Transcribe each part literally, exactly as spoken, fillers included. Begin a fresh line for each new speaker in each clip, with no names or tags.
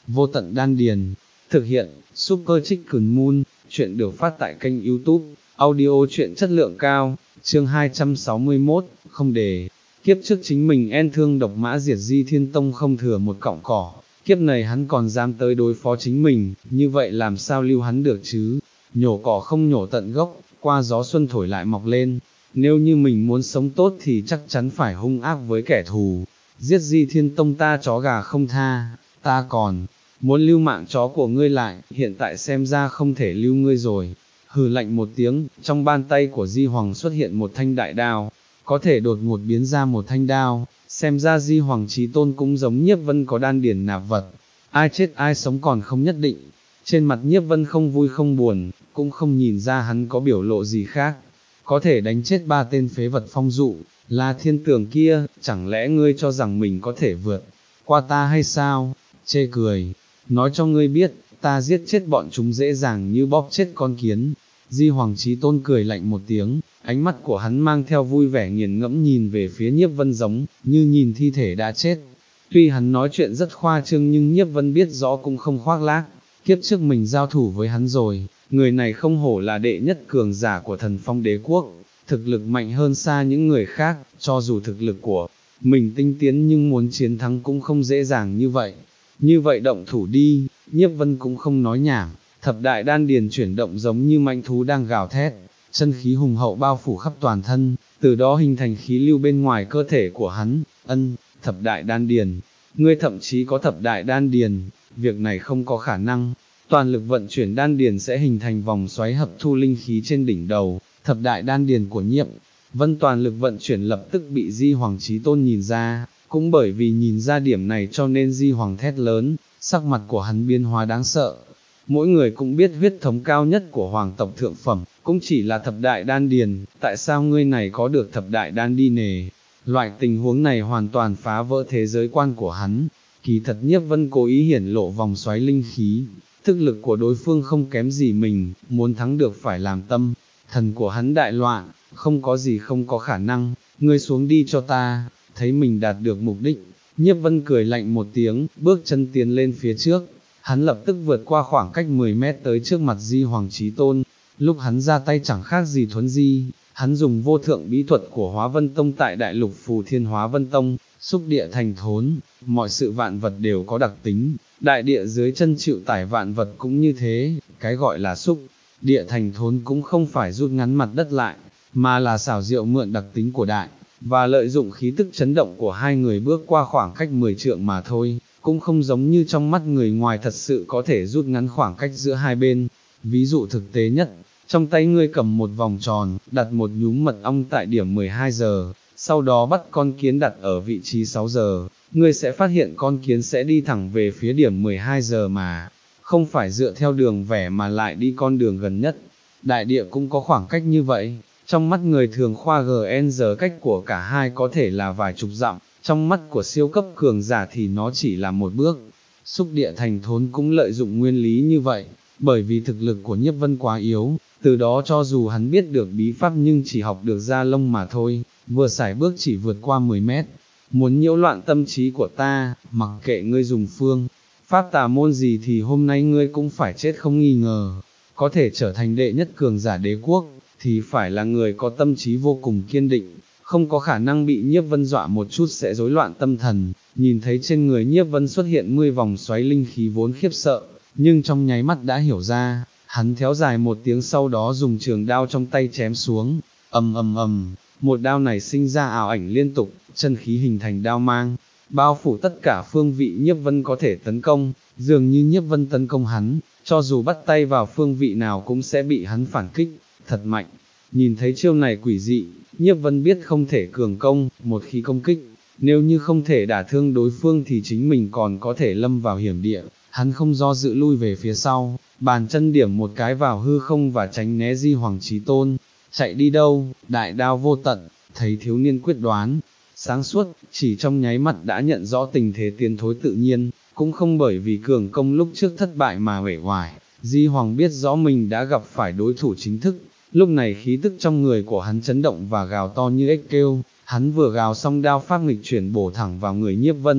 Vô tận đan điền, thực hiện, Super Chicken Moon, chuyện được phát tại kênh YouTube, audio truyện chất lượng cao, chương hai trăm sáu mươi mốt, không đề, kiếp trước chính mình en thương độc mã diệt Di Thiên Tông không thừa một cọng cỏ, kiếp này hắn còn dám tới đối phó chính mình, như vậy làm sao lưu hắn được chứ, nhổ cỏ không nhổ tận gốc, qua gió xuân thổi lại mọc lên, nếu như mình muốn sống tốt thì chắc chắn phải hung ác với kẻ thù, giết Di Thiên Tông ta chó gà không tha, ta còn muốn lưu mạng chó của ngươi lại, hiện tại xem ra không thể lưu ngươi rồi. Hừ lạnh một tiếng, trong bàn tay của Di Hoàng xuất hiện một thanh đại đao, có thể đột ngột biến ra một thanh đao, xem ra Di Hoàng Chí Tôn cũng giống Nhiếp Vân có đan điển nạp vật, ai chết ai sống còn không nhất định. Trên mặt Nhiếp Vân không vui không buồn, cũng không nhìn ra hắn có biểu lộ gì khác, có thể đánh chết ba tên phế vật phong dụ, là thiên tường kia, chẳng lẽ ngươi cho rằng mình có thể vượt qua ta hay sao? Chê cười, nói cho ngươi biết, ta giết chết bọn chúng dễ dàng như bóp chết con kiến. Di Hoàng Chí Tôn cười lạnh một tiếng, ánh mắt của hắn mang theo vui vẻ nghiền ngẫm nhìn về phía Nhiếp Vân giống như nhìn thi thể đã chết. Tuy hắn nói chuyện rất khoa trương nhưng Nhiếp Vân biết rõ cũng không khoác lác, kiếp trước mình giao thủ với hắn rồi, người này không hổ là đệ nhất cường giả của Thần Phong Đế Quốc, thực lực mạnh hơn xa những người khác, cho dù thực lực của mình tinh tiến nhưng muốn chiến thắng cũng không dễ dàng như vậy. Như vậy động thủ đi, Nhiếp Vân cũng không nói nhảm, thập đại đan điền chuyển động giống như mãnh thú đang gào thét, chân khí hùng hậu bao phủ khắp toàn thân, từ đó hình thành khí lưu bên ngoài cơ thể của hắn. Ân, thập đại đan điền, ngươi thậm chí có thập đại đan điền, việc này không có khả năng, toàn lực vận chuyển đan điền sẽ hình thành vòng xoáy hấp thu linh khí trên đỉnh đầu, thập đại đan điền của Nhiếp Vân toàn lực vận chuyển lập tức bị Di Hoàng Chí Tôn nhìn ra. Cũng bởi vì nhìn ra điểm này cho nên Di Hoàng thét lớn, sắc mặt của hắn biến hóa đáng sợ. Mỗi người cũng biết huyết thống cao nhất của hoàng tộc thượng phẩm, cũng chỉ là thập đại đan điền, tại sao ngươi này có được thập đại đan đi nề? Loại tình huống này hoàn toàn phá vỡ thế giới quan của hắn. Kỳ thật Nhiếp Vân cố ý hiển lộ vòng xoáy linh khí, thực lực của đối phương không kém gì mình, muốn thắng được phải làm tâm thần của hắn đại loạn, không có gì không có khả năng, ngươi xuống đi cho ta. Thấy mình đạt được mục đích, Nhiếp Vân cười lạnh một tiếng, bước chân tiến lên phía trước, hắn lập tức vượt qua khoảng cách mười mét tới trước mặt Di Hoàng Chí Tôn. Lúc hắn ra tay chẳng khác gì thuấn di, hắn dùng vô thượng bí thuật của Hóa Vân Tông tại Đại Lục Phù Thiên Hóa Vân Tông, xúc địa thành thốn, mọi sự vạn vật đều có đặc tính, đại địa dưới chân chịu tải vạn vật cũng như thế, cái gọi là xúc địa thành thốn cũng không phải rút ngắn mặt đất lại, mà là xảo diệu mượn đặc tính của đại và lợi dụng khí tức chấn động của hai người bước qua khoảng cách mười trượng mà thôi, cũng không giống như trong mắt người ngoài thật sự có thể rút ngắn khoảng cách giữa hai bên. Ví dụ thực tế nhất, trong tay ngươi cầm một vòng tròn, đặt một nhúm mật ong tại điểm mười hai giờ, sau đó bắt con kiến đặt ở vị trí sáu giờ, ngươi sẽ phát hiện con kiến sẽ đi thẳng về phía điểm mười hai giờ mà, không phải dựa theo đường vẽ mà lại đi con đường gần nhất. Đại địa cũng có khoảng cách như vậy. Trong mắt người thường khoa gen giờ cách của cả hai có thể là vài chục dặm, trong mắt của siêu cấp cường giả thì nó chỉ là một bước. Xúc địa thành thốn cũng lợi dụng nguyên lý như vậy, bởi vì thực lực của Nhiếp Vân quá yếu, từ đó cho dù hắn biết được bí pháp nhưng chỉ học được da lông mà thôi, vừa sải bước chỉ vượt qua mười mét. Muốn nhiễu loạn tâm trí của ta, mặc kệ ngươi dùng phương pháp tà môn gì thì hôm nay ngươi cũng phải chết không nghi ngờ, có thể trở thành đệ nhất cường giả đế quốc thì phải là người có tâm trí vô cùng kiên định, không có khả năng bị Nhiếp Vân dọa một chút sẽ rối loạn tâm thần. Nhìn thấy trên người Nhiếp Vân xuất hiện mười vòng xoáy linh khí vốn khiếp sợ, nhưng trong nháy mắt đã hiểu ra, hắn théo dài một tiếng sau đó dùng trường đao trong tay chém xuống, ầm ầm ầm, một đao này sinh ra ảo ảnh liên tục, chân khí hình thành đao mang, bao phủ tất cả phương vị Nhiếp Vân có thể tấn công, dường như Nhiếp Vân tấn công hắn, cho dù bắt tay vào phương vị nào cũng sẽ bị hắn phản kích. Thật mạnh. Nhìn thấy chiêu này quỷ dị, Nhiếp Vân biết không thể cường công, một khi công kích, nếu như không thể đả thương đối phương thì chính mình còn có thể lâm vào hiểm địa. Hắn không do dự lui về phía sau, bàn chân điểm một cái vào hư không và tránh né Di Hoàng Chí Tôn. Chạy đi đâu? Đại đao vô tận. Thấy thiếu niên quyết đoán, sáng suốt, chỉ trong nháy mắt đã nhận rõ tình thế tiến thối tự nhiên, cũng không bởi vì cường công lúc trước thất bại mà uể oải. Di Hoàng biết rõ mình đã gặp phải đối thủ chính thức, lúc này khí tức trong người của hắn chấn động và gào to như ếch kêu, hắn vừa gào xong đao pháp nghịch chuyển bổ thẳng vào người Nhiếp Vân,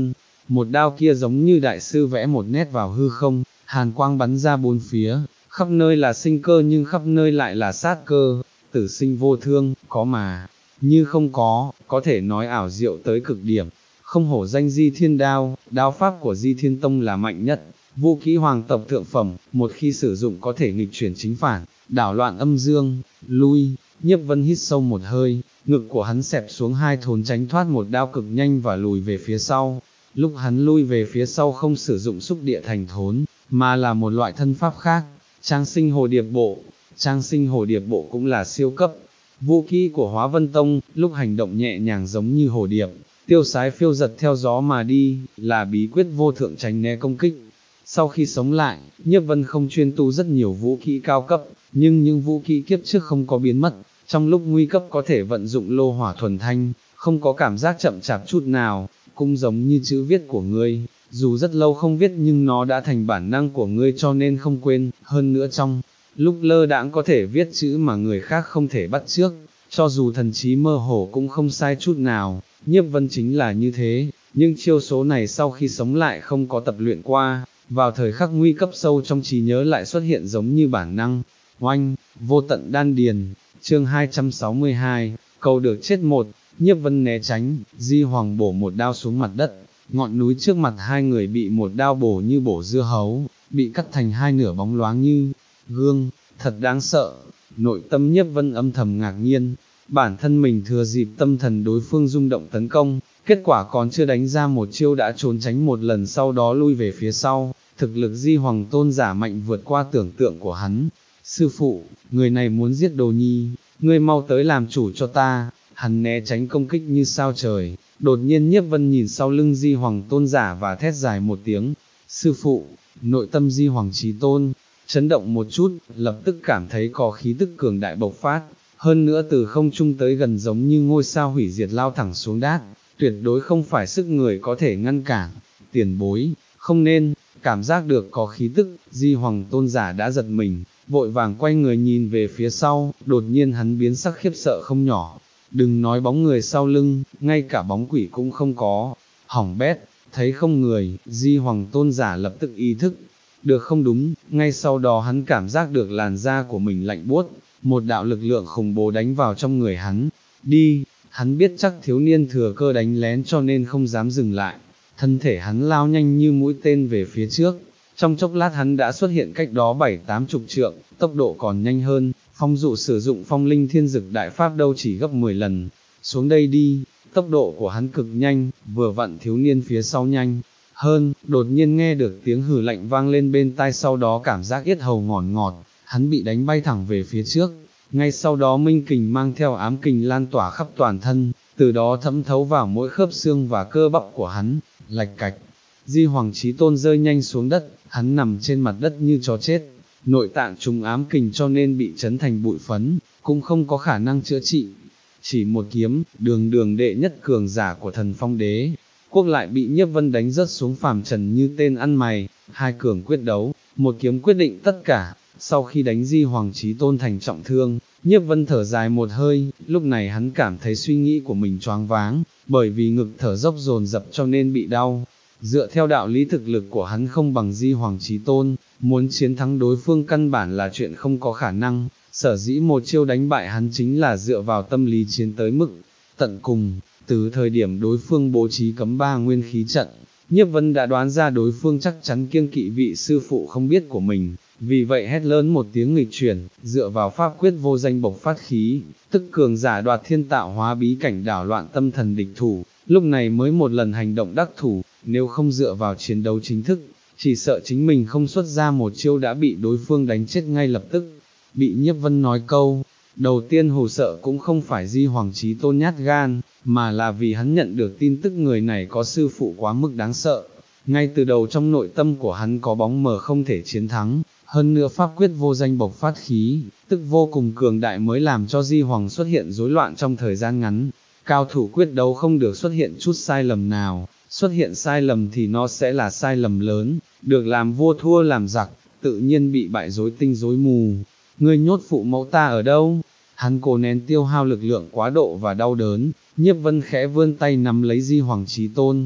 một đao kia giống như đại sư vẽ một nét vào hư không, hàn quang bắn ra bốn phía, khắp nơi là sinh cơ nhưng khắp nơi lại là sát cơ, tử sinh vô thương, có mà, như không có, có thể nói ảo diệu tới cực điểm. Không hổ danh Di Thiên Đao, đao pháp của Di Thiên Tông là mạnh nhất, vũ kỹ hoàng tộc thượng phẩm, một khi sử dụng có thể nghịch chuyển chính phản, đảo loạn âm dương, lui. Nhiếp Vân hít sâu một hơi, ngực của hắn xẹp xuống hai thốn tránh thoát một đao cực nhanh và lùi về phía sau. Lúc hắn lui về phía sau không sử dụng xúc địa thành thốn, mà là một loại thân pháp khác, Trang Sinh Hồ Điệp Bộ. Trang Sinh Hồ Điệp Bộ cũng là siêu cấp vũ kỹ của Hóa Vân Tông, lúc hành động nhẹ nhàng giống như hồ điệp, tiêu sái phiêu giật theo gió mà đi, là bí quyết vô thượng tránh né công kích. Sau khi sống lại, Nhiếp Vân không chuyên tu rất nhiều vũ kỹ cao cấp, nhưng những vũ kỹ kiếp trước không có biến mất, trong lúc nguy cấp có thể vận dụng lô hỏa thuần thanh, không có cảm giác chậm chạp chút nào, cũng giống như chữ viết của ngươi, dù rất lâu không viết nhưng nó đã thành bản năng của ngươi cho nên không quên, hơn nữa trong lúc lơ đãng có thể viết chữ mà người khác không thể bắt chước, cho dù thần trí mơ hồ cũng không sai chút nào. Nhiếp Vân chính là như thế, nhưng chiêu số này sau khi sống lại không có tập luyện qua, vào thời khắc nguy cấp sâu trong trí nhớ lại xuất hiện giống như bản năng. Oanh, vô tận đan điền, chương hai trăm sáu mươi hai, cầu được chết một. Nhiếp Vân né tránh, Di Hoàng bổ một đao xuống mặt đất, ngọn núi trước mặt hai người bị một đao bổ như bổ dưa hấu, bị cắt thành hai nửa bóng loáng như gương, thật đáng sợ. Nội tâm Nhiếp Vân âm thầm ngạc nhiên, bản thân mình thừa dịp tâm thần đối phương rung động tấn công, kết quả còn chưa đánh ra một chiêu đã trốn tránh một lần sau đó lui về phía sau, thực lực Di Hoàng tôn giả mạnh vượt qua tưởng tượng của hắn. Sư phụ, người này muốn giết Đồ Nhi, ngươi mau tới làm chủ cho ta. Hắn né tránh công kích như sao trời, đột nhiên Nhiếp Vân nhìn sau lưng Di Hoàng tôn giả và thét dài một tiếng. Sư phụ, nội tâm Di Hoàng Chí Tôn chấn động một chút, lập tức cảm thấy có khí tức cường đại bộc phát, hơn nữa từ không trung tới gần giống như ngôi sao hủy diệt lao thẳng xuống đát, tuyệt đối không phải sức người có thể ngăn cản. Tiền bối, không nên. Cảm giác được có khí tức, Di Hoàng tôn giả đã giật mình, vội vàng quay người nhìn về phía sau, đột nhiên hắn biến sắc khiếp sợ không nhỏ. Đừng nói bóng người sau lưng, ngay cả bóng quỷ cũng không có. Hỏng bét, thấy không người, Di Hoàng tôn giả lập tức ý thức được không đúng, ngay sau đó hắn cảm giác được làn da của mình lạnh buốt, một đạo lực lượng khủng bố đánh vào trong người hắn. Đi, hắn biết chắc thiếu niên thừa cơ đánh lén cho nên không dám dừng lại, thân thể hắn lao nhanh như mũi tên về phía trước, trong chốc lát hắn đã xuất hiện cách đó bảy tám chục trượng, tốc độ còn nhanh hơn. Phong dụ sử dụng phong linh thiên dực đại pháp đâu chỉ gấp mười lần. Xuống đây đi. Tốc độ của hắn cực nhanh, vừa vặn thiếu niên phía sau nhanh hơn, đột nhiên nghe được tiếng hừ lạnh vang lên bên tai, sau đó cảm giác yết hầu ngọt ngọt, hắn bị đánh bay thẳng về phía trước. Ngay sau đó minh kình mang theo ám kình lan tỏa khắp toàn thân, từ đó thấm thấu vào mỗi khớp xương và cơ bắp của hắn. Lạch cạch, Di Hoàng Chí Tôn rơi nhanh xuống đất, hắn nằm trên mặt đất như chó chết, nội tạng trùng ám kình cho nên bị chấn thành bụi phấn, cũng không có khả năng chữa trị. Chỉ một kiếm, đường đường đệ nhất cường giả của Thần Phong Đế quốc lại bị Nhiếp Vân đánh rớt xuống phàm trần như tên ăn mày. Hai cường quyết đấu, một kiếm quyết định tất cả. Sau khi đánh Di Hoàng Chí Tôn thành trọng thương, Nhiếp Vân thở dài một hơi, lúc này hắn cảm thấy suy nghĩ của mình choáng váng, bởi vì ngực thở dốc dồn dập cho nên bị đau. Dựa theo đạo lý thực lực của hắn không bằng Di Hoàng Chí Tôn, muốn chiến thắng đối phương căn bản là chuyện không có khả năng, sở dĩ một chiêu đánh bại hắn chính là dựa vào tâm lý chiến tới mức tận cùng. Từ thời điểm đối phương bố trí cấm ba nguyên khí trận, Nhiếp Vân đã đoán ra đối phương chắc chắn kiêng kỵ vị sư phụ không biết của mình, vì vậy hét lớn một tiếng nghịch chuyển, dựa vào pháp quyết vô danh bộc phát khí, tức cường giả đoạt thiên tạo hóa bí cảnh đảo loạn tâm thần địch thủ, lúc này mới một lần hành động đắc thủ. Nếu không dựa vào chiến đấu chính thức, chỉ sợ chính mình không xuất ra một chiêu đã bị đối phương đánh chết ngay lập tức. Bị Nhiếp Vân nói câu đầu tiên hù sợ cũng không phải Di Hoàng Chí Tôn nhát gan, mà là vì hắn nhận được tin tức người này có sư phụ quá mức đáng sợ. Ngay từ đầu trong nội tâm của hắn có bóng mờ không thể chiến thắng, hơn nữa pháp quyết vô danh bộc phát khí, tức vô cùng cường đại mới làm cho Di Hoàng xuất hiện rối loạn trong thời gian ngắn. Cao thủ quyết đấu không được xuất hiện chút sai lầm nào, xuất hiện sai lầm thì nó sẽ là sai lầm lớn, được làm vua thua làm giặc, tự nhiên bị bại rối tinh rối mù. Ngươi nhốt phụ mẫu ta ở đâu? Hắn cố nén tiêu hao lực lượng quá độ và đau đớn, Nhiếp Vân khẽ vươn tay nắm lấy Di Hoàng Chí Tôn.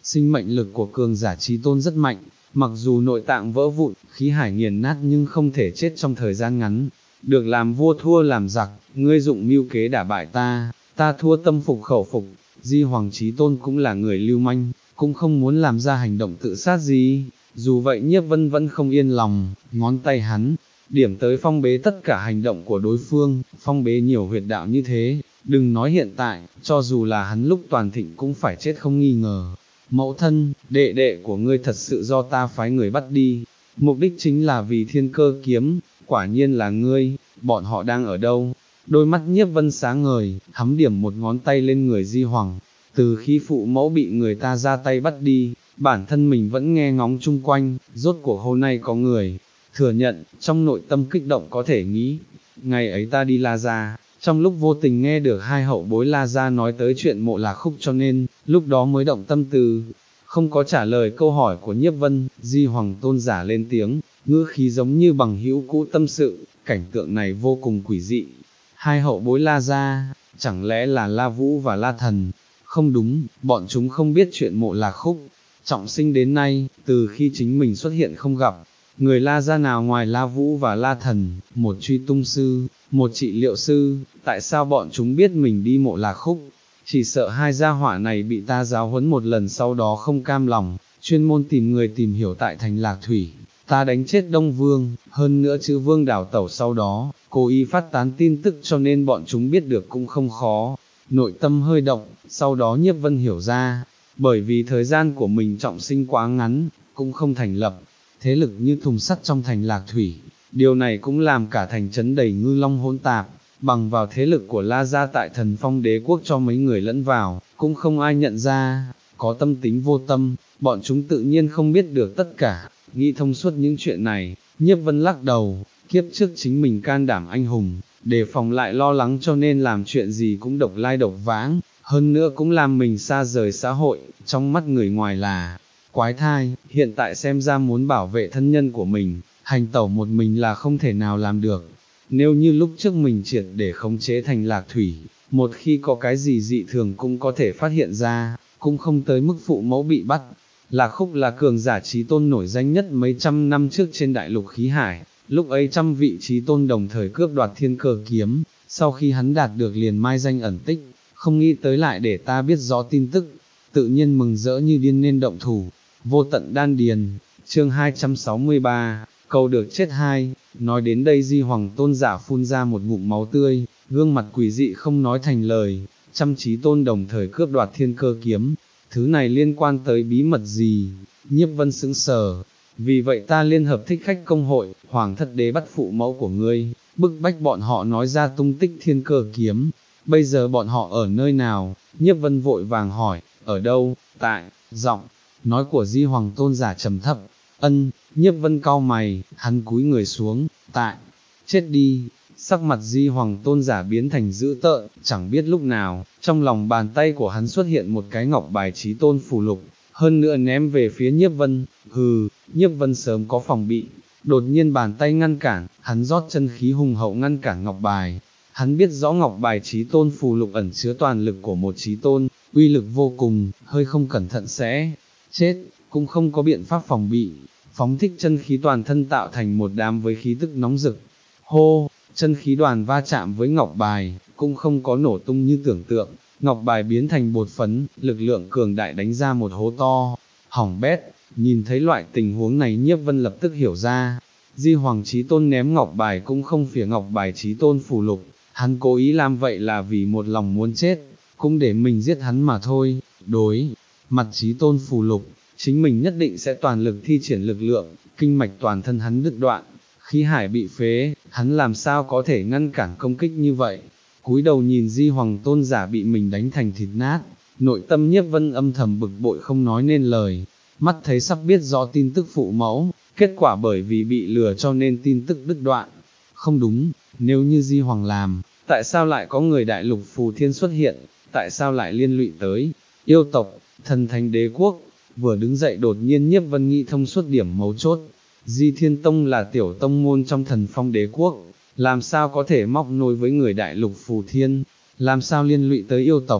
sinh mệnh lực của cường giả chí tôn rất mạnh, mặc dù nội tạng vỡ vụn, khí hải nghiền nát nhưng không thể chết trong thời gian ngắn. Được làm vua thua làm giặc, ngươi dụng mưu kế đả bại ta, ta thua tâm phục khẩu phục. Di Hoàng Chí Tôn cũng là người lưu manh, cũng không muốn làm ra hành động tự sát gì. Dù vậy Nhiếp Vân vẫn không yên lòng, ngón tay hắn điểm tới phong bế tất cả hành động của đối phương, phong bế nhiều huyệt đạo như thế, đừng nói hiện tại, cho dù là hắn lúc toàn thịnh cũng phải chết không nghi ngờ. Mẫu thân, đệ đệ của ngươi thật sự do ta phái người bắt đi, mục đích chính là vì thiên cơ kiếm, quả nhiên là ngươi, bọn họ đang ở đâu? Đôi mắt Nhiếp Vân sáng ngời, hắm điểm một ngón tay lên người Di Hoàng, từ khi phụ mẫu bị người ta ra tay bắt đi, bản thân mình vẫn nghe ngóng chung quanh, rốt cuộc hôm nay có người thừa nhận, trong nội tâm kích động có thể nghĩ, ngày ấy ta đi La Gia, trong lúc vô tình nghe được hai hậu bối La Gia nói tới chuyện Mộ Lạc Khúc cho nên, lúc đó mới động tâm tư. Không có trả lời câu hỏi của Nhiếp Vân, Di Hoàng tôn giả lên tiếng, ngữ khí giống như bằng hữu cũ tâm sự, cảnh tượng này vô cùng quỷ dị. Hai hậu bối La Gia, chẳng lẽ là La Vũ và La Thần? Không đúng, bọn chúng không biết chuyện Mộ Lạc Khúc. Trọng sinh đến nay, từ khi chính mình xuất hiện không gặp, người La Gia nào ngoài La Vũ và La Thần, một truy tung sư, một trị liệu sư, tại sao bọn chúng biết mình đi Mộ Lạc Khúc? Chỉ sợ hai gia hỏa này bị ta giáo huấn một lần sau đó không cam lòng, chuyên môn tìm người tìm hiểu tại thành Lạc Thủy, ta đánh chết Đông Vương, hơn nữa chữ Vương đảo tẩu sau đó, cố ý phát tán tin tức cho nên bọn chúng biết được cũng không khó. Nội tâm hơi động, sau đó Nhiếp Vân hiểu ra, bởi vì thời gian của mình trọng sinh quá ngắn, cũng không thành lập thế lực như thùng sắt trong thành Lạc Thủy, điều này cũng làm cả thành trấn đầy ngư long hỗn tạp, bằng vào thế lực của La Gia tại Thần Phong Đế Quốc cho mấy người lẫn vào, cũng không ai nhận ra, có tâm tính vô tâm, bọn chúng tự nhiên không biết được tất cả, nghĩ thông suốt những chuyện này, Nhiếp Vân lắc đầu, kiếp trước chính mình can đảm anh hùng, đề phòng lại lo lắng cho nên làm chuyện gì cũng độc lai độc vãng, hơn nữa cũng làm mình xa rời xã hội, trong mắt người ngoài là quái thai, hiện tại xem ra muốn bảo vệ thân nhân của mình, hành tẩu một mình là không thể nào làm được. Nếu như lúc trước mình triệt để khống chế thành Lạc Thủy, một khi có cái gì dị thường cũng có thể phát hiện ra, cũng không tới mức phụ mẫu bị bắt. Lạc Khúc là cường giả chí tôn nổi danh nhất mấy trăm năm trước trên đại lục khí hải, lúc ấy trăm vị chí tôn đồng thời cướp đoạt thiên cơ kiếm, sau khi hắn đạt được liền mai danh ẩn tích, không nghĩ tới lại để ta biết rõ tin tức, tự nhiên mừng rỡ như điên nên động thủ. Vô tận đan điền, chương hai trăm sáu mươi ba, cầu được chết hai, nói đến đây Di Hoàng tôn giả phun ra một ngụm máu tươi, gương mặt quỷ dị không nói thành lời, trăm chí tôn đồng thời cướp đoạt thiên cơ kiếm, thứ này liên quan tới bí mật gì? Nhiếp Vân sững sờ, vì vậy ta liên hợp thích khách công hội, Hoàng thất đế bắt phụ mẫu của ngươi, bức bách bọn họ nói ra tung tích thiên cơ kiếm, bây giờ bọn họ ở nơi nào? Nhiếp Vân vội vàng hỏi, ở đâu? Tại, giọng nói của Di Hoàng tôn giả trầm thấp, ân, Nhiếp Vân cau mày, hắn cúi người xuống, tại, chết đi, sắc mặt Di Hoàng tôn giả biến thành dữ tợn, chẳng biết lúc nào, trong lòng bàn tay của hắn xuất hiện một cái ngọc bài chí tôn phù lục, hơn nữa ném về phía Nhiếp Vân, hừ, Nhiếp Vân sớm có phòng bị, đột nhiên bàn tay ngăn cản, hắn rót chân khí hùng hậu ngăn cản ngọc bài. Hắn biết rõ ngọc bài chí tôn phù lục ẩn chứa toàn lực của một chí tôn, uy lực vô cùng, hơi không cẩn thận sẽ chết, cũng không có biện pháp phòng bị, phóng thích chân khí toàn thân tạo thành một đám với khí tức nóng rực. Hô, chân khí đoàn va chạm với ngọc bài, cũng không có nổ tung như tưởng tượng, ngọc bài biến thành bột phấn, lực lượng cường đại đánh ra một hố to, hỏng bét. Nhìn thấy loại tình huống này Nhiếp Vân lập tức hiểu ra, Di Hoàng chí tôn ném ngọc bài cũng không phía ngọc bài chí tôn phù lục, hắn cố ý làm vậy là vì một lòng muốn chết, cũng để mình giết hắn mà thôi. Đối mặt chí tôn phù lục, chính mình nhất định sẽ toàn lực thi triển lực lượng, kinh mạch toàn thân hắn đứt đoạn, khí hải bị phế, hắn làm sao có thể ngăn cản công kích như vậy. Cúi đầu nhìn Di Hoàng tôn giả bị mình đánh thành thịt nát, nội tâm Nhiếp Vân âm thầm bực bội không nói nên lời, mắt thấy sắp biết rõ tin tức phụ mẫu, kết quả bởi vì bị lừa cho nên tin tức đứt đoạn. Không đúng, nếu như Di Hoàng làm, tại sao lại có người đại lục phù thiên xuất hiện, tại sao lại liên lụy tới yêu tộc, thần thánh đế quốc? Vừa đứng dậy đột nhiên Nhiếp Vân nghĩ thông suốt điểm mấu chốt, Di Thiên Tông là tiểu tông môn trong Thần Phong đế quốc, làm sao có thể móc nối với người đại lục phù thiên, làm sao liên lụy tới yêu tộc?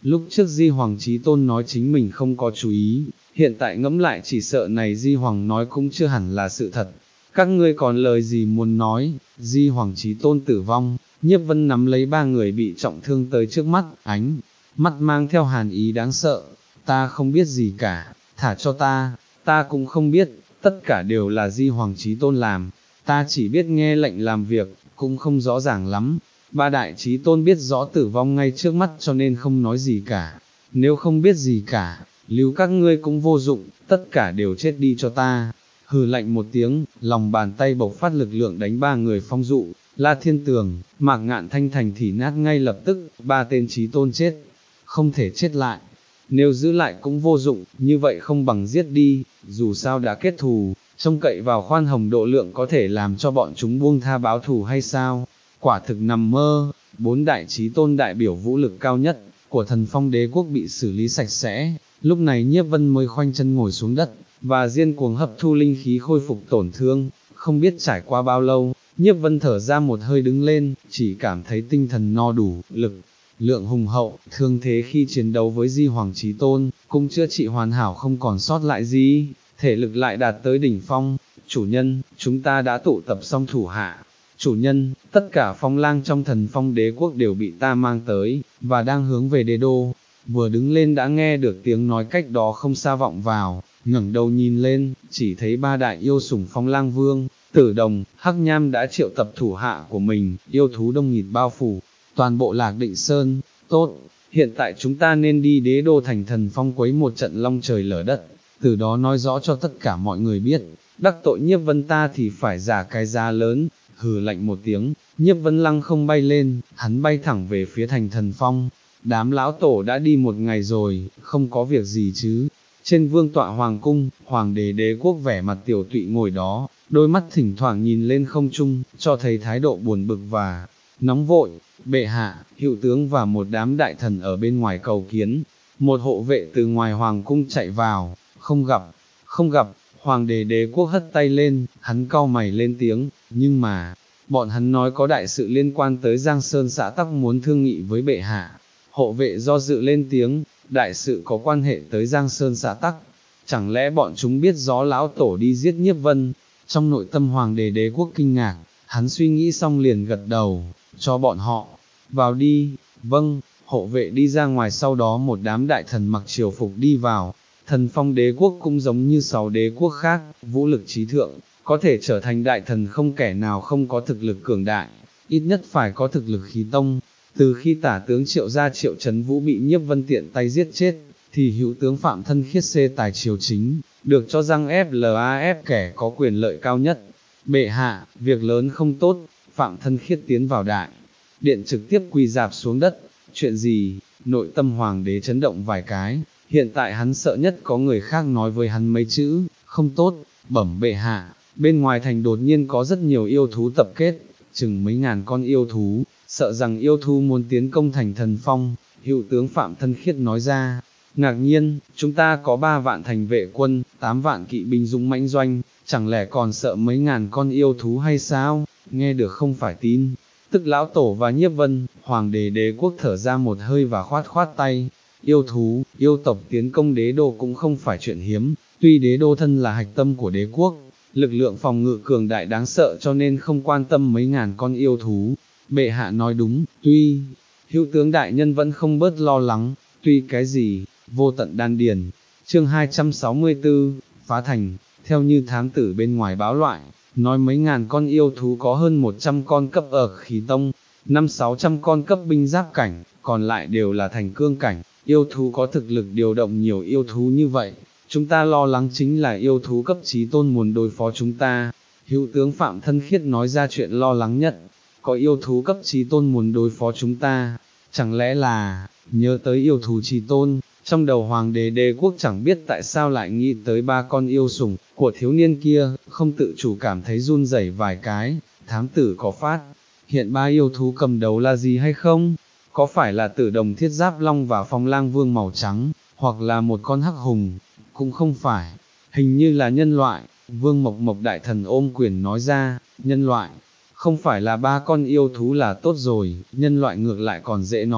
Lúc trước Di Hoàng Chí Tôn nói chính mình không có chú ý, hiện tại ngẫm lại chỉ sợ này Di Hoàng nói cũng chưa hẳn là sự thật. Các ngươi còn lời gì muốn nói? Di Hoàng Chí Tôn tử vong, Nhiếp Vân nắm lấy ba người bị trọng thương tới trước mắt, ánh mắt mang theo hàn ý đáng sợ. Ta không biết gì cả, thả cho ta, ta cũng không biết, tất cả đều là Di Hoàng Chí Tôn làm, ta chỉ biết nghe lệnh làm việc, cũng không rõ ràng lắm. Ba đại Chí Tôn biết rõ tử vong ngay trước mắt cho nên không nói gì cả. Nếu không biết gì cả, lưu các ngươi cũng vô dụng, tất cả đều chết đi cho ta. Hừ lạnh một tiếng, lòng bàn tay bộc phát lực lượng đánh ba người phong dụ, La Thiên Tường, Mạc Ngạn Thanh thành thì nát ngay lập tức, ba tên Chí Tôn chết, không thể chết lại. Nếu giữ lại cũng vô dụng, như vậy không bằng giết đi, dù sao đã kết thù, trông cậy vào khoan hồng độ lượng có thể làm cho bọn chúng buông tha báo thù hay sao? Quả thực nằm mơ. Bốn đại Chí Tôn đại biểu vũ lực cao nhất của Thần Phong Đế quốc bị xử lý sạch sẽ, lúc này Nhiếp Vân mới khoanh chân ngồi xuống đất, và diên cuồng hấp thu linh khí khôi phục tổn thương. Không biết trải qua bao lâu, Nhiếp Vân thở ra một hơi đứng lên, chỉ cảm thấy tinh thần no đủ, lực lượng hùng hậu, thương thế khi chiến đấu với Di Hoàng Chí Tôn, cũng chữa trị hoàn hảo không còn sót lại gì, thể lực lại đạt tới đỉnh phong. Chủ nhân, chúng ta đã tụ tập xong thủ hạ. Chủ nhân, tất cả phong lang trong Thần Phong Đế quốc đều bị ta mang tới, và đang hướng về đế đô. Vừa đứng lên đã nghe được tiếng nói cách đó không xa vọng vào, ngẩng đầu nhìn lên, chỉ thấy ba đại yêu sủng Phong Lang Vương, Tử Đồng, Hắc Nham đã triệu tập thủ hạ của mình, yêu thú đông nghịt bao phủ toàn bộ Lạc Định Sơn. Tốt, hiện tại chúng ta nên đi đế đô thành Thần Phong quấy một trận long trời lở đất, từ đó nói rõ cho tất cả mọi người biết, đắc tội Nhiếp Vân ta thì phải trả cái giá lớn. Hừ lạnh một tiếng, Nhiếp Vân lăng không bay lên, hắn bay thẳng về phía thành Thần Phong. Đám lão tổ đã đi một ngày rồi, không có việc gì chứ? Trên vương tọa hoàng cung, hoàng đế đế quốc vẻ mặt tiểu tụy ngồi đó, đôi mắt thỉnh thoảng nhìn lên không trung, cho thấy thái độ buồn bực và nóng vội. Bệ hạ, hữu tướng và một đám đại thần ở bên ngoài cầu kiến. Một hộ vệ từ ngoài hoàng cung chạy vào, không gặp, không gặp. Hoàng đế đế quốc hất tay lên, hắn cau mày lên tiếng, nhưng mà, bọn hắn nói có đại sự liên quan tới Giang Sơn xã tắc muốn thương nghị với bệ hạ. Hộ vệ do dự lên tiếng, đại sự có quan hệ tới Giang Sơn xã tắc, chẳng lẽ bọn chúng biết rõ lão tổ đi giết Nhiếp Vân? Trong nội tâm hoàng đế đế quốc kinh ngạc, hắn suy nghĩ xong liền gật đầu, cho bọn họ vào đi. Vâng. Hộ vệ đi ra ngoài, sau đó một đám đại thần mặc triều phục đi vào. Thần Phong Đế quốc cũng giống như sáu đế quốc khác, vũ lực trí thượng, có thể trở thành đại thần không kẻ nào không có thực lực cường đại, ít nhất phải có thực lực khí tông. Từ khi tả tướng Triệu gia Triệu Trấn Vũ bị Nhiếp Vân tiện tay giết chết, thì hữu tướng Phạm Thân Khiết xê tài triều chính, được cho rằng ép lờ ép kẻ có quyền lợi cao nhất. Bệ hạ, việc lớn không tốt. Phạm Thân Khiết tiến vào đại điện trực tiếp quỳ rạp xuống đất. Chuyện gì? Nội tâm hoàng đế chấn động vài cái, hiện tại hắn sợ nhất có người khác nói với hắn mấy chữ không tốt. Bẩm bệ hạ, bên ngoài thành đột nhiên có rất nhiều yêu thú tập kết, chừng mấy ngàn con yêu thú, sợ rằng yêu thú muốn tiến công thành Thần Phong. Hữu tướng Phạm Thân Khiết nói ra. Ngạc nhiên, chúng ta có ba vạn thành vệ quân, tám vạn kỵ binh dũng mãnh doanh, chẳng lẽ còn sợ mấy ngàn con yêu thú hay sao? Nghe được không phải tin, tức lão tổ và Nhiếp Vân. Hoàng đế đế quốc thở ra một hơi và khoát khoát tay. Yêu thú, yêu tộc tiến công đế đô cũng không phải chuyện hiếm, tuy đế đô thân là hạch tâm của đế quốc, lực lượng phòng ngự cường đại đáng sợ cho nên không quan tâm mấy ngàn con yêu thú. Bệ hạ nói đúng, tuy, hữu tướng đại nhân vẫn không bớt lo lắng, tuy cái gì, vô tận đan điền. Chương hai trăm sáu mươi tư, phá thành. Theo như thám tử bên ngoài báo loại, nói mấy ngàn con yêu thú có hơn một trăm con cấp ở khí tông, năm sáu trăm con cấp binh giáp cảnh, còn lại đều là thành cương cảnh. Yêu thú có thực lực điều động nhiều yêu thú như vậy, chúng ta lo lắng chính là yêu thú cấp chí tôn muốn đối phó chúng ta. Hữu tướng Phạm Thân Khiết nói ra chuyện lo lắng nhất, có yêu thú cấp chí tôn muốn đối phó chúng ta, chẳng lẽ là, nhớ tới yêu thú chí tôn, trong đầu hoàng đế đế quốc chẳng biết tại sao lại nghĩ tới ba con yêu sủng của thiếu niên kia, không tự chủ cảm thấy run rẩy vài cái. Thám tử có phát hiện ba yêu thú cầm đầu là gì hay không? Có phải là Tử Đồng Thiết Giáp Long và Phong Lang Vương màu trắng, hoặc là một con hắc hùng? Cũng không phải, hình như là nhân loại. Vương Mộc Mộc đại thần ôm quyền nói ra. Nhân loại, không phải là ba con yêu thú là tốt rồi, nhân loại ngược lại còn dễ nói,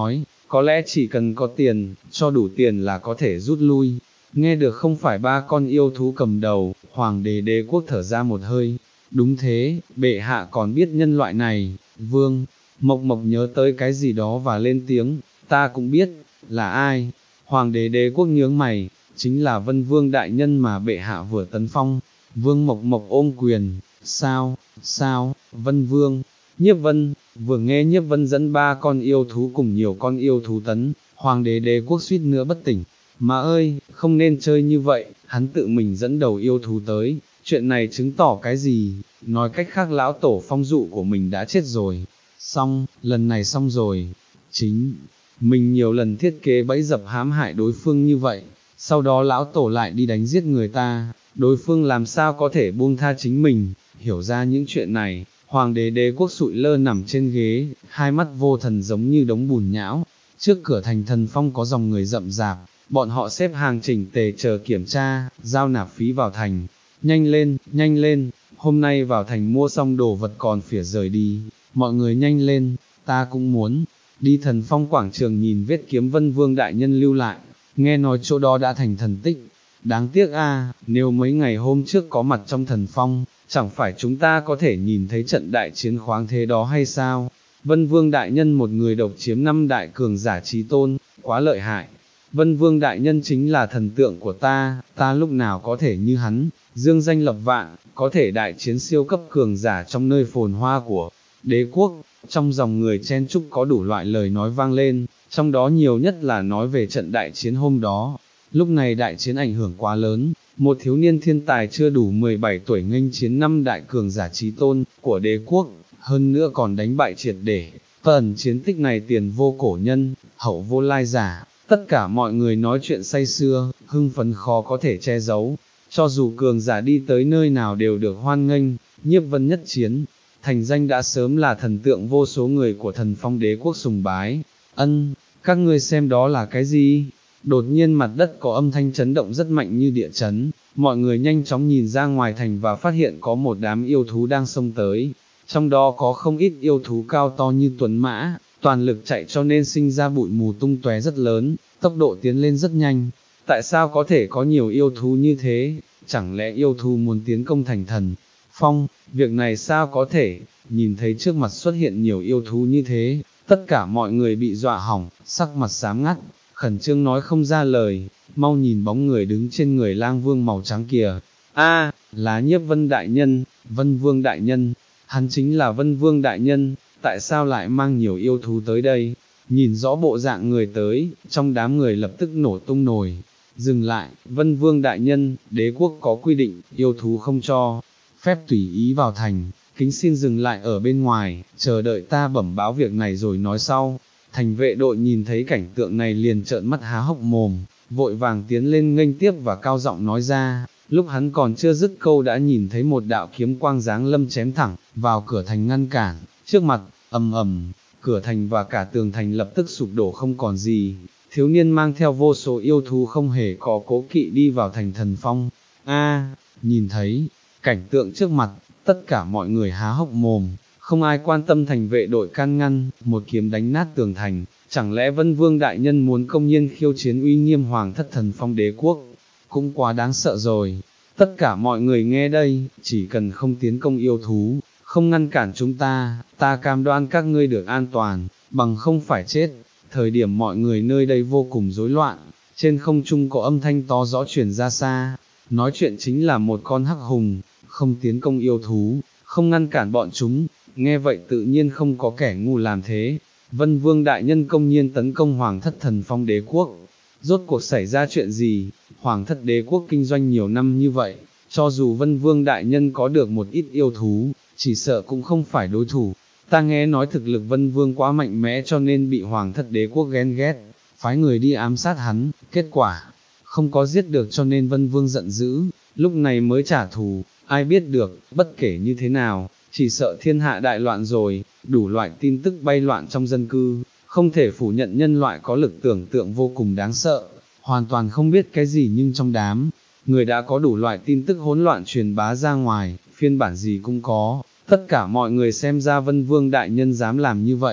có lẽ chỉ cần có tiền, cho đủ tiền là có thể rút lui. Nghe được không phải ba con yêu thú cầm đầu, hoàng đế đế quốc thở ra một hơi. Đúng thế, bệ hạ còn biết nhân loại này. Vương Mộc Mộc nhớ tới cái gì đó và lên tiếng, ta cũng biết, là ai? Hoàng đế đế quốc nhướng mày, chính là Vân Vương đại nhân mà bệ hạ vừa tấn phong. Vương Mộc Mộc ôm quyền, sao, sao, Vân Vương, Nhiếp Vân, vừa nghe Nhiếp Vân dẫn ba con yêu thú cùng nhiều con yêu thú tấn, hoàng đế đế quốc suýt nữa bất tỉnh. Mà ơi, không nên chơi như vậy, hắn tự mình dẫn đầu yêu thú tới, chuyện này chứng tỏ cái gì, nói cách khác lão tổ phong dụ của mình đã chết rồi. Xong, lần này xong rồi, chính mình nhiều lần thiết kế bẫy dập hãm hại đối phương như vậy, sau đó lão tổ lại đi đánh giết người ta, đối phương làm sao có thể buông tha chính mình. Hiểu ra những chuyện này, hoàng đế đế quốc sụi lơ nằm trên ghế, hai mắt vô thần giống như đống bùn nhão. Trước cửa thành Thần Phong có dòng người rậm rạp, bọn họ xếp hàng chỉnh tề chờ kiểm tra, giao nạp phí vào thành. Nhanh lên, nhanh lên, hôm nay vào thành mua xong đồ vật còn phỉa rời đi, mọi người nhanh lên, ta cũng muốn. Đi Thần Phong quảng trường nhìn vết kiếm Vân Vương đại nhân lưu lại, nghe nói chỗ đó đã thành thần tích. Đáng tiếc a, nếu mấy ngày hôm trước có mặt trong Thần Phong, chẳng phải chúng ta có thể nhìn thấy trận đại chiến khoáng thế đó hay sao? Vân Vương đại nhân một người độc chiếm năm đại cường giả chí tôn, quá lợi hại. Vân Vương đại nhân chính là thần tượng của ta, ta lúc nào có thể như hắn, dương danh lập vạn, có thể đại chiến siêu cấp cường giả trong nơi phồn hoa của đế quốc. Trong dòng người chen chúc có đủ loại lời nói vang lên, trong đó nhiều nhất là nói về trận đại chiến hôm đó. Lúc này đại chiến ảnh hưởng quá lớn, một thiếu niên thiên tài chưa đủ mười bảy tuổi nghênh chiến năm đại cường giả chí tôn của đế quốc, hơn nữa còn đánh bại triệt để. Phần chiến tích này tiền vô cổ nhân, hậu vô lai giả, tất cả mọi người nói chuyện say sưa, hưng phấn khó có thể che giấu. Cho dù cường giả đi tới nơi nào đều được hoan nghênh. Nhiếp Vân nhất chiến, thành danh đã sớm là thần tượng vô số người của Thần Phong đế quốc sùng bái. Ân, các ngươi xem đó là cái gì? Đột nhiên mặt đất có âm thanh chấn động rất mạnh như địa chấn, mọi người nhanh chóng nhìn ra ngoài thành và phát hiện có một đám yêu thú đang xông tới, trong đó có không ít yêu thú cao to như tuấn mã, toàn lực chạy cho nên sinh ra bụi mù tung tóe rất lớn, tốc độ tiến lên rất nhanh. Tại sao có thể có nhiều yêu thú như thế? Chẳng lẽ yêu thú muốn tiến công thành Thần Phong? Việc này sao có thể? Nhìn thấy trước mặt xuất hiện nhiều yêu thú như thế, tất cả mọi người bị dọa hỏng, sắc mặt xám ngắt, khẩn trương nói không ra lời. Mau nhìn bóng người đứng trên người Lang Vương màu trắng kìa. A, là Nhiếp Vân đại nhân, Vân Vương đại nhân, hắn chính là Vân Vương đại nhân, tại sao lại mang nhiều yêu thú tới đây? Nhìn rõ bộ dạng người tới, trong đám người lập tức nổ tung nổi. Dừng lại, Vân Vương đại nhân, đế quốc có quy định, yêu thú không cho phép tùy ý vào thành, kính xin dừng lại ở bên ngoài, chờ đợi ta bẩm báo việc này rồi nói sau. Thành vệ đội nhìn thấy cảnh tượng này liền trợn mắt há hốc mồm, vội vàng tiến lên nghênh tiếp và cao giọng nói ra. Lúc hắn còn chưa dứt câu đã nhìn thấy một đạo kiếm quang giáng lâm chém thẳng vào cửa thành ngăn cản, trước mặt, ầm ầm, cửa thành và cả tường thành lập tức sụp đổ không còn gì. Thiếu niên mang theo vô số yêu thú không hề có cố kỵ đi vào thành Thần Phong. A, nhìn thấy cảnh tượng trước mặt, tất cả mọi người há hốc mồm, không ai quan tâm thành vệ đội can ngăn, một kiếm đánh nát tường thành. Chẳng lẽ Vân Vương đại nhân muốn công nhiên khiêu chiến uy nghiêm hoàng thất Thần Phong đế quốc? Cũng quá đáng sợ rồi. Tất cả mọi người nghe đây, chỉ cần không tiến công yêu thú, không ngăn cản chúng ta, ta cam đoan các ngươi được an toàn, bằng không phải chết. Thời điểm mọi người nơi đây vô cùng rối loạn, trên không trung có âm thanh to rõ truyền ra xa, nói chuyện chính là một con hắc hùng, không tiến công yêu thú, không ngăn cản bọn chúng. Nghe vậy tự nhiên không có kẻ ngu làm thế. Vân Vương đại nhân công nhiên tấn công hoàng thất Thần Phong đế quốc, rốt cuộc xảy ra chuyện gì? Hoàng thất đế quốc kinh doanh nhiều năm như vậy, cho dù Vân Vương đại nhân có được một ít yêu thú, chỉ sợ cũng không phải đối thủ. Ta nghe nói thực lực Vân Vương quá mạnh mẽ cho nên bị hoàng thất đế quốc ghen ghét, phái người đi ám sát hắn, kết quả không có giết được cho nên Vân Vương giận dữ, lúc này mới trả thù. Ai biết được, bất kể như thế nào, chỉ sợ thiên hạ đại loạn rồi. Đủ loại tin tức bay loạn trong dân cư, không thể phủ nhận nhân loại có lực tưởng tượng vô cùng đáng sợ, hoàn toàn không biết cái gì nhưng trong đám người đã có đủ loại tin tức hỗn loạn truyền bá ra ngoài, phiên bản gì cũng có. Tất cả mọi người xem ra Vân Vương đại nhân dám làm như vậy,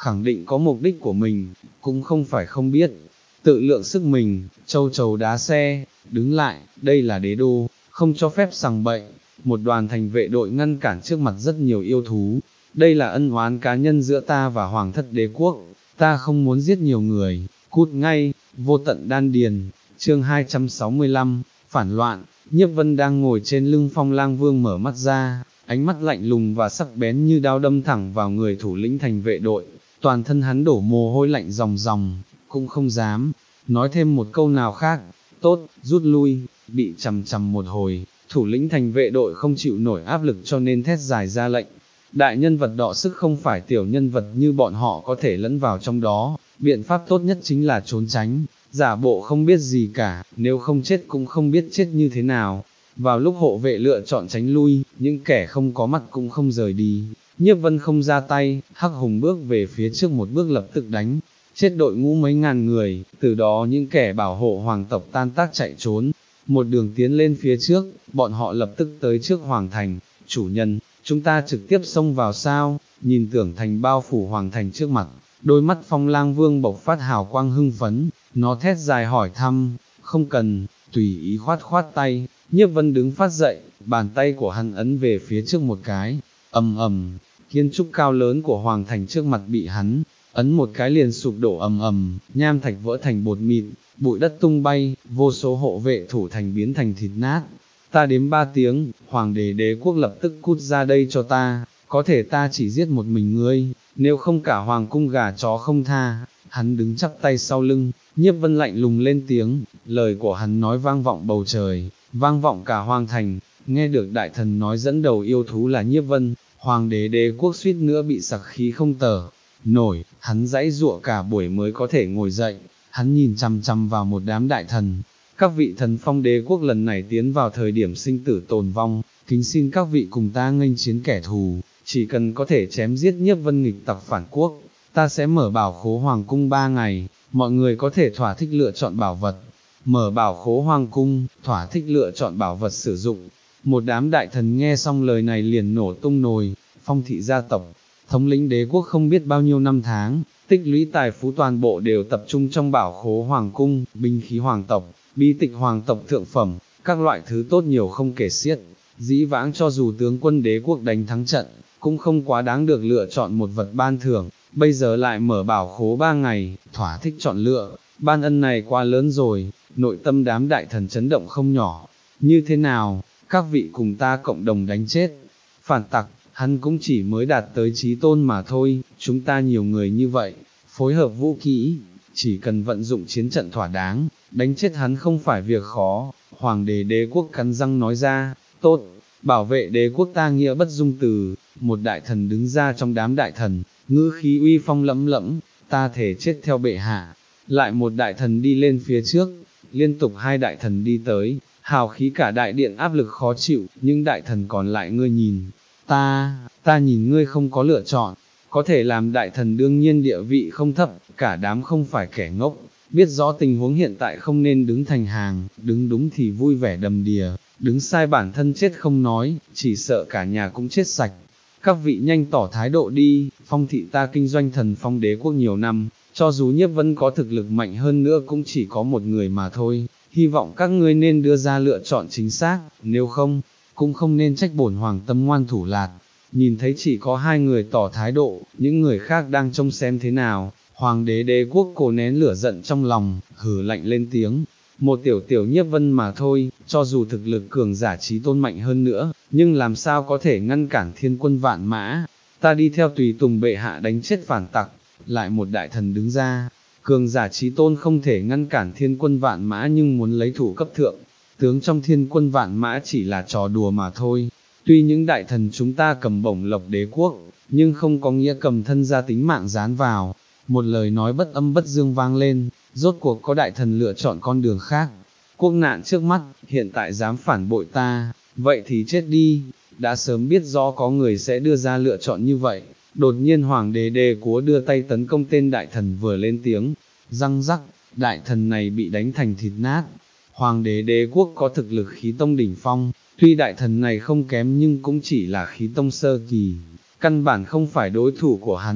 khẳng định có mục đích của mình, cũng không phải không biết, tự lượng sức mình, châu chấu đá xe, đứng lại, đây là đế đô, không cho phép sằng bậy, một đoàn thành vệ đội ngăn cản trước mặt rất nhiều yêu thú, đây là ân oán cá nhân giữa ta và hoàng thất đế quốc, ta không muốn giết nhiều người, cút ngay, vô tận đan điền, chương hai trăm sáu mươi lăm, phản loạn, Nhiếp Vân đang ngồi trên lưng Phong Lang Vương mở mắt ra, ánh mắt lạnh lùng và sắc bén như đao đâm thẳng vào người thủ lĩnh thành vệ đội, toàn thân hắn đổ mồ hôi lạnh ròng ròng, cũng không dám nói thêm một câu nào khác, tốt, rút lui, bị chằm chằm một hồi, thủ lĩnh thành vệ đội không chịu nổi áp lực cho nên thét dài ra lệnh. Đại nhân vật đọ sức không phải tiểu nhân vật như bọn họ có thể lẫn vào trong đó, biện pháp tốt nhất chính là trốn tránh, giả bộ không biết gì cả, nếu không chết cũng không biết chết như thế nào. Vào lúc hộ vệ lựa chọn tránh lui, những kẻ không có mặt cũng không rời đi, Nhiếp Vân không ra tay, Hắc Hùng bước về phía trước một bước lập tức đánh, chết đội ngũ mấy ngàn người, từ đó những kẻ bảo hộ hoàng tộc tan tác chạy trốn, một đường tiến lên phía trước, bọn họ lập tức tới trước hoàng thành, chủ nhân, chúng ta trực tiếp xông vào sao, nhìn tưởng thành bao phủ hoàng thành trước mặt, đôi mắt Phong Lang Vương bộc phát hào quang hưng phấn, nó thét dài hỏi thăm, không cần, tùy ý khoát khoát tay, Nhiếp Vân đứng phát dậy, bàn tay của hắn ấn về phía trước một cái, ầm ầm, kiến trúc cao lớn của hoàng thành trước mặt bị hắn ấn một cái liền sụp đổ ầm ầm, nham thạch vỡ thành bột mịn, bụi đất tung bay, vô số hộ vệ thủ thành biến thành thịt nát. Ta đếm ba tiếng, hoàng đế đế quốc lập tức cút ra đây cho ta, có thể ta chỉ giết một mình ngươi, nếu không cả hoàng cung gà chó không tha. Hắn đứng chắp tay sau lưng, Nhiếp Vân lạnh lùng lên tiếng, lời của hắn nói vang vọng bầu trời, vang vọng cả hoàng thành, nghe được đại thần nói dẫn đầu yêu thú là Nhiếp Vân, hoàng đế đế quốc suýt nữa bị sặc khí không tở nổi, hắn dãy giụa cả buổi mới có thể ngồi dậy, hắn nhìn chằm chằm vào một đám đại thần, các vị thần phong đế quốc lần này tiến vào thời điểm sinh tử tồn vong, kính xin các vị cùng ta nghênh chiến kẻ thù, chỉ cần có thể chém giết Nhiếp Vân nghịch tặc phản quốc, ta sẽ mở bảo khố hoàng cung ba ngày, mọi người có thể thỏa thích lựa chọn bảo vật, mở bảo khố hoàng cung, thỏa thích lựa chọn bảo vật sử dụng. Một đám đại thần nghe xong lời này liền nổ tung nồi, Phong thị gia tộc, thống lĩnh đế quốc không biết bao nhiêu năm tháng, tích lũy tài phú toàn bộ đều tập trung trong bảo khố hoàng cung, binh khí hoàng tộc, bí tịch hoàng tộc thượng phẩm, các loại thứ tốt nhiều không kể xiết. Dĩ vãng cho dù tướng quân đế quốc đánh thắng trận, cũng không quá đáng được lựa chọn một vật ban thưởng, bây giờ lại mở bảo khố ba ngày, thỏa thích chọn lựa, ban ân này quá lớn rồi, nội tâm đám đại thần chấn động không nhỏ. Như thế nào, các vị cùng ta cộng đồng đánh chết phản tặc, hắn cũng chỉ mới đạt tới chí tôn mà thôi, chúng ta nhiều người như vậy, phối hợp vũ kỹ, chỉ cần vận dụng chiến trận thỏa đáng, đánh chết hắn không phải việc khó. Hoàng đế đế quốc cắn răng nói ra, tốt, bảo vệ đế quốc ta nghĩa bất dung từ. Một đại thần đứng ra trong đám đại thần, ngữ khí uy phong lẫm lẫm, ta thể chết theo bệ hạ. Lại một đại thần đi lên phía trước, liên tục hai đại thần đi tới, hào khí cả đại điện áp lực khó chịu, nhưng đại thần còn lại ngươi nhìn, ta, ta nhìn ngươi không có lựa chọn, có thể làm đại thần đương nhiên địa vị không thấp, cả đám không phải kẻ ngốc, biết rõ tình huống hiện tại không nên đứng thành hàng, đứng đúng thì vui vẻ đầm đìa, đứng sai bản thân chết không nói, chỉ sợ cả nhà cũng chết sạch. Các vị nhanh tỏ thái độ đi, Phong thị ta kinh doanh thần phong đế quốc nhiều năm, cho dù Nhiếp Vân có thực lực mạnh hơn nữa cũng chỉ có một người mà thôi, hy vọng các ngươi nên đưa ra lựa chọn chính xác, nếu không, cũng không nên trách bổn hoàng tâm ngoan thủ lạt. Nhìn thấy chỉ có hai người tỏ thái độ, những người khác đang trông xem thế nào, hoàng đế đế quốc cố nén lửa giận trong lòng, hừ lạnh lên tiếng, một tiểu tiểu Nhiếp Vân mà thôi, cho dù thực lực cường giả chí tôn mạnh hơn nữa, nhưng làm sao có thể ngăn cản thiên quân vạn mã, ta đi theo tùy tùng bệ hạ đánh chết phản tặc. Lại một đại thần đứng ra, cường giả chí tôn không thể ngăn cản thiên quân vạn mã nhưng muốn lấy thủ cấp thượng, tướng trong thiên quân vạn mã chỉ là trò đùa mà thôi. Tuy những đại thần chúng ta cầm bổng lộc đế quốc, nhưng không có nghĩa cầm thân ra tính mạng dán vào. Một lời nói bất âm bất dương vang lên, rốt cuộc có đại thần lựa chọn con đường khác. Quốc nạn trước mắt, hiện tại dám phản bội ta, vậy thì chết đi. Đã sớm biết rõ có người sẽ đưa ra lựa chọn như vậy. Đột nhiên hoàng đế đế quốc đưa tay tấn công tên đại thần vừa lên tiếng, răng rắc, đại thần này bị đánh thành thịt nát. Hoàng đế đế quốc có thực lực khí tông đỉnh phong, tuy đại thần này không kém nhưng cũng chỉ là khí tông sơ kỳ, căn bản không phải đối thủ của hắn.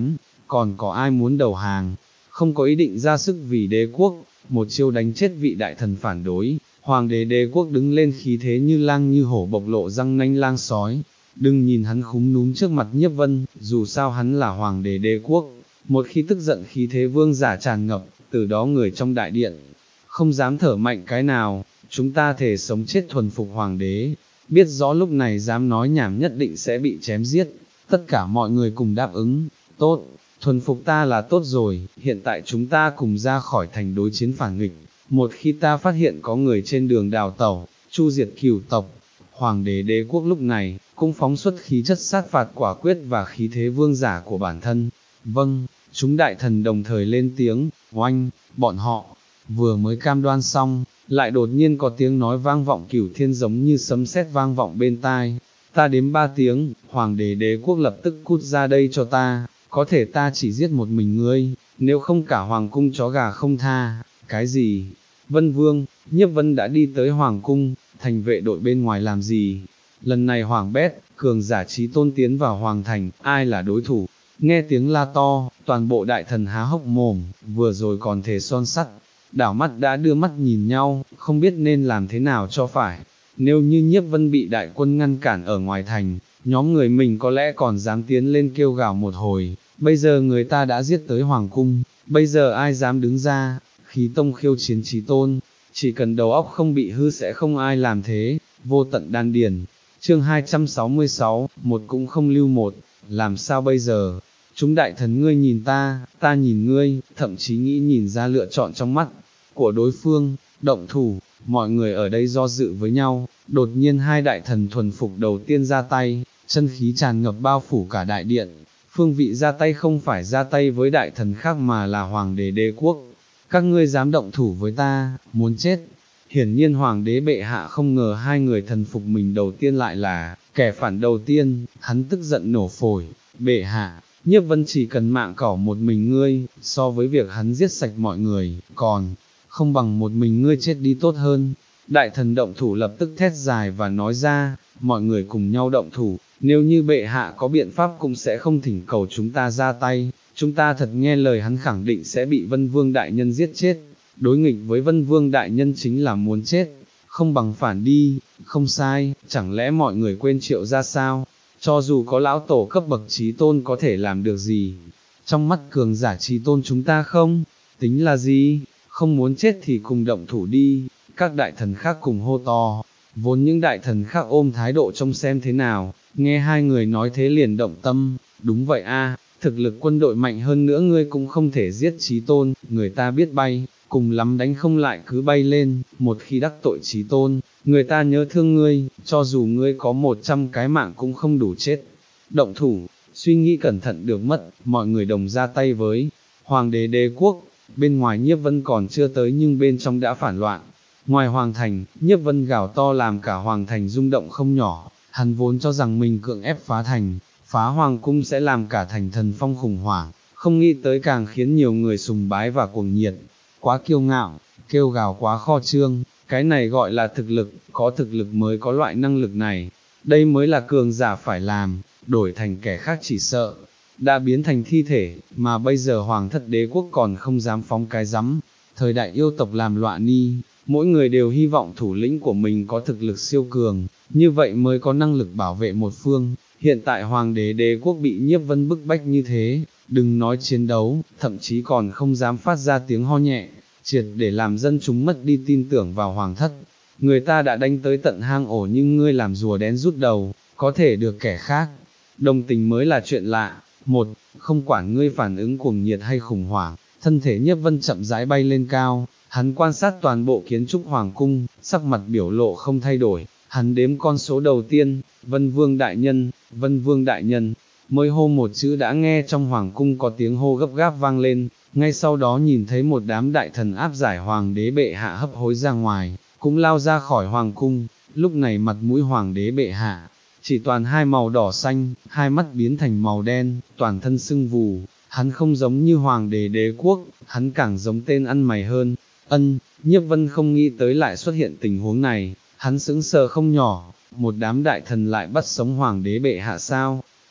còn có ai muốn đầu hàng, không có ý định ra sức vì đế quốc, một chiêu đánh chết vị đại thần phản đối. Hoàng đế đế quốc đứng lên khí thế như lang như hổ, bộc lộ răng nanh lang sói. Đừng nhìn hắn khúm núm trước mặt Nhiếp Vân, dù sao hắn là hoàng đế đế quốc, một khi tức giận khí thế vương giả tràn ngập, từ đó người trong đại điện không dám thở mạnh cái nào. Chúng ta thề sống chết thuần phục hoàng đế, biết rõ lúc này dám nói nhảm nhất định sẽ bị chém giết. Tất cả mọi người cùng đáp ứng, tốt, thuần phục ta là tốt rồi, hiện tại chúng ta cùng ra khỏi thành đối chiến phản nghịch. Một khi ta phát hiện có người trên đường đào tẩu, chu diệt cửu tộc. Hoàng đế đế quốc lúc này, cũng phóng xuất khí chất sát phạt quả quyết và khí thế vương giả của bản thân. Vâng, chúng đại thần đồng thời lên tiếng, oanh, bọn họ, vừa mới cam đoan xong, lại đột nhiên có tiếng nói vang vọng cửu thiên giống như sấm sét vang vọng bên tai. Ta đếm ba tiếng, hoàng đế đế quốc lập tức cút ra đây cho ta, có thể ta chỉ giết một mình ngươi, nếu không cả hoàng cung chó gà không tha. Cái gì? Vân Vương, Nhiếp Vân đã đi tới hoàng cung, thành vệ đội bên ngoài làm gì? Lần này hoàng bét, cường giả chí tôn tiến vào hoàng thành, ai là đối thủ? Nghe tiếng la to, toàn bộ đại thần há hốc mồm, vừa rồi còn thề son sắt, đảo mắt đã đưa mắt nhìn nhau, không biết nên làm thế nào cho phải. Nếu như Nhiếp Vân bị đại quân ngăn cản ở ngoài thành, nhóm người mình có lẽ còn dám tiến lên kêu gào một hồi, bây giờ người ta đã giết tới hoàng cung, bây giờ ai dám đứng ra? Khí tông khiêu chiến chí tôn, chỉ cần đầu óc không bị hư sẽ không ai làm thế. Vô tận đan điền, chương hai trăm sáu mươi sáu, một cũng không lưu một, làm sao bây giờ? Chúng đại thần ngươi nhìn ta, ta nhìn ngươi, thậm chí nghĩ nhìn ra lựa chọn trong mắt của đối phương, động thủ. Mọi người ở đây do dự với nhau, đột nhiên hai đại thần thuần phục đầu tiên ra tay, chân khí tràn ngập bao phủ cả đại điện. Phương vị ra tay không phải ra tay với đại thần khác mà là hoàng đế đế quốc. Các ngươi dám động thủ với ta, muốn chết. Hiển nhiên hoàng đế bệ hạ không ngờ hai người thần phục mình đầu tiên lại là kẻ phản đầu tiên, hắn tức giận nổ phổi. Bệ hạ, Nhiếp Vân chỉ cần mạng cỏ một mình ngươi, so với việc hắn giết sạch mọi người, còn không bằng một mình ngươi chết đi tốt hơn. Đại thần động thủ lập tức thét dài và nói ra, mọi người cùng nhau động thủ, nếu như bệ hạ có biện pháp cũng sẽ không thỉnh cầu chúng ta ra tay, chúng ta thật nghe lời hắn khẳng định sẽ bị Vân Vương đại nhân giết chết. Đối nghịch với Vân Vương đại nhân chính là muốn chết, không bằng phản đi. Không sai, chẳng lẽ mọi người quên Triệu gia sao? Cho dù có lão tổ cấp bậc chí tôn có thể làm được gì? Trong mắt cường giả chí tôn chúng ta không tính là gì? Không muốn chết thì cùng động thủ đi. Các đại thần khác cùng hô to, vốn những đại thần khác ôm thái độ trông xem thế nào, nghe hai người nói thế liền động tâm. Đúng vậy a, thực lực quân đội mạnh hơn nữa ngươi cũng không thể giết chí tôn, người ta biết bay, cùng lắm đánh không lại cứ bay lên, một khi đắc tội chí tôn, người ta nhớ thương ngươi, cho dù ngươi có một trăm cái mạng cũng không đủ chết. Động thủ, suy nghĩ cẩn thận được mất, mọi người đồng ra tay với hoàng đế đế quốc. Bên ngoài Nhiếp Vân còn chưa tới nhưng bên trong đã phản loạn. Ngoài hoàng thành, Nhiếp Vân gào to làm cả hoàng thành rung động không nhỏ, hắn vốn cho rằng mình cưỡng ép phá thành, phá hoàng cung sẽ làm cả thành thần phong khủng hoảng, không nghĩ tới càng khiến nhiều người sùng bái và cuồng nhiệt. Quá kiêu ngạo, kêu gào quá kho trương, cái này gọi là thực lực, có thực lực mới có loại năng lực này, đây mới là cường giả phải làm, đổi thành kẻ khác chỉ sợ đã biến thành thi thể, mà bây giờ hoàng thất đế quốc còn không dám phóng cái rắm. Thời đại yêu tộc làm loạn ni, mỗi người đều hy vọng thủ lĩnh của mình có thực lực siêu cường, như vậy mới có năng lực bảo vệ một phương. Hiện tại hoàng đế đế quốc bị Nhiếp Vân bức bách như thế, đừng nói chiến đấu, thậm chí còn không dám phát ra tiếng ho nhẹ, triệt để làm dân chúng mất đi tin tưởng vào hoàng thất. Người ta đã đánh tới tận hang ổ nhưng ngươi làm rùa đen rút đầu, có thể được kẻ khác đồng tình mới là chuyện lạ. Một, không quản ngươi phản ứng cuồng nhiệt hay khủng hoảng, thân thể Nhiếp Vân chậm rãi bay lên cao, hắn quan sát toàn bộ kiến trúc hoàng cung, sắc mặt biểu lộ không thay đổi, hắn đếm con số đầu tiên, Vân Vương đại nhân, Vân Vương đại nhân, mới hô một chữ đã nghe trong hoàng cung có tiếng hô gấp gáp vang lên, ngay sau đó nhìn thấy một đám đại thần áp giải hoàng đế bệ hạ hấp hối ra ngoài, cũng lao ra khỏi hoàng cung. Lúc này mặt mũi hoàng đế bệ hạ chỉ toàn hai màu đỏ xanh, hai mắt biến thành màu đen, toàn thân sưng vù, hắn không giống như hoàng đế đế quốc, hắn càng giống tên ăn mày hơn. Ân, Nhiếp Vân không nghĩ tới lại xuất hiện tình huống này, hắn sững sờ không nhỏ, một đám đại thần lại bắt sống hoàng đế bệ hạ sao?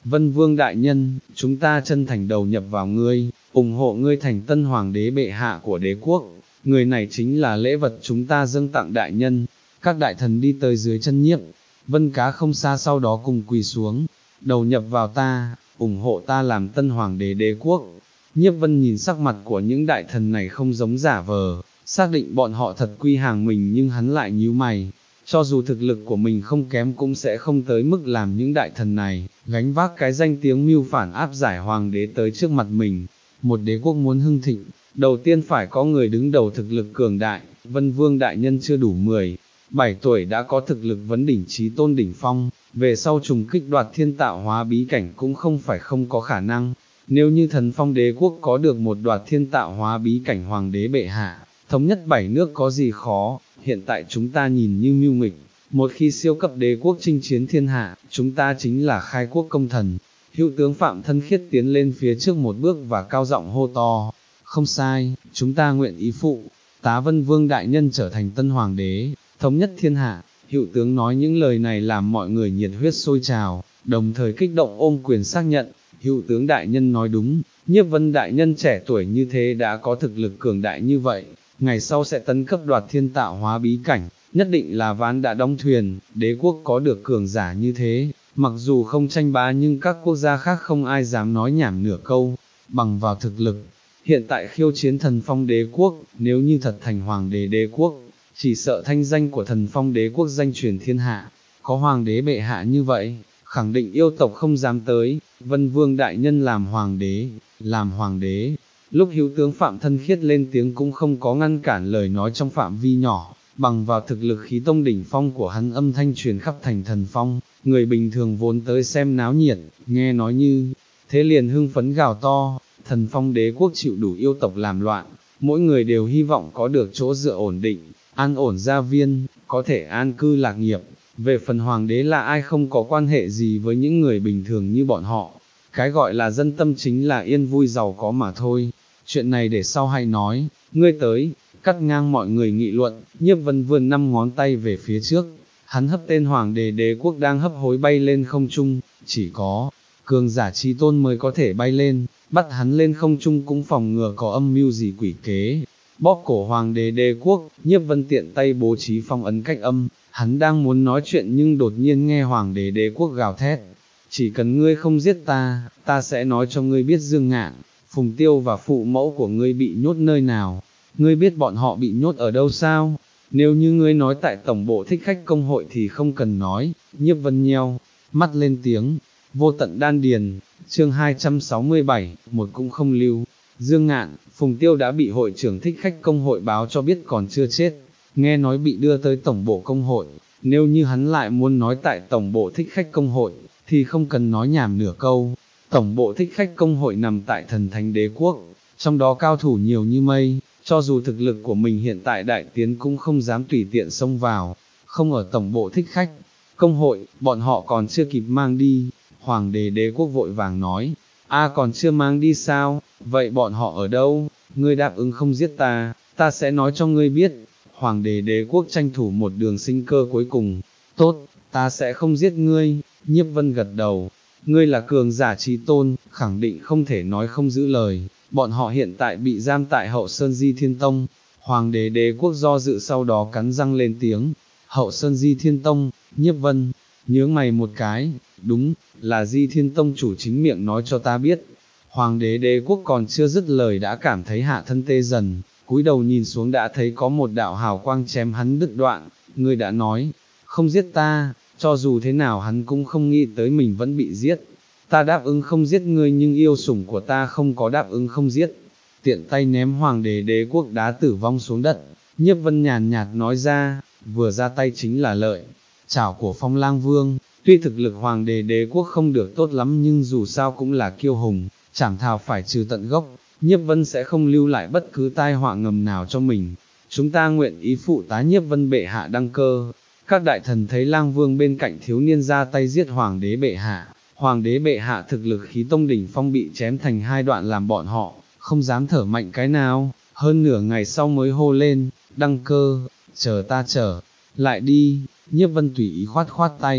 Vân Vương đại nhân, chúng ta chân thành đầu nhập vào ngươi, ủng hộ ngươi thành tân hoàng đế bệ hạ của đế quốc, người này chính là lễ vật chúng ta dâng tặng đại nhân. Các đại thần đi tới dưới chân Nhiếp Vân Cá không xa sau đó cùng quỳ xuống, đầu nhập vào ta, ủng hộ ta làm tân hoàng đế đế quốc. Nhiếp Vân nhìn sắc mặt của những đại thần này không giống giả vờ, xác định bọn họ thật quy hàng mình, nhưng hắn lại nhíu mày, cho dù thực lực của mình không kém cũng sẽ không tới mức làm những đại thần này gánh vác cái danh tiếng mưu phản áp giải hoàng đế tới trước mặt mình. Một đế quốc muốn hưng thịnh, đầu tiên phải có người đứng đầu thực lực cường đại. Vân Vương đại nhân chưa đủ mười bảy tuổi đã có thực lực vấn đỉnh chí tôn đỉnh phong, về sau trùng kích đoạt thiên tạo hóa bí cảnh cũng không phải không có khả năng. Nếu như Thần Phong đế quốc có được một đoạt thiên tạo hóa bí cảnh hoàng đế bệ hạ, thống nhất bảy nước có gì khó. Hiện tại chúng ta nhìn như mưu nghịch, một khi siêu cấp đế quốc chinh chiến thiên hạ, chúng ta chính là khai quốc công thần. Hữu tướng Phạm Thân Khiết tiến lên phía trước một bước và cao giọng hô to, không sai, chúng ta nguyện ý phụ tá Vân Vương đại nhân trở thành tân hoàng đế, thống nhất thiên hạ. Hữu tướng nói những lời này làm mọi người nhiệt huyết sôi trào, đồng thời kích động ôm quyền xác nhận, Hữu tướng đại nhân nói đúng, Nhiếp Vân đại nhân trẻ tuổi như thế đã có thực lực cường đại như vậy, ngày sau sẽ tấn cấp đoạt thiên tạo hóa bí cảnh, nhất định là ván đã đóng thuyền. Đế quốc có được cường giả như thế, mặc dù không tranh bá nhưng các quốc gia khác không ai dám nói nhảm nửa câu. Bằng vào thực lực, hiện tại khiêu chiến Thần Phong đế quốc, nếu như thật thành hoàng đế đế quốc, chỉ sợ thanh danh của Thần Phong đế quốc danh truyền thiên hạ. Có hoàng đế bệ hạ như vậy, khẳng định yêu tộc không dám tới. Vân Vương đại nhân làm hoàng đế, làm hoàng đế. Lúc Hữu tướng Phạm Thân Khiết lên tiếng cũng không có ngăn cản lời nói trong phạm vi nhỏ, bằng vào thực lực khí tông đỉnh phong của hắn âm thanh truyền khắp thành Thần Phong, người bình thường vốn tới xem náo nhiệt, nghe nói như thế liền hưng phấn gào to. Thần Phong đế quốc chịu đủ yêu tộc làm loạn, mỗi người đều hy vọng có được chỗ dựa ổn định, an ổn gia viên, có thể an cư lạc nghiệp. Về phần hoàng đế là ai không có quan hệ gì với những người bình thường như bọn họ, cái gọi là dân tâm chính là yên vui giàu có mà thôi. Chuyện này để sau hay nói, ngươi tới, cắt ngang mọi người nghị luận. Nhiếp Vân vươn năm ngón tay về phía trước, hắn hấp tên hoàng đế đế quốc đang hấp hối bay lên không trung, chỉ có cường giả chí tôn mới có thể bay lên, bắt hắn lên không trung cũng phòng ngừa có âm mưu gì quỷ kế. Bóp cổ hoàng đế đế quốc, Nhiếp Vân tiện tay bố trí phong ấn cách âm, hắn đang muốn nói chuyện nhưng đột nhiên nghe hoàng đế đế quốc gào thét, chỉ cần ngươi không giết ta, ta sẽ nói cho ngươi biết Dương Ngạn, Phùng Tiêu và phụ mẫu của ngươi bị nhốt nơi nào. Ngươi biết bọn họ bị nhốt ở đâu sao? Nếu như ngươi nói tại tổng bộ thích khách công hội thì không cần nói. Nhiếp Vân nheo mắt lên tiếng, vô tận đan điền. Chương hai trăm sáu mươi bảy, một cũng không lưu. Dương Ngạn, Phùng Tiêu đã bị hội trưởng thích khách công hội báo cho biết còn chưa chết, nghe nói bị đưa tới tổng bộ công hội. Nếu như hắn lại muốn nói tại tổng bộ thích khách công hội, thì không cần nói nhảm nửa câu. Tổng bộ thích khách công hội nằm tại Thần Thánh đế quốc, trong đó cao thủ nhiều như mây, cho dù thực lực của mình hiện tại đại tiến cũng không dám tùy tiện xông vào. Không ở tổng bộ thích khách công hội, bọn họ còn chưa kịp mang đi. Hoàng đế đế quốc vội vàng nói, a còn chưa mang đi sao, vậy bọn họ ở đâu? Ngươi đáp ứng không giết ta, ta sẽ nói cho ngươi biết. Hoàng đế đế quốc tranh thủ một đường sinh cơ cuối cùng, tốt, ta sẽ không giết ngươi. Nhiếp Vân gật đầu, ngươi là cường giả chí tôn, khẳng định không thể nói không giữ lời. Bọn họ hiện tại bị giam tại Hậu Sơn Di Thiên Tông. Hoàng đế đế quốc do dự sau đó cắn răng lên tiếng, Hậu Sơn Di Thiên Tông. Nhiếp Vân nhướng mày một cái, đúng, là Di Thiên Tông chủ chính miệng nói cho ta biết. Hoàng đế đế quốc còn chưa dứt lời đã cảm thấy hạ thân tê dần, cúi đầu nhìn xuống đã thấy có một đạo hào quang chém hắn đứt đoạn. Ngươi đã nói, không giết ta, cho dù thế nào hắn cũng không nghĩ tới mình vẫn bị giết. Ta đáp ứng không giết ngươi nhưng yêu sủng của ta không có đáp ứng không giết. Tiện tay ném hoàng đế đế quốc đá tử vong xuống đất. Nhiếp Vân nhàn nhạt nói ra, vừa ra tay chính là lợi chảo của Phong Lang Vương. Tuy thực lực hoàng đế đế quốc không được tốt lắm nhưng dù sao cũng là kiêu hùng, chẳng thà phải trừ tận gốc. Nhiếp Vân sẽ không lưu lại bất cứ tai họa ngầm nào cho mình. Chúng ta nguyện ý phụ tá Nhiếp Vân bệ hạ đăng cơ. Các đại thần thấy Lang Vương bên cạnh thiếu niên ra tay giết hoàng đế bệ hạ. Hoàng đế bệ hạ thực lực khí tông đỉnh phong bị chém thành hai đoạn làm bọn họ không dám thở mạnh cái nào. Hơn nửa ngày sau mới hô lên, đăng cơ, chờ ta chờ lại đi. Nhiếp Vân tùy ý khoát khoát tay,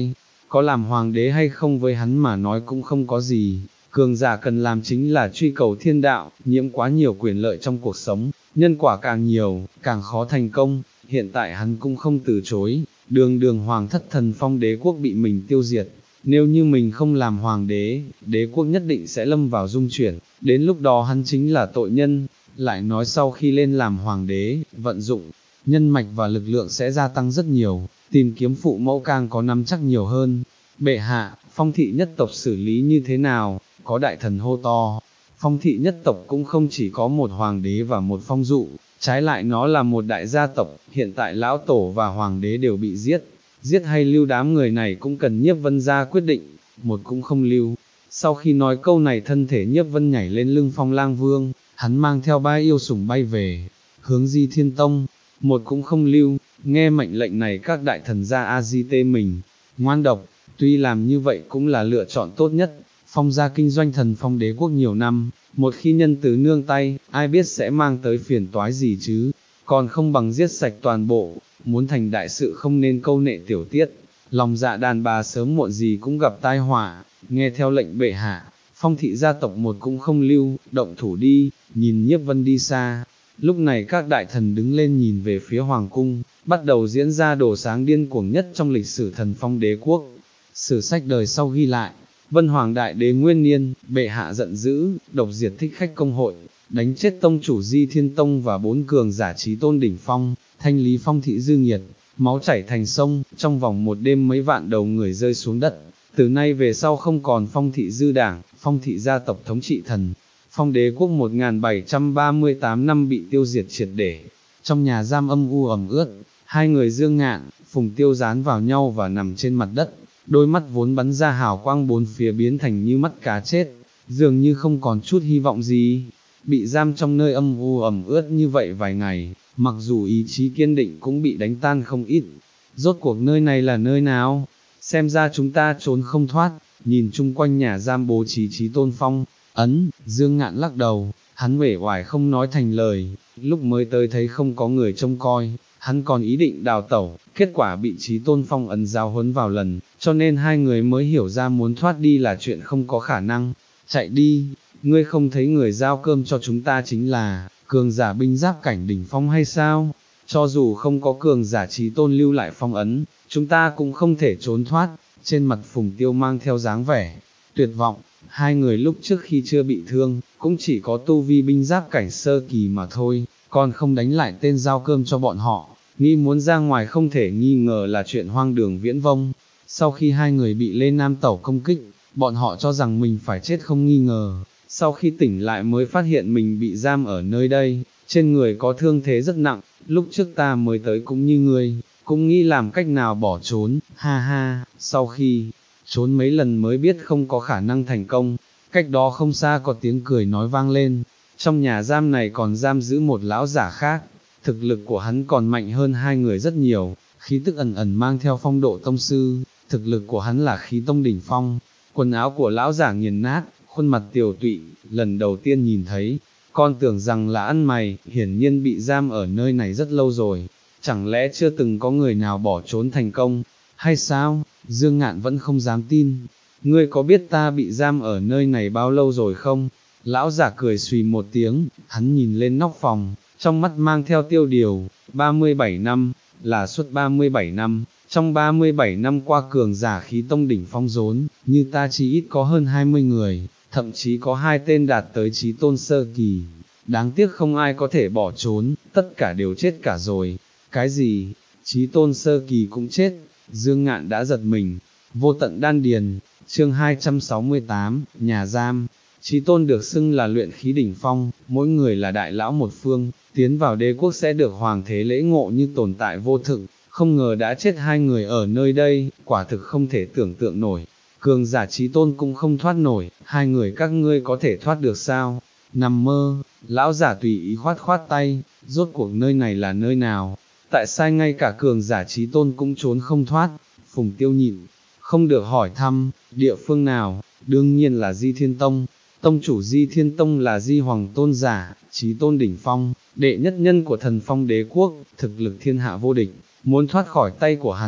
có làm hoàng đế hay không với hắn mà nói cũng không có gì, cường giả cần làm chính là truy cầu thiên đạo, nhiễm quá nhiều quyền lợi trong cuộc sống, nhân quả càng nhiều, càng khó thành công, hiện tại hắn cũng không từ chối, đường đường hoàng thất thần phong đế quốc bị mình tiêu diệt, nếu như mình không làm hoàng đế, đế quốc nhất định sẽ lâm vào dung chuyển, đến lúc đó hắn chính là tội nhân, lại nói sau khi lên làm hoàng đế, vận dụng, nhân mạch và lực lượng sẽ gia tăng rất nhiều, tìm kiếm phụ mẫu càng có nắm chắc nhiều hơn. Bệ hạ, Phong thị nhất tộc xử lý như thế nào? Có đại thần hô to. Phong thị nhất tộc cũng không chỉ có một hoàng đế và một phong dụ, trái lại nó là một đại gia tộc, hiện tại lão tổ và hoàng đế đều bị giết, giết hay lưu đám người này cũng cần Nhiếp Vân ra quyết định, một cũng không lưu. Sau khi nói câu này thân thể Nhiếp Vân nhảy lên lưng Phong Lang Vương, hắn mang theo ba yêu sủng bay về, hướng Di Thiên Tông, một cũng không lưu. Nghe mệnh lệnh này các đại thần gia a di tê mình, ngoan độc, tuy làm như vậy cũng là lựa chọn tốt nhất. Phong gia kinh doanh thần phong đế quốc nhiều năm, một khi nhân tứ nương tay, ai biết sẽ mang tới phiền toái gì chứ, còn không bằng giết sạch toàn bộ, muốn thành đại sự không nên câu nệ tiểu tiết, lòng dạ đàn bà sớm muộn gì cũng gặp tai họa, nghe theo lệnh bệ hạ, Phong thị gia tộc một cũng không lưu, động thủ đi, nhìn Nhiếp Vân đi xa. Lúc này các đại thần đứng lên nhìn về phía hoàng cung, bắt đầu diễn ra đồ sáng điên cuồng nhất trong lịch sử thần phong đế quốc. Sử sách đời sau ghi lại, Vân Hoàng đại đế nguyên niên, bệ hạ giận dữ, độc diệt thích khách công hội, đánh chết tông chủ Di Thiên Tông và bốn cường giả chí tôn đỉnh phong, thanh lý Phong thị dư nghiệt, máu chảy thành sông, trong vòng một đêm mấy vạn đầu người rơi xuống đất. Từ nay về sau không còn Phong thị dư đảng, Phong thị gia tộc thống trị thần Phong đế quốc một nghìn bảy trăm ba mươi tám năm bị tiêu diệt triệt để. Trong nhà giam âm u ẩm ướt, hai người Dương Ngạn, Phùng Tiêu dán vào nhau và nằm trên mặt đất, đôi mắt vốn bắn ra hào quang bốn phía biến thành như mắt cá chết, dường như không còn chút hy vọng gì. Bị giam trong nơi âm u ẩm ướt như vậy vài ngày, mặc dù ý chí kiên định cũng bị đánh tan không ít. Rốt cuộc nơi này là nơi nào? Xem ra chúng ta trốn không thoát. Nhìn chung quanh nhà giam bố trí chí tôn phong ấn, Dương Ngạn lắc đầu, hắn uể oải không nói thành lời. Lúc mới tới thấy không có người trông coi, hắn còn ý định đào tẩu, kết quả bị chí tôn phong ấn giáo huấn vào lần, cho nên hai người mới hiểu ra muốn thoát đi là chuyện không có khả năng. Chạy đi, ngươi không thấy người giao cơm cho chúng ta chính là cường giả binh giáp cảnh đỉnh phong hay sao? Cho dù không có cường giả chí tôn lưu lại phong ấn, chúng ta cũng không thể trốn thoát. Trên mặt Phùng Tiêu mang theo dáng vẻ tuyệt vọng, hai người lúc trước khi chưa bị thương, cũng chỉ có tu vi binh giáp cảnh sơ kỳ mà thôi, còn không đánh lại tên giao cơm cho bọn họ, nghĩ muốn ra ngoài không thể nghi ngờ là chuyện hoang đường viễn vông. Sau khi hai người bị Lê Nam Tẩu công kích, bọn họ cho rằng mình phải chết không nghi ngờ, sau khi tỉnh lại mới phát hiện mình bị giam ở nơi đây, trên người có thương thế rất nặng, lúc trước ta mới tới cũng như ngươi, cũng nghĩ làm cách nào bỏ trốn, ha ha, sau khi trốn mấy lần mới biết không có khả năng thành công. Cách đó không xa có tiếng cười nói vang lên, trong nhà giam này còn giam giữ một lão giả khác, thực lực của hắn còn mạnh hơn hai người rất nhiều, khí tức ẩn ẩn mang theo phong độ tông sư, thực lực của hắn là khí tông đỉnh phong. Quần áo của lão giả nghiền nát, khuôn mặt tiều tụy, lần đầu tiên nhìn thấy, con tưởng rằng là ăn mày, hiển nhiên bị giam ở nơi này rất lâu rồi, chẳng lẽ chưa từng có người nào bỏ trốn thành công, hay sao? Dương Ngạn vẫn không dám tin. Ngươi có biết ta bị giam ở nơi này bao lâu rồi không? Lão giả cười xùy một tiếng, hắn nhìn lên nóc phòng, trong mắt mang theo tiêu điều, ba mươi bảy năm, là suốt ba mươi bảy năm, trong ba mươi bảy năm qua cường giả khí tông đỉnh phong rốn, như ta chỉ ít có hơn hai mươi người, thậm chí có hai tên đạt tới chí tôn sơ kỳ, đáng tiếc không ai có thể bỏ trốn, tất cả đều chết cả rồi. Cái gì? Chí tôn sơ kỳ cũng chết? Dương Ngạn đã giật mình. Vô tận đan điền, chương hai trăm sáu mươi tám, nhà giam. Chí tôn được xưng là luyện khí đỉnh phong, mỗi người là đại lão một phương, tiến vào đế quốc sẽ được hoàng thế lễ ngộ như tồn tại vô thượng, không ngờ đã chết hai người ở nơi đây, quả thực không thể tưởng tượng nổi. Cường giả chí tôn cũng không thoát nổi, hai người các ngươi có thể thoát được sao? Nằm mơ, lão giả tùy ý khoát khoát tay, rốt cuộc nơi này là nơi nào? Tại sao ngay cả cường giả chí tôn cũng trốn không thoát? Phùng Tiêu nhịn không được hỏi thăm, địa phương nào? Đương nhiên là Di Thiên Tông. Tông chủ Di Thiên Tông là Di Hoàng tôn giả, chí tôn đỉnh phong, đệ nhất nhân của thần phong đế quốc, thực lực thiên hạ vô địch, muốn thoát khỏi tay của hắn,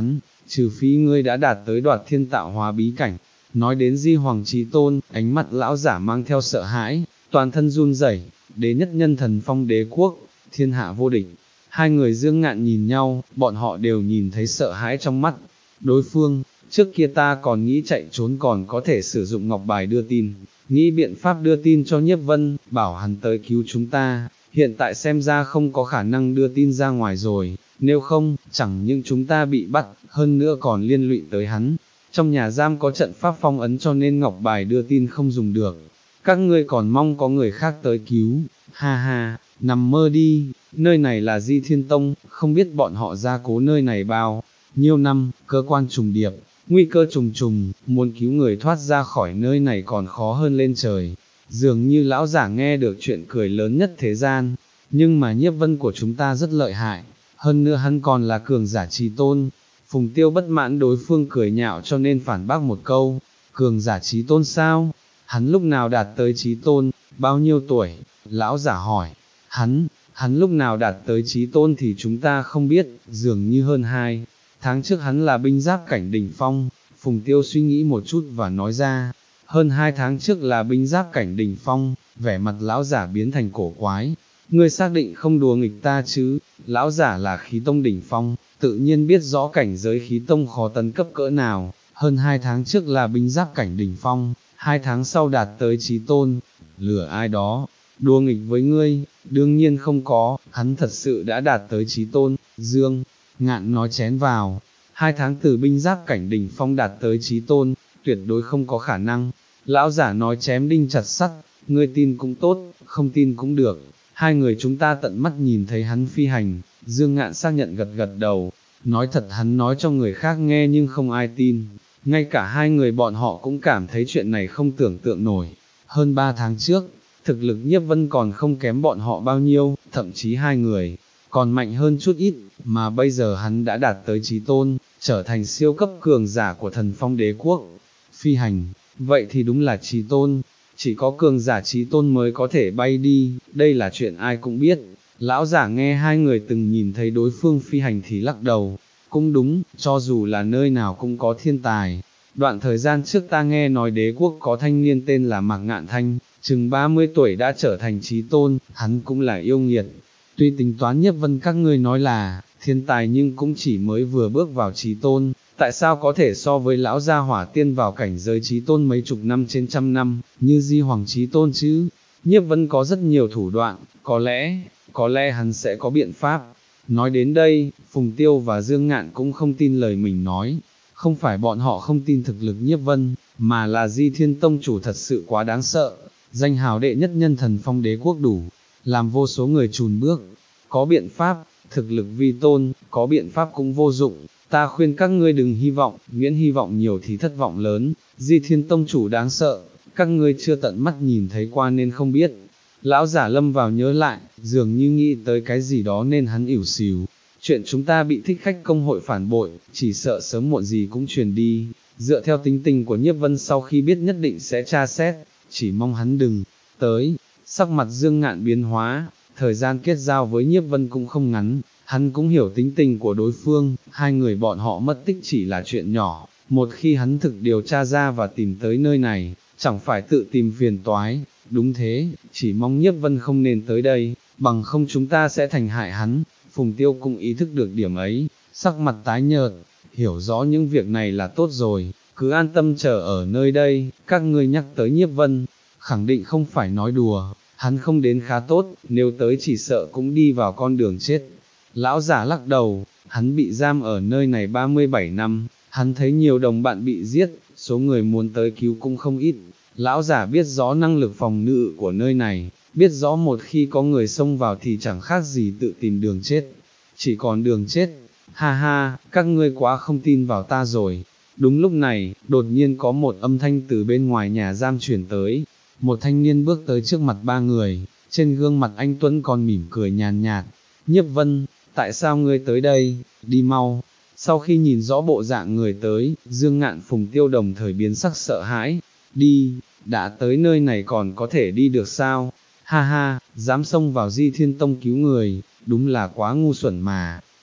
trừ phi ngươi đã đạt tới đoạt thiên tạo hóa bí cảnh. Nói đến Di Hoàng Chí Tôn, ánh mắt lão giả mang theo sợ hãi, toàn thân run rẩy, đế nhất nhân thần phong đế quốc, thiên hạ vô địch. Hai người Dương Ngạn nhìn nhau, bọn họ đều nhìn thấy sợ hãi trong mắt. Đối phương, trước kia ta còn nghĩ chạy trốn còn có thể sử dụng ngọc bài đưa tin, nghĩ biện pháp đưa tin cho Nhiếp Vân, bảo hắn tới cứu chúng ta, hiện tại xem ra không có khả năng đưa tin ra ngoài rồi, nếu không, chẳng những chúng ta bị bắt, hơn nữa còn liên lụy tới hắn. Trong nhà giam có trận pháp phong ấn cho nên ngọc bài đưa tin không dùng được, các ngươi còn mong có người khác tới cứu, ha ha, nằm mơ đi, nơi này là Di Thiên Tông, không biết bọn họ gia cố nơi này bao nhiêu năm, cơ quan trùng điệp, nguy cơ trùng trùng, muốn cứu người thoát ra khỏi nơi này còn khó hơn lên trời. Dường như lão giả nghe được chuyện cười lớn nhất thế gian, nhưng mà Nhiếp Vân của chúng ta rất lợi hại, hơn nữa hắn còn là cường giả Chí Tôn. Phùng Tiêu bất mãn đối phương cười nhạo cho nên phản bác một câu, cường giả Chí Tôn sao? Hắn lúc nào đạt tới Chí Tôn, bao nhiêu tuổi? Lão giả hỏi, hắn, hắn lúc nào đạt tới Chí Tôn thì chúng ta không biết, dường như hơn hai tháng trước hắn là binh giáp cảnh đỉnh phong. Phùng Tiêu suy nghĩ một chút và nói ra, hơn hai tháng trước là binh giáp cảnh đỉnh phong, vẻ mặt lão giả biến thành cổ quái. Ngươi xác định không đùa nghịch ta chứ? Lão giả là khí tông đỉnh phong, tự nhiên biết rõ cảnh giới khí tông khó tấn cấp cỡ nào, hơn hai tháng trước là binh giáp cảnh đỉnh phong, hai tháng sau đạt tới Chí Tôn, lừa ai đó, đùa nghịch với ngươi, đương nhiên không có, hắn thật sự đã đạt tới Chí Tôn. Dương Ngạn nói chén vào, hai tháng từ binh giáp cảnh đỉnh phong đạt tới Chí Tôn, tuyệt đối không có khả năng. Lão giả nói chém đinh chặt sắt, ngươi tin cũng tốt, không tin cũng được. Hai người chúng ta tận mắt nhìn thấy hắn phi hành, Dương Ngạn xác nhận gật gật đầu, nói thật hắn nói cho người khác nghe nhưng không ai tin, ngay cả hai người bọn họ cũng cảm thấy chuyện này không tưởng tượng nổi. Hơn ba tháng trước, thực lực Nhiếp Vân còn không kém bọn họ bao nhiêu, thậm chí hai người còn mạnh hơn chút ít, mà bây giờ hắn đã đạt tới Chí Tôn, trở thành siêu cấp cường giả của thần phong đế quốc. Phi hành, vậy thì đúng là Chí Tôn. Chỉ có cường giả Chí Tôn mới có thể bay đi, đây là chuyện ai cũng biết. Lão giả nghe hai người từng nhìn thấy đối phương phi hành thì lắc đầu, cũng đúng, cho dù là nơi nào cũng có thiên tài. Đoạn thời gian trước ta nghe nói đế quốc có thanh niên tên là Mạc Ngạn Thanh, chừng ba mươi tuổi đã trở thành Chí Tôn, hắn cũng là yêu nghiệt. Tuy tính toán Nhiếp Vân các ngươi nói là thiên tài nhưng cũng chỉ mới vừa bước vào Chí Tôn, tại sao có thể so với lão gia hỏa tiên vào cảnh giới Chí Tôn mấy chục năm trên trăm năm, như Di Hoàng Chí Tôn chứ? Nhiếp Vân có rất nhiều thủ đoạn, có lẽ, có lẽ hắn sẽ có biện pháp. Nói đến đây, Phùng Tiêu và Dương Ngạn cũng không tin lời mình nói, không phải bọn họ không tin thực lực Nhiếp Vân, mà là Di Thiên Tông chủ thật sự quá đáng sợ, danh hào đệ nhất nhân thần phong đế quốc đủ, làm vô số người chùn bước. Có biện pháp, thực lực vi tôn, có biện pháp cũng vô dụng. Ta khuyên các ngươi đừng hy vọng, miễn hy vọng nhiều thì thất vọng lớn. Di Thiên Tông chủ đáng sợ, các ngươi chưa tận mắt nhìn thấy qua nên không biết. Lão giả lâm vào nhớ lại, dường như nghĩ tới cái gì đó nên hắn ỉu xìu. Chuyện chúng ta bị thích khách công hội phản bội, chỉ sợ sớm muộn gì cũng truyền đi. Dựa theo tính tình của Nhiếp Vân sau khi biết nhất định sẽ tra xét, chỉ mong hắn đừng tới. Sắc mặt Dương Ngạn biến hóa, thời gian kết giao với Nhiếp Vân cũng không ngắn. Hắn cũng hiểu tính tình của đối phương, hai người bọn họ mất tích chỉ là chuyện nhỏ, một khi hắn thực điều tra ra và tìm tới nơi này, chẳng phải tự tìm phiền toái. Đúng thế, chỉ mong Nhiếp Vân không nên tới đây, bằng không chúng ta sẽ thành hại hắn. Phùng Tiêu cũng ý thức được điểm ấy, sắc mặt tái nhợt, hiểu rõ những việc này là tốt rồi, cứ an tâm chờ ở nơi đây. Các ngươi nhắc tới Nhiếp Vân, khẳng định không phải nói đùa, hắn không đến khá tốt, nếu tới chỉ sợ cũng đi vào con đường chết. Lão giả lắc đầu, hắn bị giam ở nơi này ba mươi bảy năm, hắn thấy nhiều đồng bạn bị giết, số người muốn tới cứu cũng không ít. Lão giả biết rõ năng lực phòng ngự của nơi này, biết rõ một khi có người xông vào thì chẳng khác gì tự tìm đường chết, chỉ còn đường chết. Ha ha, các ngươi quá không tin vào ta rồi. Đúng lúc này, đột nhiên có một âm thanh từ bên ngoài nhà giam chuyển tới, một thanh niên bước tới trước mặt ba người, trên gương mặt anh Tuấn còn mỉm cười nhàn nhạt. Nhiếp Vân, tại sao ngươi tới đây, đi mau. Sau khi nhìn rõ bộ dạng người tới, Dương Ngạn Phùng Tiêu đồng thời biến sắc sợ hãi. Đi, đã tới nơi này còn có thể đi được sao? Ha ha, dám xông vào Di Thiên Tông cứu người, đúng là quá ngu xuẩn mà.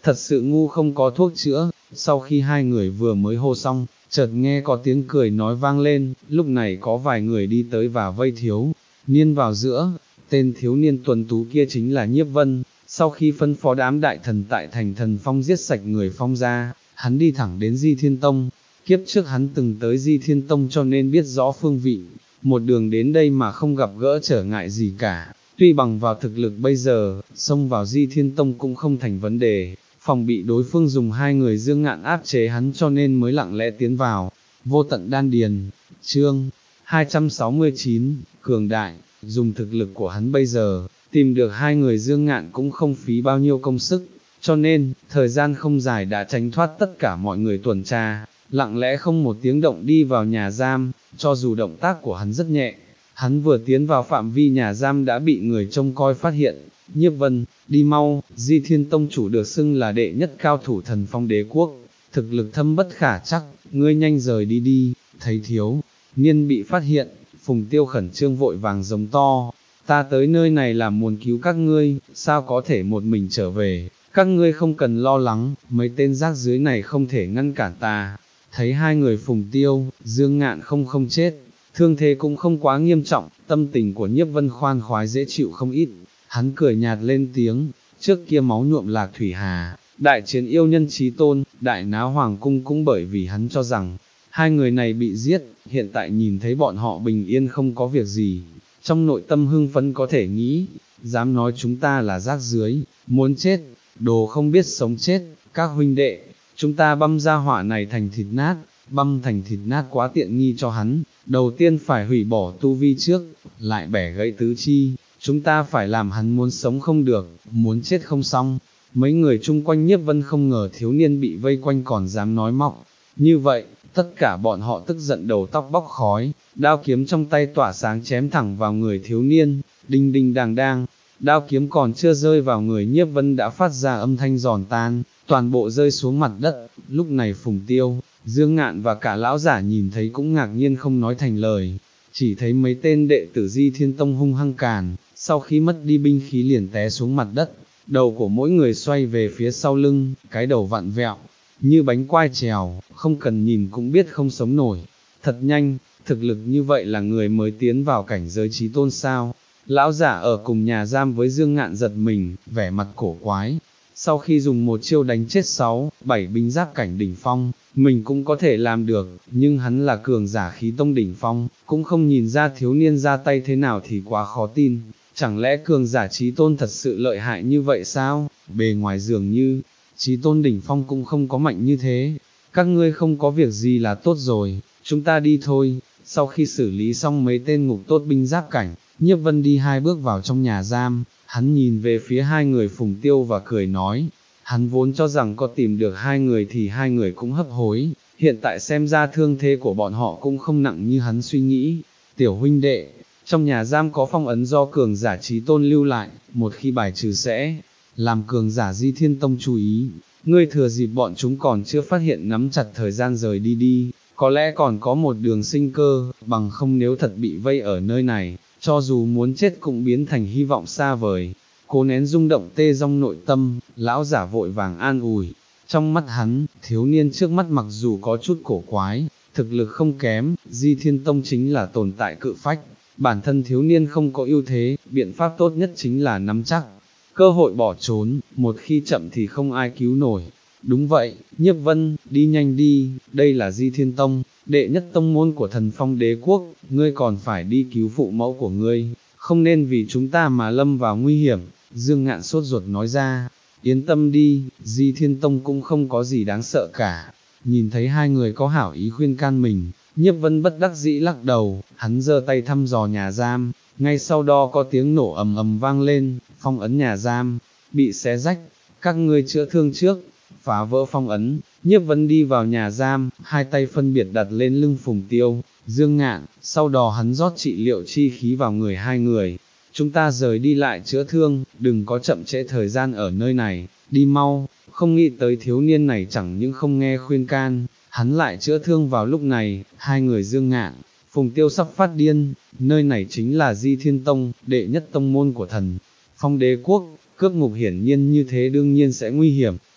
thật sự ngu không có thuốc chữa. Sau khi hai người vừa mới hô xong, chợt nghe có tiếng cười nói vang lên, lúc này có vài người đi tới và vây thiếu niên vào giữa, tên thiếu niên tuấn tú kia chính là Nhiếp Vân. Sau khi phân phó đám đại thần tại thành Thần Phong giết sạch người Phong ra, hắn đi thẳng đến Di Thiên Tông. Kiếp trước hắn từng tới Di Thiên Tông cho nên biết rõ phương vị, một đường đến đây mà không gặp gỡ trở ngại gì cả. Tuy bằng vào thực lực bây giờ, xông vào Di Thiên Tông cũng không thành vấn đề, phòng bị đối phương dùng hai người Dương Ngạn áp chế hắn cho nên mới lặng lẽ tiến vào. Vô tận đan điền, chương hai trăm sáu mươi chín, cường đại, dùng thực lực của hắn bây giờ, tìm được hai người Dương Ngạn cũng không phí bao nhiêu công sức, cho nên, thời gian không dài đã tránh thoát tất cả mọi người tuần tra, lặng lẽ không một tiếng động đi vào nhà giam. Cho dù động tác của hắn rất nhẹ, hắn vừa tiến vào phạm vi nhà giam đã bị người trông coi phát hiện. Nhiếp Vân, đi mau, Di Thiên Tông chủ được xưng là đệ nhất cao thủ Thần Phong đế quốc, thực lực thâm bất khả trắc, ngươi nhanh rời đi đi. Thấy thiếu niên bị phát hiện, Phùng Tiêu khẩn trương vội vàng giống to, ta tới nơi này là muốn cứu các ngươi, sao có thể một mình trở về, các ngươi không cần lo lắng, mấy tên rác dưới này không thể ngăn cản ta. Thấy hai người Phùng Tiêu, Dương Ngạn không không chết, thương thế cũng không quá nghiêm trọng, tâm tình của Nhiếp Vân khoan khoái dễ chịu không ít, hắn cười nhạt lên tiếng, trước kia máu nhuộm Lạc Thủy Hà, đại chiến yêu nhân chí tôn, đại náo hoàng cung cũng bởi vì hắn cho rằng, hai người này bị giết, hiện tại nhìn thấy bọn họ bình yên không có việc gì, trong nội tâm hưng phấn có thể nghĩ, dám nói chúng ta là rác dưới, muốn chết, đồ không biết sống chết, các huynh đệ, chúng ta băm ra hỏa này thành thịt nát, băm thành thịt nát quá tiện nghi cho hắn, đầu tiên phải hủy bỏ tu vi trước, lại bẻ gãy tứ chi, chúng ta phải làm hắn muốn sống không được, muốn chết không xong. Mấy người chung quanh Nhiếp Vân không ngờ thiếu niên bị vây quanh còn dám nói móc, như vậy, tất cả bọn họ tức giận đầu tóc bốc khói, đao kiếm trong tay tỏa sáng chém thẳng vào người thiếu niên, đinh đinh đàng đang, đao kiếm còn chưa rơi vào người Nhiếp Vân đã phát ra âm thanh giòn tan, toàn bộ rơi xuống mặt đất. Lúc này Phùng Tiêu, Dương Ngạn và cả lão giả nhìn thấy cũng ngạc nhiên không nói thành lời, chỉ thấy mấy tên đệ tử Di Thiên Tông hung hăng càn, sau khi mất đi binh khí liền té xuống mặt đất, đầu của mỗi người xoay về phía sau lưng, cái đầu vặn vẹo, như bánh quai trèo, không cần nhìn cũng biết không sống nổi. Thật nhanh, thực lực như vậy là người mới tiến vào cảnh giới chí tôn sao? Lão giả ở cùng nhà giam với Dương Ngạn giật mình, vẻ mặt cổ quái. Sau khi dùng một chiêu đánh chết sáu, bảy binh giáp cảnh đỉnh phong, mình cũng có thể làm được, nhưng hắn là cường giả khí tông đỉnh phong, cũng không nhìn ra thiếu niên ra tay thế nào thì quá khó tin. Chẳng lẽ cường giả chí tôn thật sự lợi hại như vậy sao? Bề ngoài dường như, chí tôn đỉnh phong cũng không có mạnh như thế. Các ngươi không có việc gì là tốt rồi, chúng ta đi thôi. Sau khi xử lý xong mấy tên ngục tốt binh giáp cảnh, Nhiếp Vân đi hai bước vào trong nhà giam, hắn nhìn về phía hai người Phùng Tiêu và cười nói, hắn vốn cho rằng có tìm được hai người thì hai người cũng hấp hối, hiện tại xem ra thương thế của bọn họ cũng không nặng như hắn suy nghĩ. Tiểu huynh đệ, trong nhà giam có phong ấn do cường giả chí tôn lưu lại, một khi bài trừ sẽ làm cường giả Di Thiên Tông chú ý, ngươi thừa dịp bọn chúng còn chưa phát hiện nắm chặt thời gian rời đi đi, có lẽ còn có một đường sinh cơ, bằng không nếu thật bị vây ở nơi này, cho dù muốn chết cũng biến thành hy vọng xa vời. Cố nén rung động tê trong nội tâm, lão giả vội vàng an ủi, trong mắt hắn, thiếu niên trước mắt mặc dù có chút cổ quái, thực lực không kém, Di Thiên Tông chính là tồn tại cự phách, bản thân thiếu niên không có ưu thế, biện pháp tốt nhất chính là nắm chắc cơ hội bỏ trốn, một khi chậm thì không ai cứu nổi. Đúng vậy, Nhiếp Vân, đi nhanh đi, đây là Di Thiên Tông, đệ nhất tông môn của Thần Phong đế quốc, ngươi còn phải đi cứu phụ mẫu của ngươi, không nên vì chúng ta mà lâm vào nguy hiểm. Dương Ngạn sốt ruột nói ra, yên tâm đi, Di Thiên Tông cũng không có gì đáng sợ cả. Nhìn thấy hai người có hảo ý khuyên can mình, Nhiếp Vân bất đắc dĩ lắc đầu, hắn giơ tay thăm dò nhà giam, ngay sau đó có tiếng nổ ầm ầm vang lên, phong ấn nhà giam bị xé rách, các ngươi chữa thương trước. Phá vỡ phong ấn, Nhiếp Vân đi vào nhà giam, hai tay phân biệt đặt lên lưng Phùng Tiêu, Dương Ngạn, sau đó hắn rót trị liệu chi khí vào người hai người. Chúng ta rời đi lại chữa thương, đừng có chậm trễ thời gian ở nơi này, đi mau. Không nghĩ tới thiếu niên này chẳng những không nghe khuyên can, hắn lại chữa thương vào lúc này. Hai người Dương Ngạn, Phùng Tiêu sắp phát điên, nơi này chính là Di Thiên Tông, đệ nhất tông môn của Thần Phong đế quốc, cướp ngục hiển nhiên như thế đương nhiên sẽ nguy hiểm,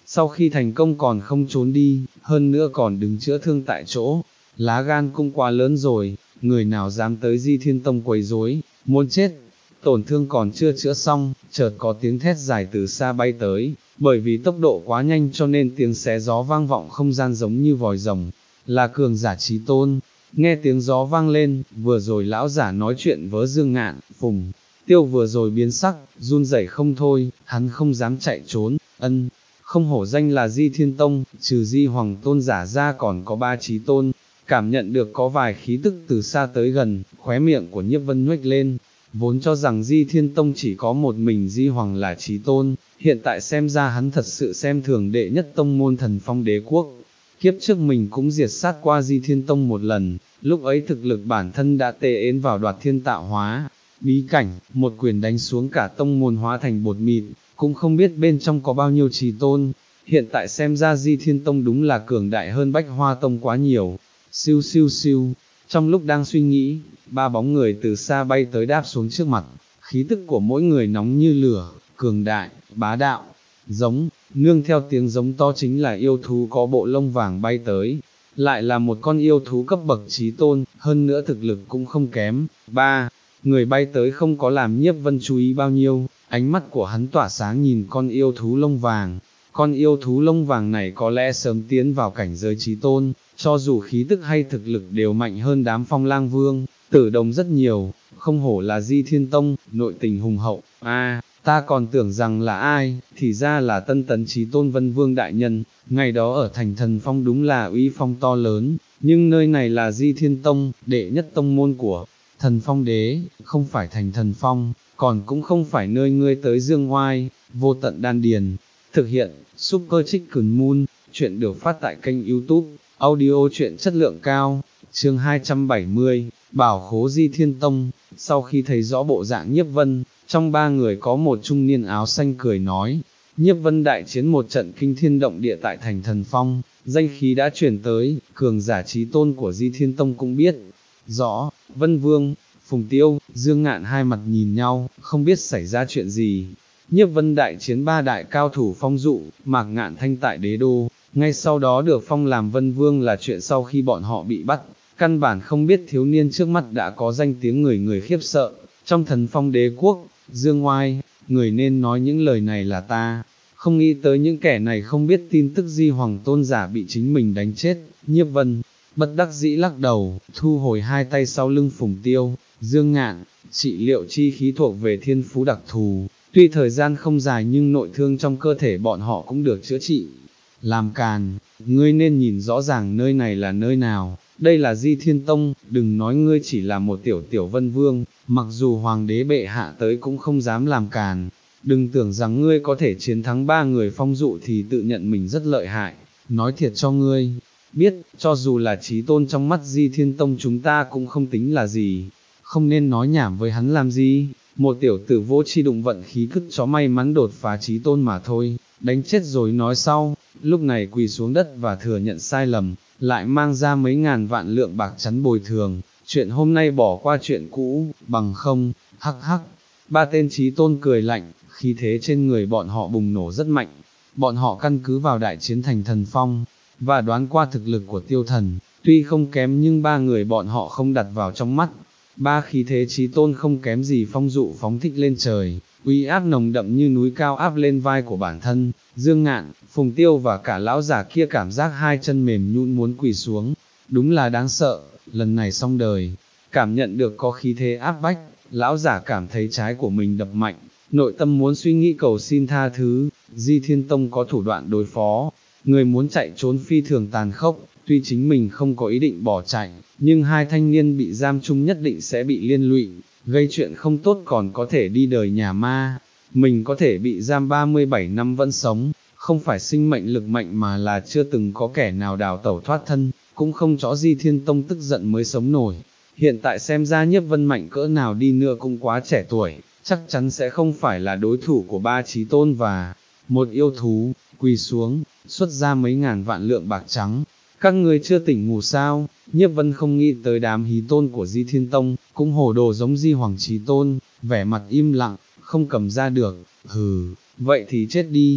sau khi thành công còn không trốn đi, hơn nữa còn đứng chữa thương tại chỗ, lá gan cũng quá lớn rồi, người nào dám tới Di Thiên Tông quấy rối, muốn chết. Tổn thương còn chưa chữa xong, chợt có tiếng thét dài từ xa bay tới, bởi vì tốc độ quá nhanh cho nên tiếng xé gió vang vọng không gian giống như vòi rồng, là cường giả chí tôn. Nghe tiếng gió vang lên, vừa rồi lão giả nói chuyện với Dương Ngạn, Phùng Tiêu vừa rồi biến sắc, run rẩy không thôi, hắn không dám chạy trốn, ân, không hổ danh là Di Thiên Tông, trừ Di Hoàng Tôn giả ra còn có ba chí tôn. Cảm nhận được có vài khí tức từ xa tới gần, khóe miệng của Nhiếp Vân nhoếch lên, vốn cho rằng Di Thiên Tông chỉ có một mình Di Hoàng là chí tôn, hiện tại xem ra hắn thật sự xem thường đệ nhất tông môn Thần Phong Đế Quốc. Kiếp trước mình cũng diệt sát qua Di Thiên Tông một lần, lúc ấy thực lực bản thân đã tê ến vào Đoạt Thiên Tạo Hóa bí cảnh, một quyền đánh xuống cả tông môn hóa thành bột mịn, cũng không biết bên trong có bao nhiêu chí tôn. Hiện tại xem ra Di Thiên Tông đúng là cường đại hơn Bách Hoa Tông quá nhiều. Siêu siêu siêu, trong lúc đang suy nghĩ, ba bóng người từ xa bay tới đáp xuống trước mặt, khí tức của mỗi người nóng như lửa, cường đại, bá đạo, giống, nương theo tiếng giống to chính là yêu thú có bộ lông vàng bay tới, lại là một con yêu thú cấp bậc chí tôn, hơn nữa thực lực cũng không kém. Ba người bay tới không có làm Nhiếp Vân chú ý bao nhiêu, ánh mắt của hắn tỏa sáng nhìn con yêu thú lông vàng. Con yêu thú lông vàng này có lẽ sớm tiến vào cảnh giới chí tôn, cho dù khí tức hay thực lực đều mạnh hơn đám Phong Lang Vương, Tử Đồng rất nhiều, không hổ là Di Thiên Tông, nội tình hùng hậu. A, à, ta còn tưởng rằng là ai, thì ra là Tân Tấn Chí Tôn Vân Vương đại nhân, ngày đó ở thành Thần Phong đúng là uy phong to lớn, nhưng nơi này là Di Thiên Tông, đệ nhất tông môn của Thần Phong Đế, không phải thành Thần Phong, còn cũng không phải nơi ngươi tới dương oai. Vô Tận Đan Điền thực hiện, Super Chicken Moon, chuyện được phát tại kênh YouTube, audio chuyện chất lượng cao, chương hai trăm bảy mươi, Bảo Khố Di Thiên Tông. Sau khi thấy rõ bộ dạng Nhiếp Vân, trong ba người có một trung niên áo xanh cười nói, Nhiếp Vân đại chiến một trận kinh thiên động địa tại thành Thần Phong, danh khí đã truyền tới, cường giả chí tôn của Di Thiên Tông cũng biết rõ. Vân Vương, Phùng Tiêu, Dương Ngạn hai mặt nhìn nhau, không biết xảy ra chuyện gì. Nhiếp Vân đại chiến ba đại cao thủ phong dụ, Mạc Ngạn Thanh tại đế đô, ngay sau đó được phong làm Vân Vương là chuyện sau khi bọn họ bị bắt, căn bản không biết thiếu niên trước mắt đã có danh tiếng người người khiếp sợ, trong Thần Phong Đế Quốc. Dương oai, người nên nói những lời này là ta, không nghĩ tới những kẻ này không biết tin tức Di Hoàng Tôn giả bị chính mình đánh chết. Nhiếp Vân bất đắc dĩ lắc đầu, thu hồi hai tay sau lưng Phùng Tiêu, Dương Ngạn, trị liệu chi khí thuộc về thiên phú đặc thù, tuy thời gian không dài nhưng nội thương trong cơ thể bọn họ cũng được chữa trị. Làm càn, ngươi nên nhìn rõ ràng nơi này là nơi nào, đây là Di Thiên Tông, đừng nói ngươi chỉ là một tiểu tiểu Vân Vương, mặc dù Hoàng đế bệ hạ tới cũng không dám làm càn, đừng tưởng rằng ngươi có thể chiến thắng ba người phong dụ thì tự nhận mình rất lợi hại, nói thiệt cho ngươi biết, cho dù là chí tôn trong mắt Di Thiên Tông chúng ta cũng không tính là gì, không nên nói nhảm với hắn làm gì, một tiểu tử vô tri đụng vận khí cứt chó may mắn đột phá chí tôn mà thôi, đánh chết rồi nói sau. Lúc này quỳ xuống đất và thừa nhận sai lầm, lại mang ra mấy ngàn vạn lượng bạc chắn bồi thường, chuyện hôm nay bỏ qua chuyện cũ, bằng không, hắc hắc. Ba tên chí tôn cười lạnh, khí thế trên người bọn họ bùng nổ rất mạnh, bọn họ căn cứ vào đại chiến thành Thần Phong, và đoán qua thực lực của Tiêu Thần, tuy không kém nhưng ba người bọn họ không đặt vào trong mắt. Ba khí thế chí tôn không kém gì phong dụ phóng thích lên trời, uy áp nồng đậm như núi cao áp lên vai của bản thân. Dương Ngạn, Phùng Tiêu và cả lão giả kia cảm giác hai chân mềm nhũn muốn quỳ xuống, đúng là đáng sợ, lần này xong đời. Cảm nhận được có khí thế áp bách, lão giả cảm thấy trái của mình đập mạnh, nội tâm muốn suy nghĩ cầu xin tha thứ. Di Thiên Tông có thủ đoạn đối phó, người muốn chạy trốn phi thường tàn khốc, tuy chính mình không có ý định bỏ chạy, nhưng hai thanh niên bị giam chung nhất định sẽ bị liên lụy, gây chuyện không tốt còn có thể đi đời nhà ma. Mình có thể bị giam ba mươi bảy năm vẫn sống, không phải sinh mệnh lực mạnh mà là chưa từng có kẻ nào đào tẩu thoát thân, cũng không rõ Di Thiên Tông tức giận mới sống nổi. Hiện tại xem ra Nhiếp Vân mạnh cỡ nào đi nữa cũng quá trẻ tuổi, chắc chắn sẽ không phải là đối thủ của ba chí tôn và một yêu thú. Quỳ xuống, xuất ra mấy ngàn vạn lượng bạc trắng. Các người chưa tỉnh ngủ sao? Nhiếp Vân không nghĩ tới đám hí tôn của Di Thiên Tông, cũng hồ đồ giống Di Hoàng Chí Tôn, vẻ mặt im lặng, không cầm ra được. Hừ, vậy thì chết đi.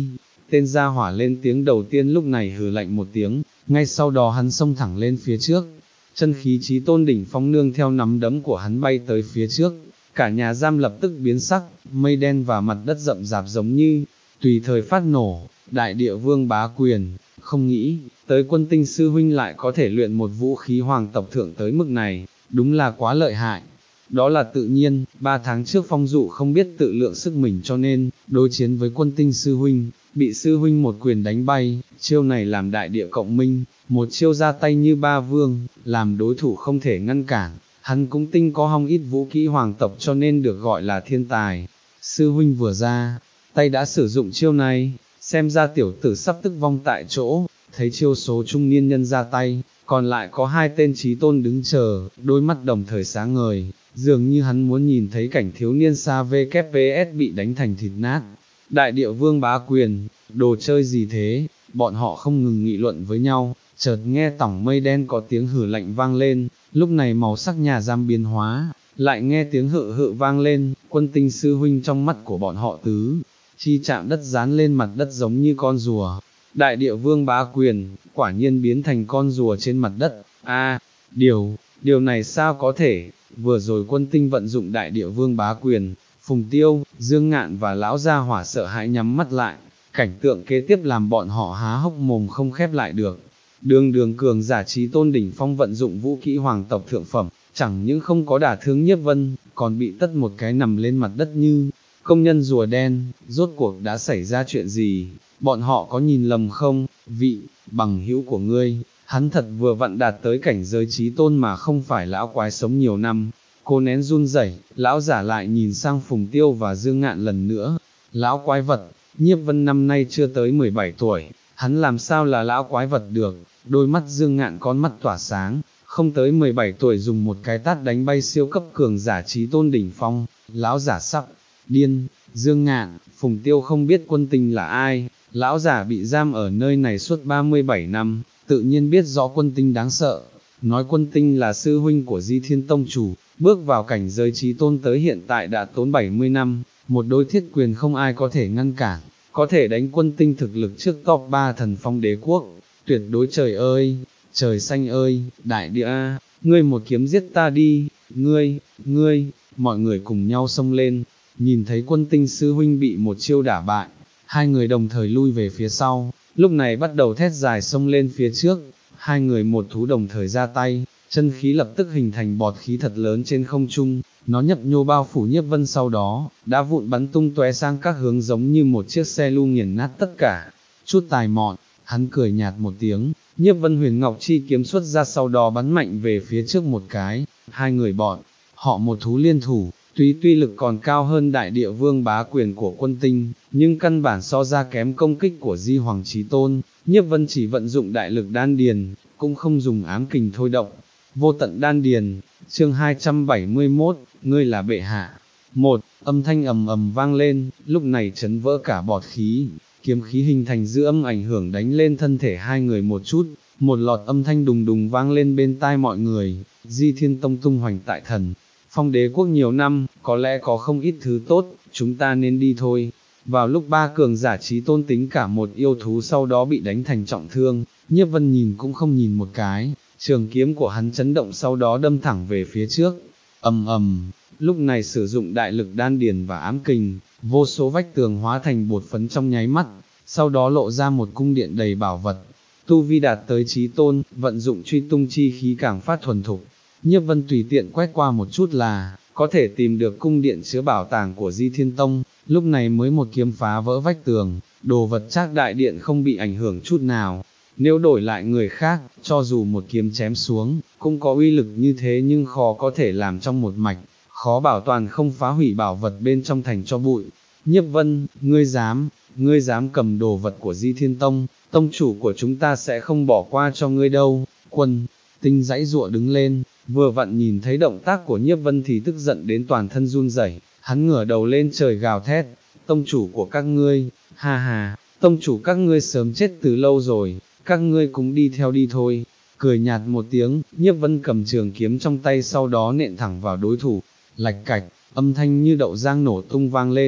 tên gia hỏa lên tiếng đầu tiên lúc này hừ lạnh một tiếng, ngay sau đó hắn xông thẳng lên phía trước, chân khí chí tôn đỉnh phong nương theo nắm đấm của hắn bay tới phía trước, cả nhà giam lập tức biến sắc, mây đen và mặt đất rậm rạp giống như, tùy thời phát nổ, đại địa vương bá quyền, không nghĩ, tới quân tinh sư huynh lại có thể luyện một vũ khí hoàng tộc thượng tới mức này, đúng là quá lợi hại. Đó là tự nhiên, ba tháng trước phong dụ không biết tự lượng sức mình cho nên, đối chiến với quân tinh sư huynh, bị sư huynh một quyền đánh bay, chiêu này làm đại địa cộng minh, một chiêu ra tay như ba vương, làm đối thủ không thể ngăn cản, hắn cũng tinh có hong ít vũ kỹ hoàng tộc cho nên được gọi là thiên tài. Sư huynh vừa ra, tay đã sử dụng chiêu này, xem ra tiểu tử sắp tức vong tại chỗ, thấy chiêu số trung niên nhân ra tay, còn lại có hai tên chí tôn đứng chờ, đôi mắt đồng thời sáng ngời, dường như hắn muốn nhìn thấy cảnh thiếu niên xa vê kép pê ét bị đánh thành thịt nát. Đại địa vương bá quyền, đồ chơi gì thế, bọn họ không ngừng nghị luận với nhau, chợt nghe tỏng mây đen có tiếng hử lạnh vang lên, lúc này màu sắc nhà giam biến hóa, lại nghe tiếng hự hự vang lên, quân tinh sư huynh trong mắt của bọn họ tứ, chi chạm đất dán lên mặt đất giống như con rùa. Đại địa vương bá quyền, quả nhiên biến thành con rùa trên mặt đất, a điều, điều này sao có thể, vừa rồi quân tinh vận dụng đại địa vương bá quyền, Phùng Tiêu, Dương Ngạn và lão gia hỏa sợ hãi nhắm mắt lại, cảnh tượng kế tiếp làm bọn họ há hốc mồm không khép lại được. Đường đường cường giả chí tôn đỉnh phong vận dụng vũ kỹ hoàng tộc thượng phẩm, chẳng những không có đả thương Nhiếp Vân, còn bị tất một cái nằm lên mặt đất như công nhân rùa đen, rốt cuộc đã xảy ra chuyện gì, bọn họ có nhìn lầm không, vị, bằng hữu của ngươi, hắn thật vừa vặn đạt tới cảnh giới chí tôn mà không phải lão quái sống nhiều năm. Cô nén run rẩy, lão giả lại nhìn sang Phùng Tiêu và Dương Ngạn lần nữa, lão quái vật, Nhiếp Vân năm nay chưa tới mười bảy tuổi, hắn làm sao là lão quái vật được, đôi mắt Dương Ngạn con mắt tỏa sáng, không tới mười bảy tuổi dùng một cái tát đánh bay siêu cấp cường giả chí tôn đỉnh phong, lão giả sắc, điên, Dương Ngạn, Phùng Tiêu không biết quân tinh là ai, lão giả bị giam ở nơi này suốt ba mươi bảy năm, tự nhiên biết rõ quân tinh đáng sợ, nói quân tinh là sư huynh của Di Thiên Tông chủ, bước vào cảnh giới chí tôn tới hiện tại đã tốn bảy mươi năm, một đôi thiết quyền không ai có thể ngăn cản, có thể đánh quân tinh thực lực trước top ba thần phong đế quốc, tuyệt đối trời ơi, trời xanh ơi, đại địa a, ngươi một kiếm giết ta đi, ngươi, ngươi, mọi người cùng nhau xông lên, nhìn thấy quân tinh sư huynh bị một chiêu đả bại, hai người đồng thời lui về phía sau, lúc này bắt đầu thét dài xông lên phía trước, hai người một thú đồng thời ra tay, chân khí lập tức hình thành bọt khí thật lớn trên không trung, nó nhấp nhô bao phủ Nhiếp Vân sau đó, đã vụn bắn tung tóe sang các hướng giống như một chiếc xe lu nghiền nát tất cả, chút tài mọn, hắn cười nhạt một tiếng, Nhiếp Vân huyền ngọc chi kiếm xuất ra sau đó bắn mạnh về phía trước một cái, hai người bọn, họ một thú liên thủ, tuy tuy lực còn cao hơn đại địa vương bá quyền của quân tinh, nhưng căn bản so ra kém công kích của Di Hoàng Chí Tôn, Nhiếp Vân chỉ vận dụng đại lực đan điền, cũng không dùng ám kình thôi động. Vô tận đan điền, chương hai trăm bảy mươi mốt, ngươi là bệ hạ. Một, âm thanh ầm ầm vang lên, lúc này chấn vỡ cả bọt khí, kiếm khí hình thành dư âm ảnh hưởng đánh lên thân thể hai người một chút, một lọt âm thanh đùng đùng vang lên bên tai mọi người, Di Thiên Tông tung hoành tại thần phong đế quốc nhiều năm, có lẽ có không ít thứ tốt, chúng ta nên đi thôi. Vào lúc ba cường giả chí tôn tính cả một yêu thú sau đó bị đánh thành trọng thương, Nhiếp Vân nhìn cũng không nhìn một cái, trường kiếm của hắn chấn động sau đó đâm thẳng về phía trước, ầm ầm, lúc này sử dụng đại lực đan điền và ám kình, vô số vách tường hóa thành bột phấn trong nháy mắt, sau đó lộ ra một cung điện đầy bảo vật, tu vi đạt tới chí tôn, vận dụng truy tung chi khí càng phát thuần thục. Nhiếp Vân tùy tiện quét qua một chút là, có thể tìm được cung điện chứa bảo tàng của Di Thiên Tông, lúc này mới một kiếm phá vỡ vách tường, đồ vật Trác đại điện không bị ảnh hưởng chút nào. Nếu đổi lại người khác, cho dù một kiếm chém xuống, cũng có uy lực như thế nhưng khó có thể làm trong một mạch, khó bảo toàn không phá hủy bảo vật bên trong thành cho bụi. Nhiếp Vân, ngươi dám, ngươi dám cầm đồ vật của Di Thiên Tông, tông chủ của chúng ta sẽ không bỏ qua cho ngươi đâu. Quân tinh dãy giụa đứng lên, vừa vặn nhìn thấy động tác của Nhiếp Vân thì tức giận đến toàn thân run rẩy, hắn ngửa đầu lên trời gào thét, tông chủ của các ngươi, ha ha, tông chủ các ngươi sớm chết từ lâu rồi, các ngươi cũng đi theo đi thôi. Cười nhạt một tiếng, Nhiếp Vân cầm trường kiếm trong tay sau đó nện thẳng vào đối thủ, lạch cạch, âm thanh như đậu giang nổ tung vang lên,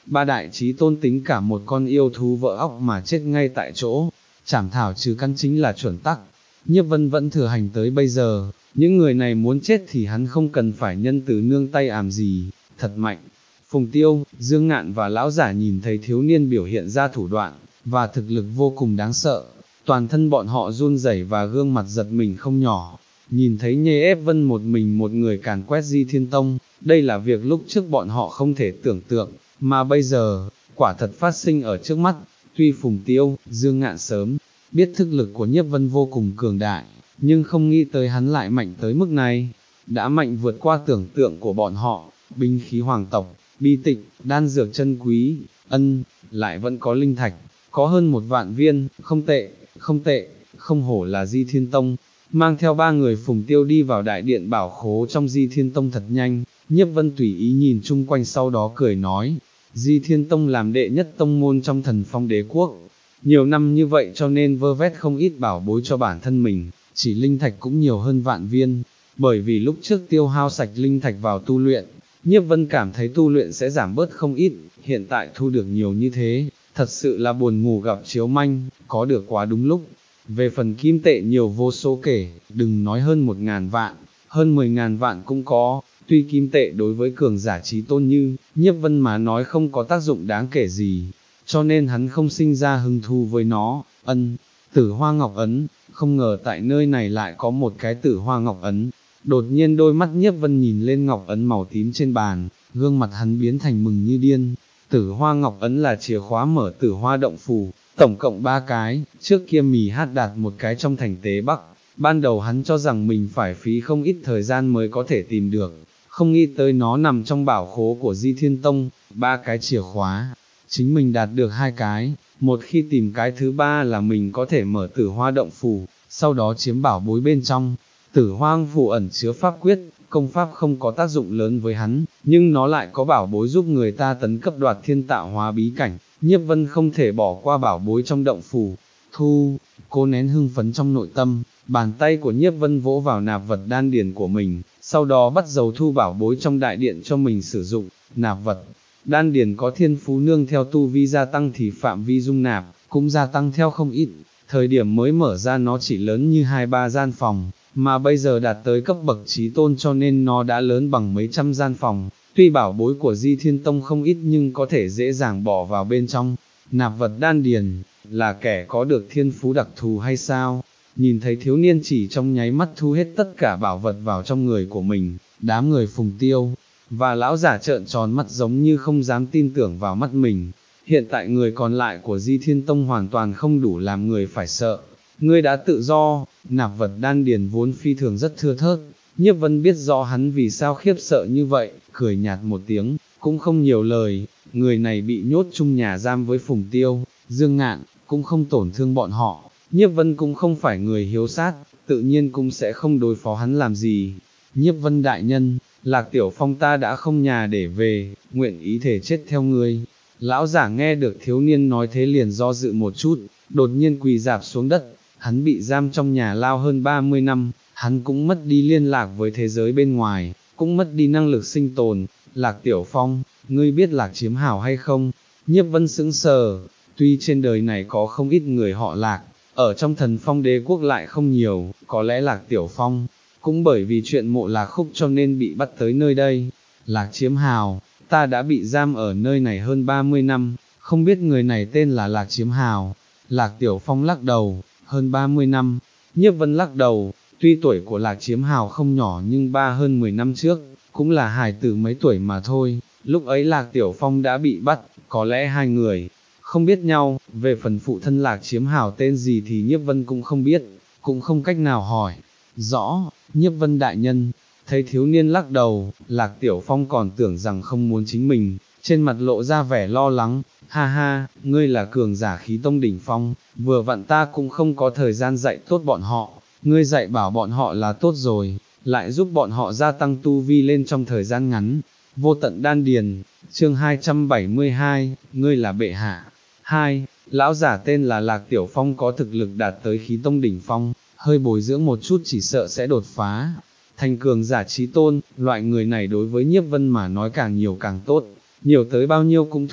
ba đại chí tôn tính cả một con yêu thú vỡ óc mà chết ngay tại chỗ, chảm thảo trừ căn chính là chuẩn tắc. Nhiếp Vân vẫn thừa hành tới bây giờ, những người này muốn chết thì hắn không cần phải nhân từ nương tay àm gì, thật mạnh. Phùng Tiêu, Dương Ngạn và lão giả nhìn thấy thiếu niên biểu hiện ra thủ đoạn, và thực lực vô cùng đáng sợ, toàn thân bọn họ run rẩy và gương mặt giật mình không nhỏ. Nhìn thấy Nhê Ép Vân một mình một người càn quét Di Thiên Tông, đây là việc lúc trước bọn họ không thể tưởng tượng, mà bây giờ, quả thật phát sinh ở trước mắt. Tuy Phùng Tiêu, Dương Ngạn sớm biết thực lực của Nhiếp Vân vô cùng cường đại, nhưng không nghĩ tới hắn lại mạnh tới mức này, đã mạnh vượt qua tưởng tượng của bọn họ. Binh khí hoàng tộc, bi tịch, đan dược chân quý, ân, lại vẫn có linh thạch, có hơn một vạn viên, không tệ, không tệ, không hổ là Di Thiên Tông. Mang theo ba người Phùng Tiêu đi vào đại điện bảo khố trong Di Thiên Tông thật nhanh. Nhiếp Vân tùy ý nhìn chung quanh sau đó cười nói, Di Thiên Tông làm đệ nhất tông môn trong Thần Phong Đế Quốc, nhiều năm như vậy cho nên vơ vét không ít bảo bối cho bản thân mình, chỉ linh thạch cũng nhiều hơn vạn viên, bởi vì lúc trước tiêu hao sạch linh thạch vào tu luyện, Nhiếp Vân cảm thấy tu luyện sẽ giảm bớt không ít, hiện tại thu được nhiều như thế, thật sự là buồn ngủ gặp chiếu manh, có được quá đúng lúc. Về phần kim tệ nhiều vô số kể, đừng nói hơn một ngàn vạn, hơn mười ngàn vạn cũng có. Tuy kim tệ đối với cường giả trí tôn như Nhiếp Vân mà nói không có tác dụng đáng kể gì, cho nên hắn không sinh ra hứng thú với nó. Ân, Tử Hoa Ngọc Ấn, không ngờ tại nơi này lại có một cái Tử Hoa Ngọc Ấn. Đột nhiên đôi mắt Nhiếp Vân nhìn lên Ngọc Ấn màu tím trên bàn, gương mặt hắn biến thành mừng như điên. Tử Hoa Ngọc Ấn là chìa khóa mở Tử Hoa động phủ, tổng cộng ba cái, trước kia mì hát đạt một cái trong thành Tế Bắc. Ban đầu hắn cho rằng mình phải phí không ít thời gian mới có thể tìm được, không nghĩ tới nó nằm trong bảo khố của Di Thiên Tông, ba cái chìa khóa, chính mình đạt được hai cái, một khi tìm cái thứ ba là mình có thể mở Tử Hoa động phủ, sau đó chiếm bảo bối bên trong. Tử Hoang phủ ẩn chứa pháp quyết, công pháp không có tác dụng lớn với hắn, nhưng nó lại có bảo bối giúp người ta tấn cấp đoạt thiên tạo hóa bí cảnh. Nhiếp Vân không thể bỏ qua bảo bối trong động phủ. Thu, cô nén hưng phấn trong nội tâm, bàn tay của Nhiếp Vân vỗ vào nạp vật đan điền của mình, sau đó bắt đầu thu bảo bối trong đại điện cho mình sử dụng. Nạp vật đan điền có thiên phú nương theo tu vi gia tăng thì phạm vi dung nạp cũng gia tăng theo không ít. Thời điểm mới mở ra nó chỉ lớn như hai ba gian phòng, mà bây giờ đạt tới cấp bậc trí tôn cho nên nó đã lớn bằng mấy trăm gian phòng. Tuy bảo bối của Di Thiên Tông không ít nhưng có thể dễ dàng bỏ vào bên trong. Nạp vật đan điền, là kẻ có được thiên phú đặc thù hay sao? Nhìn thấy thiếu niên chỉ trong nháy mắt thu hết tất cả bảo vật vào trong người của mình, đám người Phùng Tiêu và lão giả trợn tròn mắt giống như không dám tin tưởng vào mắt mình. Hiện tại người còn lại của Di Thiên Tông hoàn toàn không đủ làm người phải sợ. Ngươi đã tự do. Nạp vật đan điền vốn phi thường rất thưa thớt, Nhiếp Vân biết rõ hắn vì sao khiếp sợ như vậy, cười nhạt một tiếng, cũng không nhiều lời. Người này bị nhốt chung nhà giam với Phùng Tiêu, Dương Ngạn, cũng không tổn thương bọn họ. Nhiếp Vân cũng không phải người hiếu sát, tự nhiên cũng sẽ không đối phó hắn làm gì. Nhiếp Vân đại nhân, Lạc Tiểu Phong ta đã không nhà để về, nguyện ý thể chết theo ngươi. Lão giả nghe được thiếu niên nói thế liền do dự một chút, đột nhiên quỳ rạp xuống đất. Hắn bị giam trong nhà lao hơn ba mươi năm, hắn cũng mất đi liên lạc với thế giới bên ngoài, cũng mất đi năng lực sinh tồn. Lạc Tiểu Phong, ngươi biết Lạc Chiếm Hảo hay không? Nhiếp Vân sững sờ, tuy trên đời này có không ít người họ Lạc, ở trong Thần Phong Đế Quốc lại không nhiều, có lẽ Lạc Tiểu Phong, cũng bởi vì chuyện Mộ Lạc Khúc cho nên bị bắt tới nơi đây. Lạc Chiếm Hào, ta đã bị giam ở nơi này hơn ba mươi năm, không biết người này tên là Lạc Chiếm Hào. Lạc Tiểu Phong lắc đầu, hơn ba mươi năm, Nhiếp Vân lắc đầu, tuy tuổi của Lạc Chiếm Hào không nhỏ nhưng ba hơn mười năm trước, cũng là hài tử mấy tuổi mà thôi, lúc ấy Lạc Tiểu Phong đã bị bắt, có lẽ hai người không biết nhau. Về phần phụ thân Lạc Chiếm Hào tên gì thì Nhiếp Vân cũng không biết, cũng không cách nào hỏi rõ. Nhiếp Vân đại nhân, thấy thiếu niên lắc đầu, Lạc Tiểu Phong còn tưởng rằng không muốn chính mình, trên mặt lộ ra vẻ lo lắng. Ha ha, ngươi là cường giả khí tông đỉnh phong, vừa vặn ta cũng không có thời gian dạy tốt bọn họ, ngươi dạy bảo bọn họ là tốt rồi, lại giúp bọn họ gia tăng tu vi lên trong thời gian ngắn. Vô tận đan điền, chương hai trăm bảy mươi hai, ngươi là bệ hạ. Hai, lão giả tên là Lạc Tiểu Phong có thực lực đạt tới khí tông đỉnh phong, hơi bồi dưỡng một chút chỉ sợ sẽ đột phá thành cường giả chí tôn. Loại người này đối với Nhiếp Vân mà nói càng nhiều càng tốt, nhiều tới bao nhiêu cũng thu.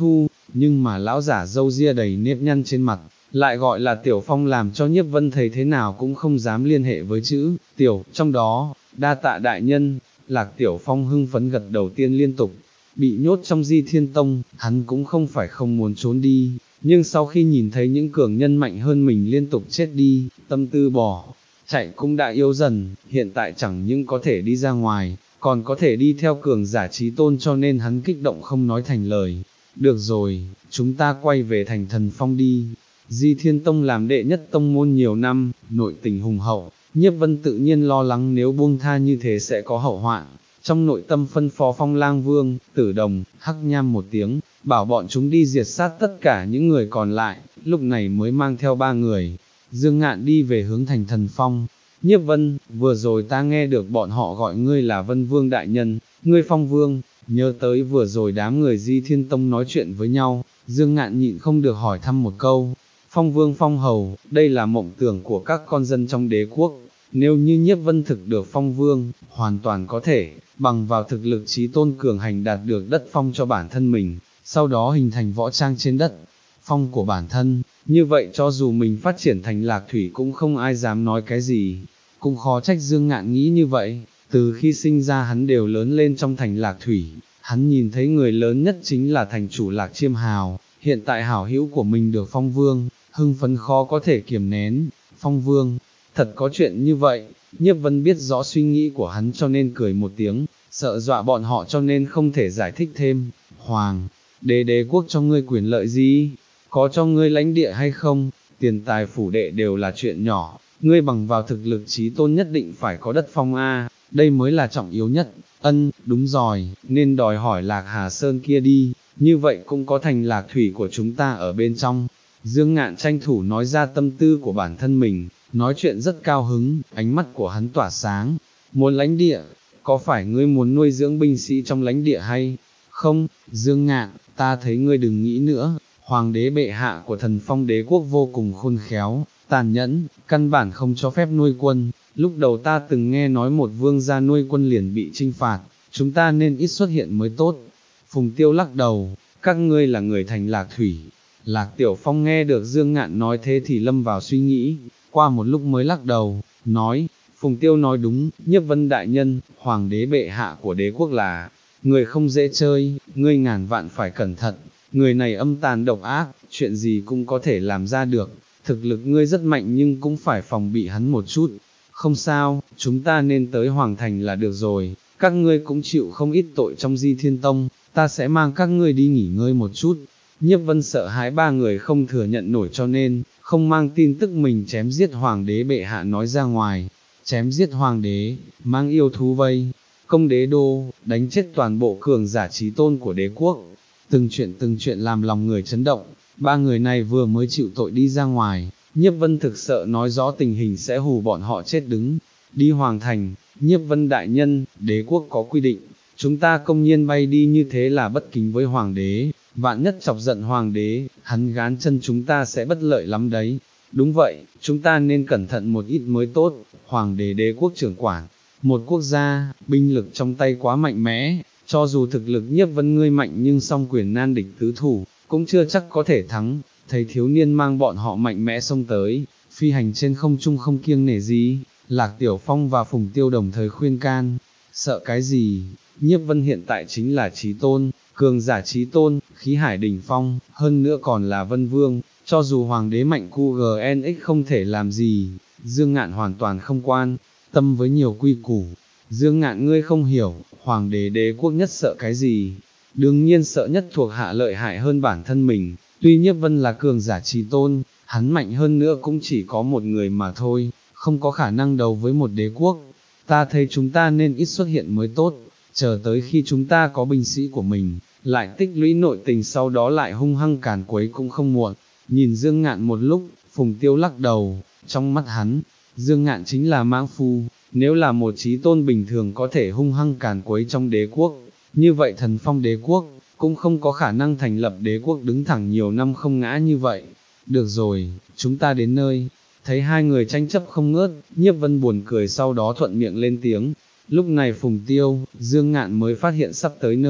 nhưng mà lão giả râu ria đầy nếp nhăn trên mặt, lại gọi là Tiểu Phong làm cho Nhiếp Vân thấy thế nào cũng không dám liên hệ với chữ Tiểu, trong đó, đa tạ đại nhân. Lạc Tiểu Phong hưng phấn gật đầu tiên liên tục, bị nhốt trong Di Thiên Tông, hắn cũng không phải không muốn trốn đi, nhưng sau khi nhìn thấy những cường nhân mạnh hơn mình liên tục chết đi, tâm tư bỏ, chạy cũng đã yếu dần, hiện tại chẳng những có thể đi ra ngoài, còn có thể đi theo cường giả chí tôn, cho nên hắn kích động không nói thành lời. Được rồi, chúng ta quay về thành Thần Phong đi. Di Thiên Tông làm đệ nhất tông môn nhiều năm, nội tình hùng hậu, Nhiếp Vân tự nhiên lo lắng nếu buông tha như thế sẽ có hậu họa. Trong nội tâm phân phó Phong Lang Vương, Tử Đồng, Hắc Nham một tiếng, bảo bọn chúng đi diệt sát tất cả những người còn lại, lúc này mới mang theo ba người, Dương Ngạn đi về hướng thành Thần Phong. Nhiếp Vân, vừa rồi ta nghe được bọn họ gọi ngươi là Vân Vương đại nhân, ngươi Phong Vương, nhớ tới vừa rồi đám người Di Thiên Tông nói chuyện với nhau, Dương Ngạn nhịn không được hỏi thăm một câu. Phong Vương Phong Hầu, đây là mộng tưởng của các con dân trong đế quốc, nếu như Nhiếp Vân thực được Phong Vương, hoàn toàn có thể, bằng vào thực lực chí tôn cường hành đạt được đất phong cho bản thân mình, sau đó hình thành võ trang trên đất phong của bản thân, như vậy cho dù mình phát triển thành Lạc Thủy cũng không ai dám nói cái gì, cũng khó trách Dương Ngạn nghĩ như vậy, từ khi sinh ra hắn đều lớn lên trong thành Lạc Thủy, hắn nhìn thấy người lớn nhất chính là thành chủ Lạc Chiêm Hào, hiện tại hảo hữu của mình được Phong Vương, hưng phấn khó có thể kiềm nén. Phong Vương, thật có chuyện như vậy. Nhiếp Vân biết rõ suy nghĩ của hắn cho nên cười một tiếng, sợ dọa bọn họ cho nên không thể giải thích thêm. Hoàng, đế đế quốc cho ngươi quyền lợi gì? Có cho ngươi lãnh địa hay không? Tiền tài phủ đệ đều là chuyện nhỏ, ngươi bằng vào thực lực chí tôn nhất định phải có đất phong a, đây mới là trọng yếu nhất. Ân, đúng rồi, nên đòi hỏi Lạc Hà Sơn kia đi, như vậy cũng có thành Lạc Thủy của chúng ta ở bên trong. Dương Ngạn tranh thủ nói ra tâm tư của bản thân mình, nói chuyện rất cao hứng, ánh mắt của hắn tỏa sáng. Muốn lãnh địa, có phải ngươi muốn nuôi dưỡng binh sĩ trong lãnh địa hay không? Dương Ngạn, ta thấy ngươi đừng nghĩ nữa, Hoàng đế bệ hạ của Thần Phong đế quốc vô cùng khôn khéo, tàn nhẫn, căn bản không cho phép nuôi quân. Lúc đầu ta từng nghe nói một vương gia nuôi quân liền bị trinh phạt, chúng ta nên ít xuất hiện mới tốt. Phùng Tiêu lắc đầu, các ngươi là người thành Lạc Thủy. Lạc Tiểu Phong nghe được Dương Ngạn nói thế thì lâm vào suy nghĩ, qua một lúc mới lắc đầu, nói, Phùng Tiêu nói đúng, Nhiếp Vân đại nhân, Hoàng đế bệ hạ của đế quốc là người không dễ chơi, ngươi ngàn vạn phải cẩn thận, người này âm tàn độc ác, chuyện gì cũng có thể làm ra được, thực lực ngươi rất mạnh nhưng cũng phải phòng bị hắn một chút. Không sao, chúng ta nên tới Hoàng Thành là được rồi, các ngươi cũng chịu không ít tội trong Di Thiên Tông, ta sẽ mang các ngươi đi nghỉ ngơi một chút. Nhiếp Vân sợ hãi ba người không thừa nhận nổi cho nên, không mang tin tức mình chém giết Hoàng đế bệ hạ nói ra ngoài. Chém giết Hoàng đế, mang yêu thú vây, công đế đô, đánh chết toàn bộ cường giả chí tôn của đế quốc. Từng chuyện từng chuyện làm lòng người chấn động, ba người này vừa mới chịu tội đi ra ngoài, Nhiếp Vân thực sợ nói rõ tình hình sẽ hù bọn họ chết đứng. Đi Hoàng Thành, Nhiếp Vân đại nhân, đế quốc có quy định, chúng ta công nhiên bay đi như thế là bất kính với Hoàng đế, vạn nhất chọc giận Hoàng đế, hắn gán chân chúng ta sẽ bất lợi lắm đấy. Đúng vậy, chúng ta nên cẩn thận một ít mới tốt. Hoàng đế đế quốc trưởng quản, một quốc gia, binh lực trong tay quá mạnh mẽ, cho dù thực lực Nhiếp Vân ngươi mạnh nhưng song quyền nan địch tứ thủ, cũng chưa chắc có thể thắng. Thấy thiếu niên mang bọn họ mạnh mẽ xông tới, phi hành trên không trung không kiêng nể gì, Lạc Tiểu Phong và Phùng Tiêu đồng thời khuyên can, sợ cái gì, Nhiếp Vân hiện tại chính là chí tôn, cường giả chí tôn, khí hải đỉnh phong, hơn nữa còn là Vân Vương, cho dù Hoàng đế mạnh cu giê en ích không thể làm gì. Dương Ngạn hoàn toàn không quan tâm với nhiều quy củ. Dương Ngạn ngươi không hiểu, Hoàng đế đế quốc nhất sợ cái gì? Đương nhiên sợ nhất thuộc hạ lợi hại hơn bản thân mình. Tuy Nhiếp Vân là cường giả chí tôn, hắn mạnh hơn nữa cũng chỉ có một người mà thôi, không có khả năng đấu với một đế quốc. Ta thấy chúng ta nên ít xuất hiện mới tốt, chờ tới khi chúng ta có binh sĩ của mình, lại tích lũy nội tình sau đó lại hung hăng càn quấy cũng không muộn. Nhìn Dương Ngạn một lúc, Phùng Tiêu lắc đầu, trong mắt hắn, Dương Ngạn chính là mãng phu, nếu là một chí tôn bình thường có thể hung hăng càn quấy trong đế quốc, như vậy Thần Phong đế quốc, cũng không có khả năng thành lập đế quốc đứng thẳng nhiều năm không ngã như vậy. Được rồi, chúng ta đến nơi. Thấy hai người tranh chấp không ngớt, Nhiếp Vân buồn cười sau đó thuận miệng lên tiếng. Lúc này Phùng Tiêu, Dương Ngạn mới phát hiện sắp tới nơi,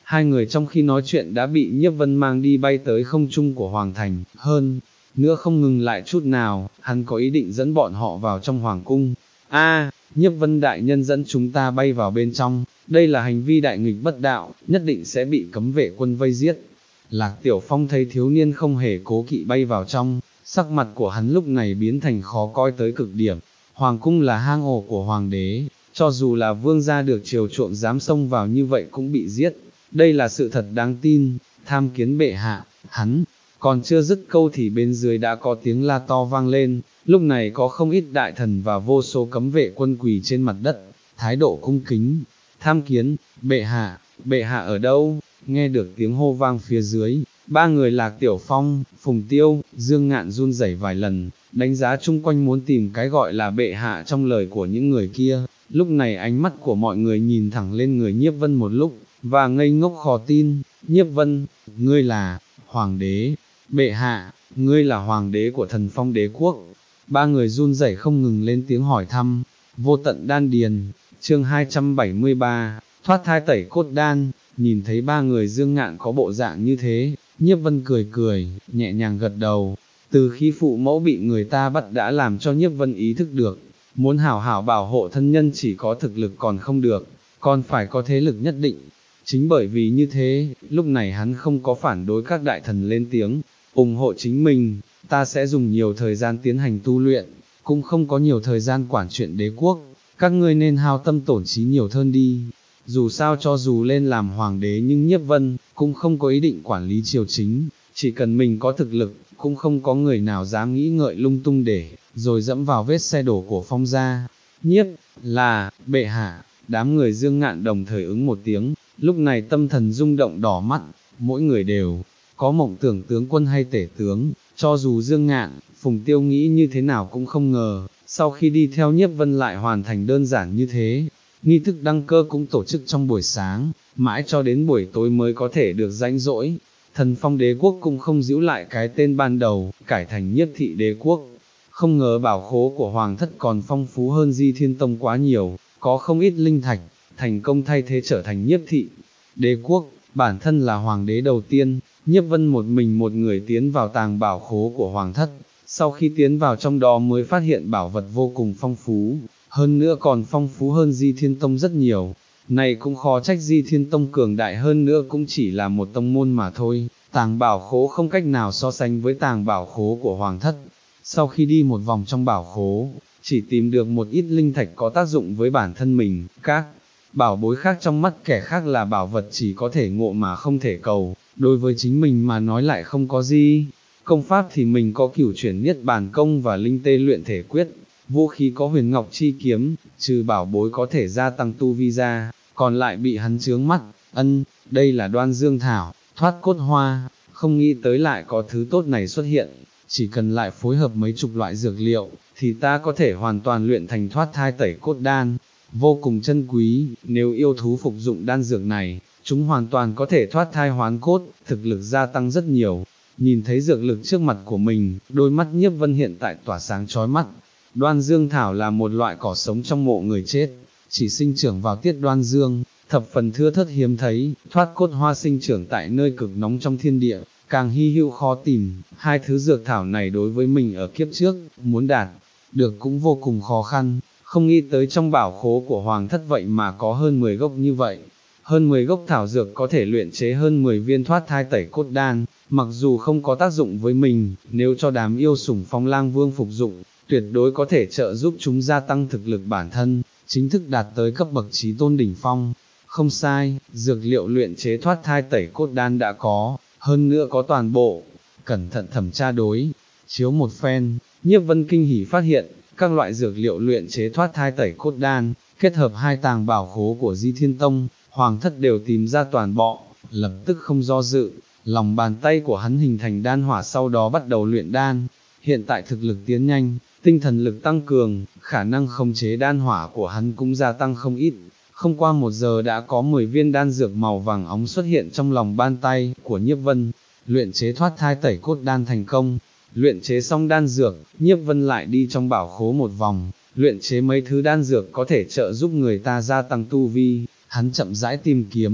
Hai người trong khi nói chuyện đã bị Nhiếp Vân mang đi bay tới không trung của Hoàng Thành, hơn nữa không ngừng lại chút nào, hắn có ý định dẫn bọn họ vào trong Hoàng Cung. A, Nhiếp Vân đại nhân dẫn chúng ta bay vào bên trong, đây là hành vi đại nghịch bất đạo, nhất định sẽ bị cấm vệ quân vây giết. Lạc Tiểu Phong thấy thiếu niên không hề cố kỵ bay vào trong, sắc mặt của hắn lúc này biến thành khó coi tới cực điểm. Hoàng cung là hang ổ của hoàng đế, cho dù là vương gia được chiều chuộng dám xông vào như vậy cũng bị giết. Đây là sự thật đáng tin, tham kiến bệ hạ, hắn, còn chưa dứt câu thì bên dưới đã có tiếng la to vang lên, lúc này có không ít đại thần và vô số cấm vệ quân quỳ trên mặt đất, thái độ cung kính, tham kiến, bệ hạ, bệ hạ ở đâu, nghe được tiếng hô vang phía dưới, ba người Lạc Tiểu Phong, Phùng Tiêu, Dương Ngạn run rẩy vài lần, đánh giá chung quanh muốn tìm cái gọi là bệ hạ trong lời của những người kia, lúc này ánh mắt của mọi người nhìn thẳng lên người Nhiếp Vân một lúc, và ngây ngốc khó tin, Nhiếp Vân, ngươi là, hoàng đế, bệ hạ, ngươi là hoàng đế của Thần Phong đế quốc, ba người run rẩy không ngừng lên tiếng hỏi thăm, vô tận đan điền, chương hai trăm bảy mươi ba, thoát thai tẩy cốt đan, nhìn thấy ba người Dương Ngạn có bộ dạng như thế, Nhiếp Vân cười cười, nhẹ nhàng gật đầu, từ khi phụ mẫu bị người ta bắt đã làm cho Nhiếp Vân ý thức được, muốn hảo hảo bảo hộ thân nhân chỉ có thực lực còn không được, còn phải có thế lực nhất định. Chính bởi vì như thế, lúc này hắn không có phản đối các đại thần lên tiếng, ủng hộ chính mình, ta sẽ dùng nhiều thời gian tiến hành tu luyện, cũng không có nhiều thời gian quản chuyện đế quốc, các ngươi nên hao tâm tổn trí nhiều hơn đi. Dù sao cho dù lên làm hoàng đế nhưng Nhiếp Vân cũng không có ý định quản lý triều chính, chỉ cần mình có thực lực, cũng không có người nào dám nghĩ ngợi lung tung để, rồi dẫm vào vết xe đổ của Phong gia. Nhiếp, là, bệ hạ, đám người Dương Ngạn đồng thời ứng một tiếng, lúc này tâm thần rung động đỏ mắt, mỗi người đều có mộng tưởng tướng quân hay tể tướng, cho dù Dương Ngạn, Phùng Tiêu nghĩ như thế nào cũng không ngờ, sau khi đi theo Nhiếp Vân lại hoàn thành đơn giản như thế. Nghi thức đăng cơ cũng tổ chức trong buổi sáng, mãi cho đến buổi tối mới có thể được rãnh rỗi. Thần Phong đế quốc cũng không giữ lại cái tên ban đầu, cải thành Nhiếp thị đế quốc. Không ngờ bảo khố của Hoàng thất còn phong phú hơn Di Thiên Tông quá nhiều, có không ít linh thạch, thành công thay thế trở thành Nhiếp thị đế quốc. Bản thân là hoàng đế đầu tiên, Nhiếp Vân một mình một người tiến vào tàng bảo khố của Hoàng thất. Sau khi tiến vào trong đó mới phát hiện bảo vật vô cùng phong phú, hơn nữa còn phong phú hơn Di Thiên Tông rất nhiều. Này cũng khó trách Di Thiên Tông cường đại hơn nữa cũng chỉ là một tông môn mà thôi, tàng bảo khố không cách nào so sánh với tàng bảo khố của Hoàng thất. Sau khi đi một vòng trong bảo khố, chỉ tìm được một ít linh thạch có tác dụng với bản thân mình, các bảo bối khác trong mắt kẻ khác là bảo vật chỉ có thể ngộ mà không thể cầu, đối với chính mình mà nói lại không có gì. Công pháp thì mình có cửu chuyển niết bàn công và linh tê luyện thể quyết, vũ khí có huyền ngọc chi kiếm, trừ bảo bối có thể gia tăng tu vi ra, còn lại bị hắn chướng mắt. Ân, đây là Đoan Dương thảo, thoát cốt hoa, không nghĩ tới lại có thứ tốt này xuất hiện, chỉ cần lại phối hợp mấy chục loại dược liệu, thì ta có thể hoàn toàn luyện thành thoát thai tẩy cốt đan, vô cùng chân quý. Nếu yêu thú phục dụng đan dược này, chúng hoàn toàn có thể thoát thai hoán cốt, thực lực gia tăng rất nhiều. Nhìn thấy dược lực trước mặt của mình, đôi mắt Nhiếp Vân hiện tại tỏa sáng chói mắt. Đoan Dương thảo là một loại cỏ sống trong mộ người chết, chỉ sinh trưởng vào tiết Đoan Dương, thập phần thưa thớt hiếm thấy. Thoát cốt hoa sinh trưởng tại nơi cực nóng trong thiên địa, càng hy hữu khó tìm. Hai thứ dược thảo này đối với mình ở kiếp trước, muốn đạt được cũng vô cùng khó khăn, không nghĩ tới trong bảo khố của Hoàng thất vậy mà có hơn mười gốc như vậy. Hơn mười gốc thảo dược có thể luyện chế hơn mười viên thoát thai tẩy cốt đan, mặc dù không có tác dụng với mình, nếu cho đám yêu sủng Phong Lang Vương phục dụng, tuyệt đối có thể trợ giúp chúng gia tăng thực lực bản thân, chính thức đạt tới cấp bậc chí tôn đỉnh phong. Không sai, dược liệu luyện chế thoát thai tẩy cốt đan đã có, hơn nữa có toàn bộ. Cẩn thận thẩm tra đối chiếu một phen, Nhiếp Vân kinh hỉ phát hiện, các loại dược liệu luyện chế thoát thai tẩy cốt đan, kết hợp hai tàng bảo khố của Di Thiên Tông, Hoàng thất đều tìm ra toàn bộ, lập tức không do dự, lòng bàn tay của hắn hình thành đan hỏa, sau đó bắt đầu luyện đan. Hiện tại thực lực tiến nhanh, tinh thần lực tăng cường, khả năng khống chế đan hỏa của hắn cũng gia tăng không ít. Không qua một giờ đã có mười viên đan dược màu vàng óng xuất hiện trong lòng bàn tay của Nhiếp Vân. Luyện chế thoát thai tẩy cốt đan thành công. Luyện chế xong đan dược, Nhiếp Vân lại đi trong bảo khố một vòng, luyện chế mấy thứ đan dược có thể trợ giúp người ta gia tăng tu vi. Hắn chậm rãi tìm kiếm,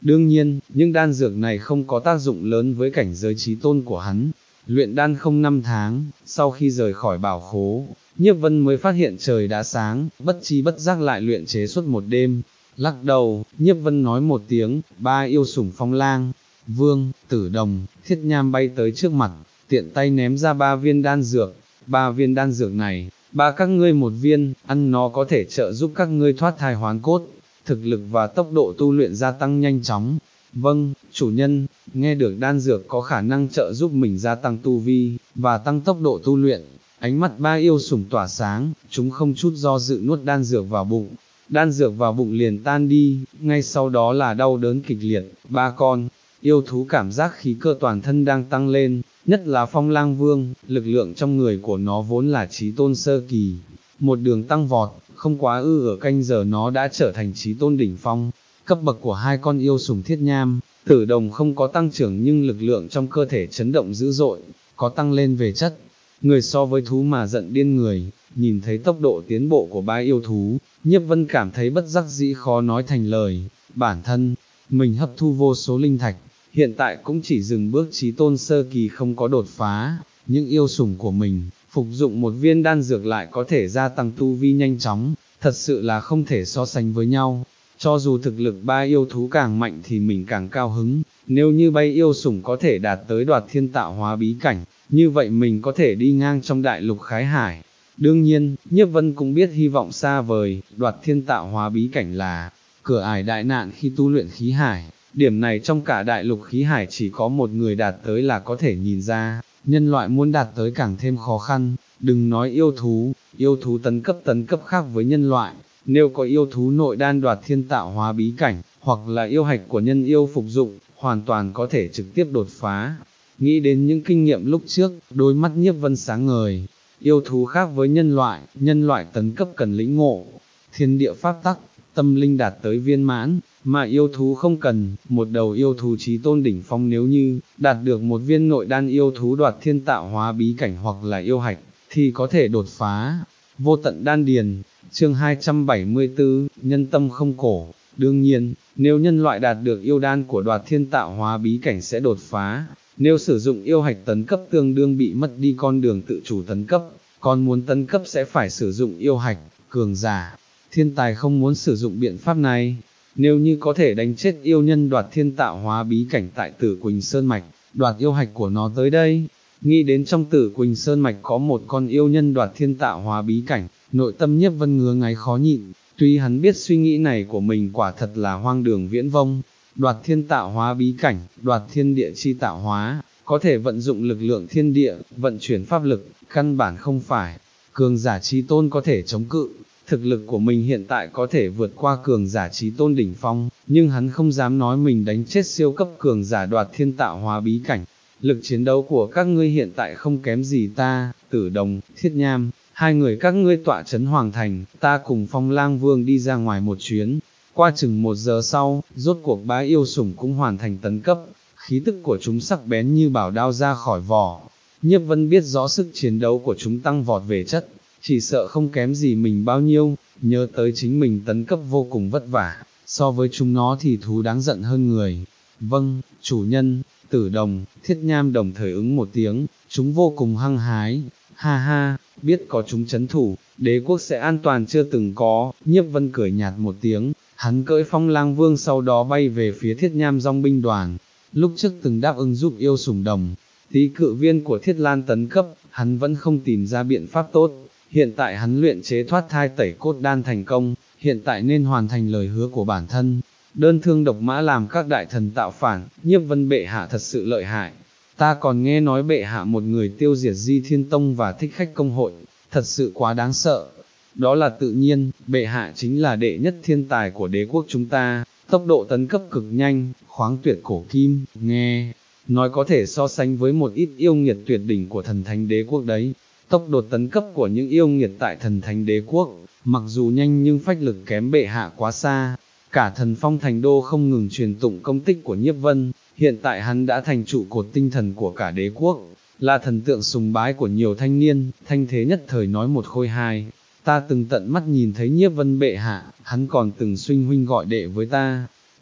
Đương nhiên, những đan dược này không có tác dụng lớn với cảnh giới chí tôn của hắn. Luyện đan không năm tháng, sau khi rời khỏi bảo khố, Nhiếp Vân mới phát hiện trời đã sáng, bất chi bất giác lại luyện chế suốt một đêm. Lắc đầu, Nhiếp Vân nói một tiếng, ba yêu sủng Phong Lang, Vương, Tử Đồng, Thiết Nham bay tới trước mặt, tiện tay ném ra ba viên đan dược. Ba viên đan dược này, ba các ngươi một viên, ăn nó có thể trợ giúp các ngươi thoát thai hoán cốt, thực lực và tốc độ tu luyện gia tăng nhanh chóng. Vâng, chủ nhân. Nghe được đan dược có khả năng trợ giúp mình gia tăng tu vi, và tăng tốc độ tu luyện, ánh mắt ba yêu sủng tỏa sáng, chúng không chút do dự nuốt đan dược vào bụng. Đan dược vào bụng liền tan đi, ngay sau đó là đau đớn kịch liệt. Ba con yêu thú cảm giác khí cơ toàn thân đang tăng lên, nhất là Phong Lang Vương, lực lượng trong người của nó vốn là chí tôn sơ kỳ, một đường tăng vọt, không quá ư ở canh giờ nó đã trở thành chí tôn đỉnh phong. Cấp bậc của hai con yêu sủng Thiết Nham, Tử Đồng không có tăng trưởng nhưng lực lượng trong cơ thể chấn động dữ dội, có tăng lên về chất. Người so với thú mà giận điên người, nhìn thấy tốc độ tiến bộ của ba yêu thú, Nhiếp Vân cảm thấy bất đắc dĩ khó nói thành lời. Bản thân, mình hấp thu vô số linh thạch, hiện tại cũng chỉ dừng bước chí tôn sơ kỳ không có đột phá, những yêu sủng của mình, phục dụng một viên đan dược lại có thể gia tăng tu vi nhanh chóng, thật sự là không thể so sánh với nhau. Cho dù thực lực ba yêu thú càng mạnh thì mình càng cao hứng, nếu như bay yêu sủng có thể đạt tới Đoạt Thiên Tạo Hóa bí cảnh, như vậy mình có thể đi ngang trong đại lục Khái Hải. Đương nhiên, Nhiếp Vân cũng biết hy vọng xa vời, Đoạt Thiên Tạo Hóa bí cảnh là cửa ải đại nạn khi tu luyện khí hải, điểm này trong cả đại lục khí hải chỉ có một người đạt tới là có thể nhìn ra, nhân loại muốn đạt tới càng thêm khó khăn, đừng nói yêu thú, yêu thú tấn cấp tấn cấp khác với nhân loại. Nếu có yêu thú nội đan Đoạt Thiên Tạo Hóa bí cảnh, hoặc là yêu hạch của nhân yêu phục dụng, hoàn toàn có thể trực tiếp đột phá. Nghĩ đến những kinh nghiệm lúc trước, đôi mắt Nhiếp Vân sáng ngời. Yêu thú khác với nhân loại, nhân loại tấn cấp cần lĩnh ngộ thiên địa pháp tắc, tâm linh đạt tới viên mãn, mà yêu thú không cần. Một đầu yêu thú chí tôn đỉnh phong nếu như đạt được một viên nội đan yêu thú Đoạt Thiên Tạo Hóa bí cảnh hoặc là yêu hạch, thì có thể đột phá. Vô tận đan điền. Chương hai trăm bảy mươi tư, nhân tâm không cổ. Đương nhiên, nếu nhân loại đạt được yêu đan của Đoạt Thiên Tạo Hóa bí cảnh sẽ đột phá. Nếu sử dụng yêu hạch tấn cấp tương đương bị mất đi con đường tự chủ tấn cấp, còn muốn tấn cấp sẽ phải sử dụng yêu hạch. Cường giả, thiên tài không muốn sử dụng biện pháp này. Nếu như có thể đánh chết yêu nhân Đoạt Thiên Tạo Hóa bí cảnh tại Tử Quỳnh Sơn Mạch, đoạt yêu hạch của nó tới đây. Nghĩ đến trong Tử Quỳnh Sơn Mạch có một con yêu nhân Đoạt Thiên Tạo Hóa bí cảnh, nội tâm Nhiếp Vân ngứa ngáy khó nhịn, tuy hắn biết suy nghĩ này của mình quả thật là hoang đường viễn vông. Đoạt Thiên Tạo Hóa bí cảnh, đoạt thiên địa chi tạo hóa, có thể vận dụng lực lượng thiên địa, vận chuyển pháp lực, căn bản không phải cường giả chí tôn có thể chống cự. Thực lực của mình hiện tại có thể vượt qua cường giả chí tôn đỉnh phong, nhưng hắn không dám nói mình đánh chết siêu cấp cường giả Đoạt Thiên Tạo Hóa bí cảnh. Lực chiến đấu của các ngươi hiện tại không kém gì ta. Tử Đồng, Thiết Nham, hai người các ngươi tọa trấn Hoàng Thành, ta cùng Phong Lang Vương đi ra ngoài một chuyến. Qua chừng một giờ sau, rốt cuộc bá yêu sủng cũng hoàn thành tấn cấp, khí tức của chúng sắc bén như bảo đao ra khỏi vỏ. Nhiếp Vân biết rõ sức chiến đấu của chúng tăng vọt về chất, chỉ sợ không kém gì mình bao nhiêu, nhớ tới chính mình tấn cấp vô cùng vất vả, so với chúng nó thì thú đáng giận hơn người. Vâng, chủ nhân. Tử Đồng, Thiết Nham đồng thời ứng một tiếng, chúng vô cùng hăng hái. Ha ha, biết có chúng chấn thủ, đế quốc sẽ an toàn chưa từng có. Nhiếp Vân cười nhạt một tiếng, hắn cưỡi Phong Lang Vương sau đó bay về phía Thiết Nham dòng binh đoàn. Lúc trước từng đáp ứng giúp yêu sủng đồng tí cự viên của Thiết Lan tấn cấp, hắn vẫn không tìm ra biện pháp tốt. Hiện tại hắn luyện chế thoát thai tẩy cốt đan thành công, hiện tại nên hoàn thành lời hứa của bản thân. Đơn thương độc mã làm các đại thần tạo phản, Nhiếp Vân bệ hạ thật sự lợi hại. Ta còn nghe nói bệ hạ một người tiêu diệt Di Thiên Tông và Thích Khách Công hội, thật sự quá đáng sợ. Đó là tự nhiên, bệ hạ chính là đệ nhất thiên tài của đế quốc chúng ta, tốc độ tấn cấp cực nhanh, khoáng tuyệt cổ kim, nghe nói có thể so sánh với một ít yêu nghiệt tuyệt đỉnh của thần thánh đế quốc đấy. Tốc độ tấn cấp của những yêu nghiệt tại thần thánh đế quốc, mặc dù nhanh nhưng phách lực kém bệ hạ quá xa. Cả thần phong thành đô không ngừng truyền tụng công tích của Nhiếp Vân, hiện tại hắn đã thành trụ cột tinh thần của cả đế quốc, là thần tượng sùng bái của nhiều thanh niên, thanh thế nhất thời nói một khôi hai. Ta từng tận mắt nhìn thấy Nhiếp Vân bệ hạ, hắn còn từng xưng huynh gọi đệ với ta.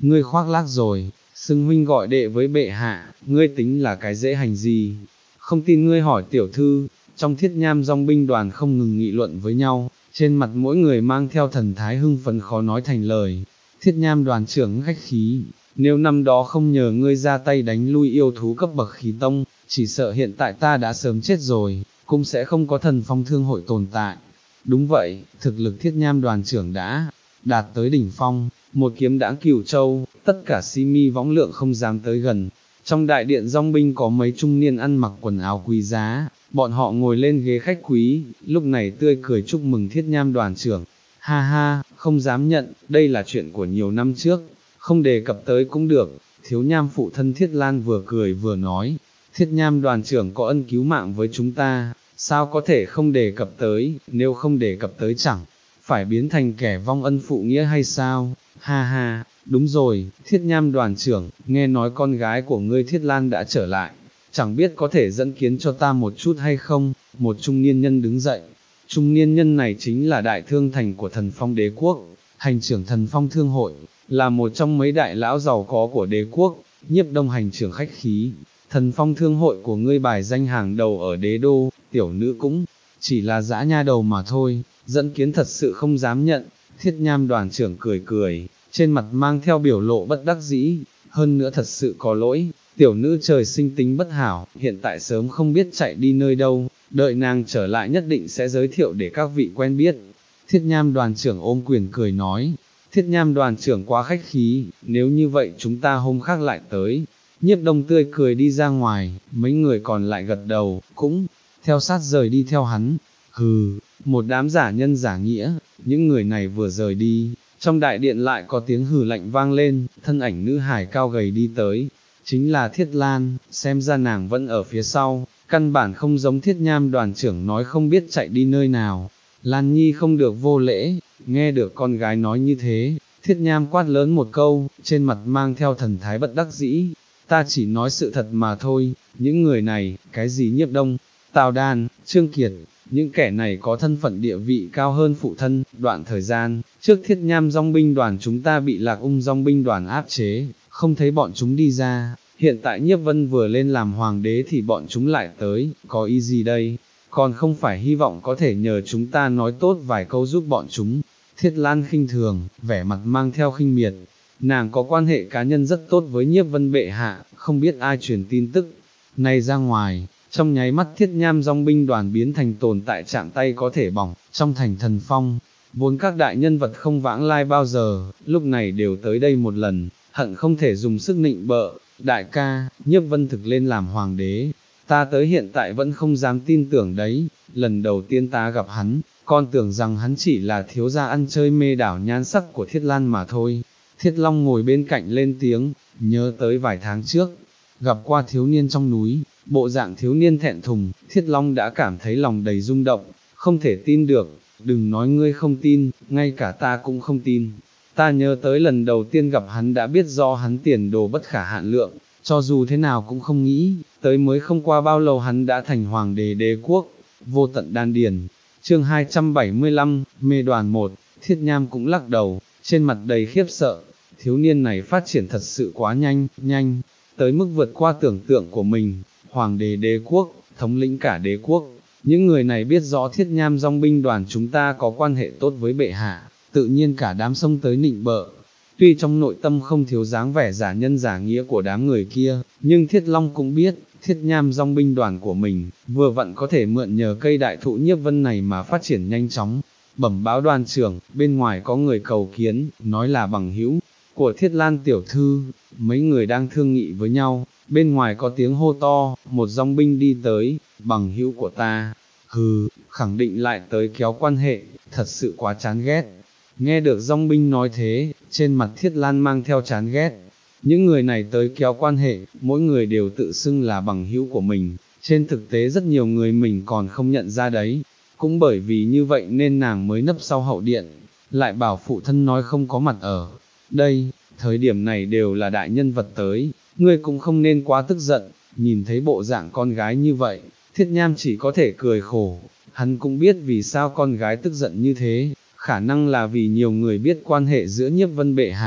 ngươi khoác lác rồi, xưng huynh gọi đệ với bệ hạ, ngươi tính là cái dễ hành gì, không tin ngươi hỏi tiểu thư. Trong thiết nham dòng binh đoàn không ngừng nghị luận với nhau, trên mặt mỗi người mang theo thần thái hưng phấn khó nói thành lời. Thiết nham đoàn trưởng khách khí, nếu năm đó không nhờ ngươi ra tay đánh lui yêu thú cấp bậc khí tông, chỉ sợ hiện tại ta đã sớm chết rồi, cũng sẽ không có thần phong thương hội tồn tại. Đúng vậy, thực lực thiết nham đoàn trưởng đã đạt tới đỉnh phong, một kiếm đã cửu châu, tất cả si mi võng lượng không dám tới gần. Trong đại điện dòng binh có mấy trung niên ăn mặc quần áo quý giá, bọn họ ngồi lên ghế khách quý, lúc này tươi cười chúc mừng thiết nham đoàn trưởng. Ha ha, không dám nhận, đây là chuyện của nhiều năm trước, không đề cập tới cũng được. Thiếu nham phụ thân Thiết Lan vừa cười vừa nói, thiết nham đoàn trưởng có ân cứu mạng với chúng ta, sao có thể không đề cập tới, nếu không đề cập tới chẳng phải biến thành kẻ vong ân phụ nghĩa hay sao? Ha ha, đúng rồi, thiết nham đoàn trưởng, nghe nói con gái của ngươi Thiết Lan đã trở lại, chẳng biết có thể dẫn kiến cho ta một chút hay không? Một trung niên nhân đứng dậy, trung niên nhân này chính là đại thương thành của thần phong đế quốc, hành trưởng thần phong thương hội, là một trong mấy đại lão giàu có của đế quốc. Nhiếp Đông hành trưởng khách khí, thần phong thương hội của ngươi bài danh hàng đầu ở đế đô, tiểu nữ cũng chỉ là dã nha đầu mà thôi, dẫn kiến thật sự không dám nhận. Thiết nham đoàn trưởng cười cười, trên mặt mang theo biểu lộ bất đắc dĩ, hơn nữa thật sự có lỗi, tiểu nữ trời sinh tính bất hảo, hiện tại sớm không biết chạy đi nơi đâu, đợi nàng trở lại nhất định sẽ giới thiệu để các vị quen biết. Thiết nham đoàn trưởng ôm quyền cười nói, thiết nham đoàn trưởng quá khách khí, nếu như vậy chúng ta hôm khác lại tới. Nhiếp Đông tươi cười đi ra ngoài, mấy người còn lại gật đầu, cũng theo sát rời đi theo hắn. Hừ, một đám giả nhân giả nghĩa, những người này vừa rời đi, trong đại điện lại có tiếng hừ lạnh vang lên, thân ảnh nữ hài cao gầy đi tới, chính là Thiết Lan, xem ra nàng vẫn ở phía sau, căn bản không giống thiết nham đoàn trưởng nói không biết chạy đi nơi nào. Lan Nhi không được vô lễ, nghe được con gái nói như thế, thiết nham quát lớn một câu, trên mặt mang theo thần thái bất đắc dĩ, ta chỉ nói sự thật mà thôi, những người này, cái gì Nhiếp Đông, Tào Đan, Trương Kiệt, những kẻ này có thân phận địa vị cao hơn phụ thân. Đoạn thời gian trước thiết nham dòng binh đoàn chúng ta bị Lạc Ung dòng binh đoàn áp chế, không thấy bọn chúng đi ra, hiện tại Nhiếp Vân vừa lên làm hoàng đế thì bọn chúng lại tới, có ý gì đây, còn không phải hy vọng có thể nhờ chúng ta nói tốt vài câu giúp bọn chúng. Thiết Lan khinh thường, vẻ mặt mang theo khinh miệt, nàng có quan hệ cá nhân rất tốt với Nhiếp Vân bệ hạ, không biết ai truyền tin tức này ra ngoài. Trong nháy mắt thiết nham dòng binh đoàn biến thành tồn tại chạm tay có thể bỏng, trong thành thần phong, vốn các đại nhân vật không vãng lai bao giờ, lúc này đều tới đây một lần, hận không thể dùng sức nịnh bợ. Đại ca, Nhiếp Vân thực lên làm hoàng đế, ta tới hiện tại vẫn không dám tin tưởng đấy, lần đầu tiên ta gặp hắn, con tưởng rằng hắn chỉ là thiếu gia ăn chơi mê đảo nhan sắc của Thiết Lan mà thôi. Thiết Long ngồi bên cạnh lên tiếng, nhớ tới vài tháng trước, gặp qua thiếu niên trong núi, bộ dạng thiếu niên thẹn thùng, Thiết Long đã cảm thấy lòng đầy rung động, không thể tin được, đừng nói ngươi không tin, ngay cả ta cũng không tin. Ta nhớ tới lần đầu tiên gặp hắn đã biết do hắn tiền đồ bất khả hạn lượng, cho dù thế nào cũng không nghĩ, tới mới không qua bao lâu hắn đã thành hoàng đế đế quốc, vô tận đan điền. Chương hai trăm bảy mươi lăm, mê đoàn một, Thiết Nham cũng lắc đầu, trên mặt đầy khiếp sợ, thiếu niên này phát triển thật sự quá nhanh, nhanh, tới mức vượt qua tưởng tượng của mình. Hoàng đế đế quốc, thống lĩnh cả đế quốc, những người này biết rõ thiết nham dòng binh đoàn chúng ta có quan hệ tốt với bệ hạ, tự nhiên cả đám xông tới nịnh bợ. Tuy trong nội tâm không thiếu dáng vẻ giả nhân giả nghĩa của đám người kia, nhưng Thiết Long cũng biết, thiết nham dòng binh đoàn của mình, vừa vặn có thể mượn nhờ cây đại thụ Nhiếp Vân này mà phát triển nhanh chóng. Bẩm báo đoàn trưởng, bên ngoài có người cầu kiến, nói là bằng hữu của Thiết Lan tiểu thư. Mấy người đang thương nghị với nhau, bên ngoài có tiếng hô to, một dòng binh đi tới, bằng hữu của ta, hừ, khẳng định lại tới kéo quan hệ, thật sự quá chán ghét. Nghe được dòng binh nói thế, trên mặt Thiết Lan mang theo chán ghét, những người này tới kéo quan hệ, mỗi người đều tự xưng là bằng hữu của mình, trên thực tế rất nhiều người mình còn không nhận ra đấy, cũng bởi vì như vậy nên nàng mới nấp sau hậu điện, lại bảo phụ thân nói không có mặt ở đây. Thời điểm này đều là đại nhân vật tới, ngươi cũng không nên quá tức giận. Nhìn thấy bộ dạng con gái như vậy, Thiết Nham chỉ có thể cười khổ, hắn cũng biết vì sao con gái tức giận như thế, khả năng là vì nhiều người biết quan hệ giữa Nhiếp Vân bệ hạ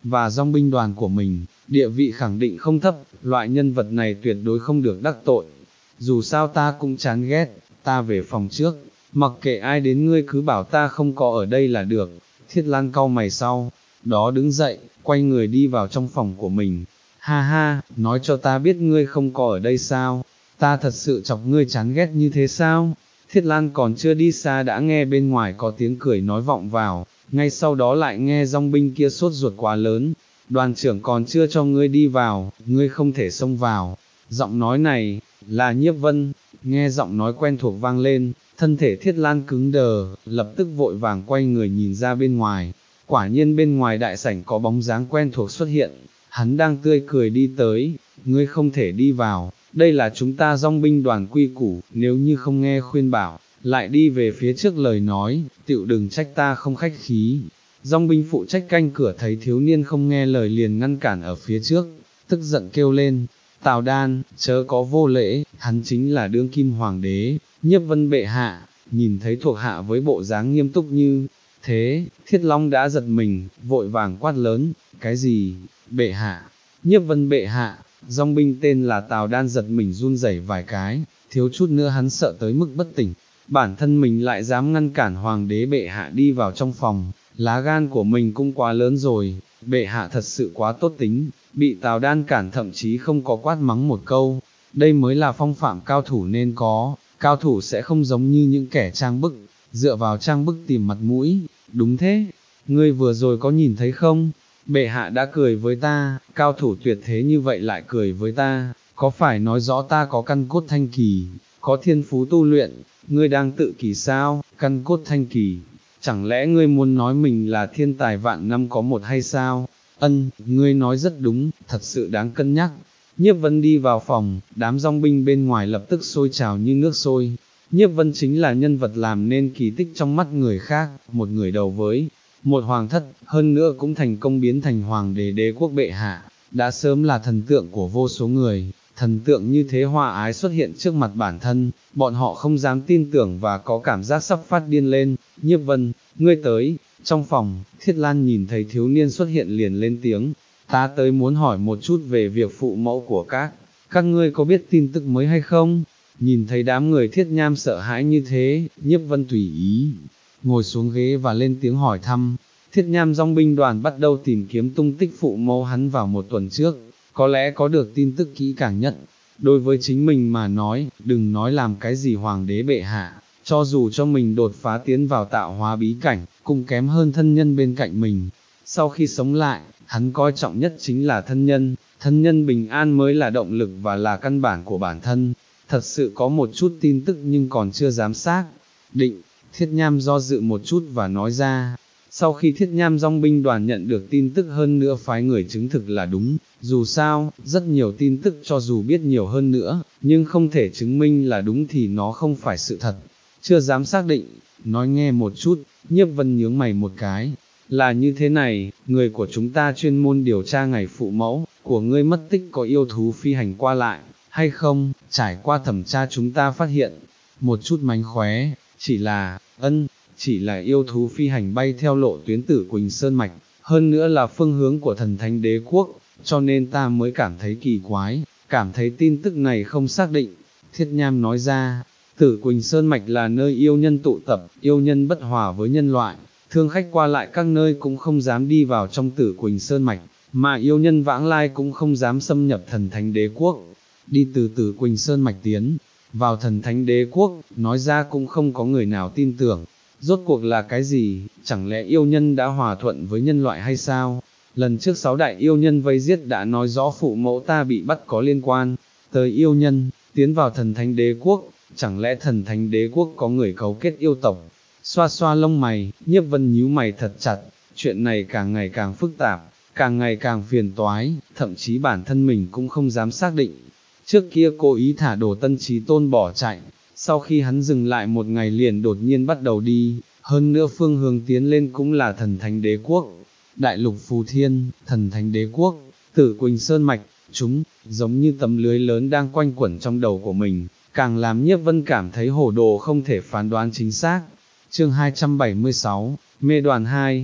và dòng binh đoàn của mình, địa vị khẳng định không thấp, loại nhân vật này tuyệt đối không được đắc tội. Dù sao ta cũng chán ghét, ta về phòng trước, mặc kệ ai đến ngươi cứ bảo ta không có ở đây là được. Thiết Lan cau mày sau, đó đứng dậy, quay người đi vào trong phòng của mình. Ha ha, nói cho ta biết ngươi không có ở đây sao, ta thật sự chọc ngươi chán ghét như thế sao? Thiết Lan còn chưa đi xa đã nghe bên ngoài có tiếng cười nói vọng vào, ngay sau đó lại nghe dòng binh kia sốt ruột quá lớn. Đoàn trưởng còn chưa cho ngươi đi vào, ngươi không thể xông vào. Giọng nói này, là Nhiếp Vân, nghe giọng nói quen thuộc vang lên, thân thể Thiết Lan cứng đờ, lập tức vội vàng quay người nhìn ra bên ngoài. Quả nhiên bên ngoài đại sảnh có bóng dáng quen thuộc xuất hiện, hắn đang tươi cười đi tới, ngươi không thể đi vào, đây là chúng ta dòng binh đoàn quy củ, nếu như không nghe khuyên bảo, lại đi về phía trước lời nói, tựu đừng trách ta không khách khí. Dòng binh phụ trách canh cửa thấy thiếu niên không nghe lời liền ngăn cản ở phía trước, tức giận kêu lên, Tào Đan, chớ có vô lễ, hắn chính là đương kim hoàng đế, Nhiếp Vân bệ hạ. Nhìn thấy thuộc hạ với bộ dáng nghiêm túc như thế, Thiết Long đã giật mình, vội vàng quát lớn, cái gì, bệ hạ, Nhiếp Vân bệ hạ. Dòng binh tên là Tào Đan giật mình run rẩy vài cái, thiếu chút nữa hắn sợ tới mức bất tỉnh, bản thân mình lại dám ngăn cản hoàng đế bệ hạ đi vào trong phòng, lá gan của mình cũng quá lớn rồi, bệ hạ thật sự quá tốt tính, bị Tào Đan cản thậm chí không có quát mắng một câu, đây mới là phong phạm cao thủ nên có, cao thủ sẽ không giống như những kẻ trang bức, dựa vào trang bức tìm mặt mũi, đúng thế, ngươi vừa rồi có nhìn thấy không? Bệ hạ đã cười với ta, cao thủ tuyệt thế như vậy lại cười với ta, có phải nói rõ ta có căn cốt thanh kỳ, có thiên phú tu luyện, ngươi đang tự kỳ sao, căn cốt thanh kỳ, chẳng lẽ ngươi muốn nói mình là thiên tài vạn năm có một hay sao? Ân, ngươi nói rất đúng, thật sự đáng cân nhắc. Nhiếp Vân đi vào phòng, đám dòng binh bên ngoài lập tức sôi trào như nước sôi. Nhiếp Vân chính là nhân vật làm nên kỳ tích trong mắt người khác, một người đầu với một hoàng thất, hơn nữa cũng thành công biến thành hoàng đế đế quốc bệ hạ, đã sớm là thần tượng của vô số người, thần tượng như thế hòa ái xuất hiện trước mặt bản thân, bọn họ không dám tin tưởng và có cảm giác sắp phát điên lên. Nhiếp Vân, ngươi tới. Trong phòng, Thiết Lan nhìn thấy thiếu niên xuất hiện liền lên tiếng, ta tới muốn hỏi một chút về việc phụ mẫu của các, các ngươi có biết tin tức mới hay không? Nhìn thấy đám người Thiết Nham sợ hãi như thế, Nhiếp Vân tùy ý ngồi xuống ghế và lên tiếng hỏi thăm. Thiết Nham dòng binh đoàn bắt đầu tìm kiếm tung tích phụ mẫu hắn vào một tuần trước, có lẽ có được tin tức kỹ càng nhất. Đối với chính mình mà nói, đừng nói làm cái gì hoàng đế bệ hạ, cho dù cho mình đột phá tiến vào tạo hóa bí cảnh, cũng kém hơn thân nhân bên cạnh mình. Sau khi sống lại, hắn coi trọng nhất chính là thân nhân, thân nhân bình an mới là động lực và là căn bản của bản thân. Thật sự có một chút tin tức nhưng còn chưa dám xác định. Thiết Nham do dự một chút và nói ra, sau khi Thiết Nham dòng binh đoàn nhận được tin tức hơn nữa phái người chứng thực là đúng, dù sao, rất nhiều tin tức cho dù biết nhiều hơn nữa, nhưng không thể chứng minh là đúng thì nó không phải sự thật, chưa dám xác định, nói nghe một chút. Nhiếp Vân nhướng mày một cái, là như thế này, người của chúng ta chuyên môn điều tra ngày phụ mẫu của ngươi mất tích có yêu thú phi hành qua lại, hay không, trải qua thẩm tra chúng ta phát hiện, một chút mánh khóe, chỉ là, ân, chỉ là yêu thú phi hành bay theo lộ tuyến Tử Quỳnh Sơn Mạch, hơn nữa là phương hướng của thần thánh đế quốc, cho nên ta mới cảm thấy kỳ quái, cảm thấy tin tức này không xác định. Thiết Nham nói ra, Tử Quỳnh Sơn Mạch là nơi yêu nhân tụ tập, yêu nhân bất hòa với nhân loại, thương khách qua lại các nơi cũng không dám đi vào trong Tử Quỳnh Sơn Mạch, mà yêu nhân vãng lai cũng không dám xâm nhập thần thánh đế quốc. Đi từ Tử Quỳnh Sơn Mạch tiến vào thần thánh đế quốc, nói ra cũng không có người nào tin tưởng. Rốt cuộc là cái gì, chẳng lẽ yêu nhân đã hòa thuận với nhân loại hay sao? Lần trước sáu đại yêu nhân vây giết đã nói rõ phụ mẫu ta bị bắt có liên quan tới yêu nhân, tiến vào thần thánh đế quốc, chẳng lẽ thần thánh đế quốc có người cấu kết yêu tộc? Xoa xoa lông mày, Nhiếp Vân nhíu mày thật chặt, chuyện này càng ngày càng phức tạp, càng ngày càng phiền toái, thậm chí bản thân mình cũng không dám xác định. Trước kia cố ý thả Đồ Tân Chí Tôn bỏ chạy, sau khi hắn dừng lại một ngày liền đột nhiên bắt đầu đi, hơn nữa phương hướng tiến lên cũng là thần thánh đế quốc, đại lục Phù Thiên, thần thánh đế quốc, Tử Quỳnh Sơn Mạch, chúng, giống như tấm lưới lớn đang quanh quẩn trong đầu của mình, càng làm Nhiếp Vân cảm thấy hồ đồ không thể phán đoán chính xác. Chương hai trăm bảy mươi sáu, Mê đoàn hai,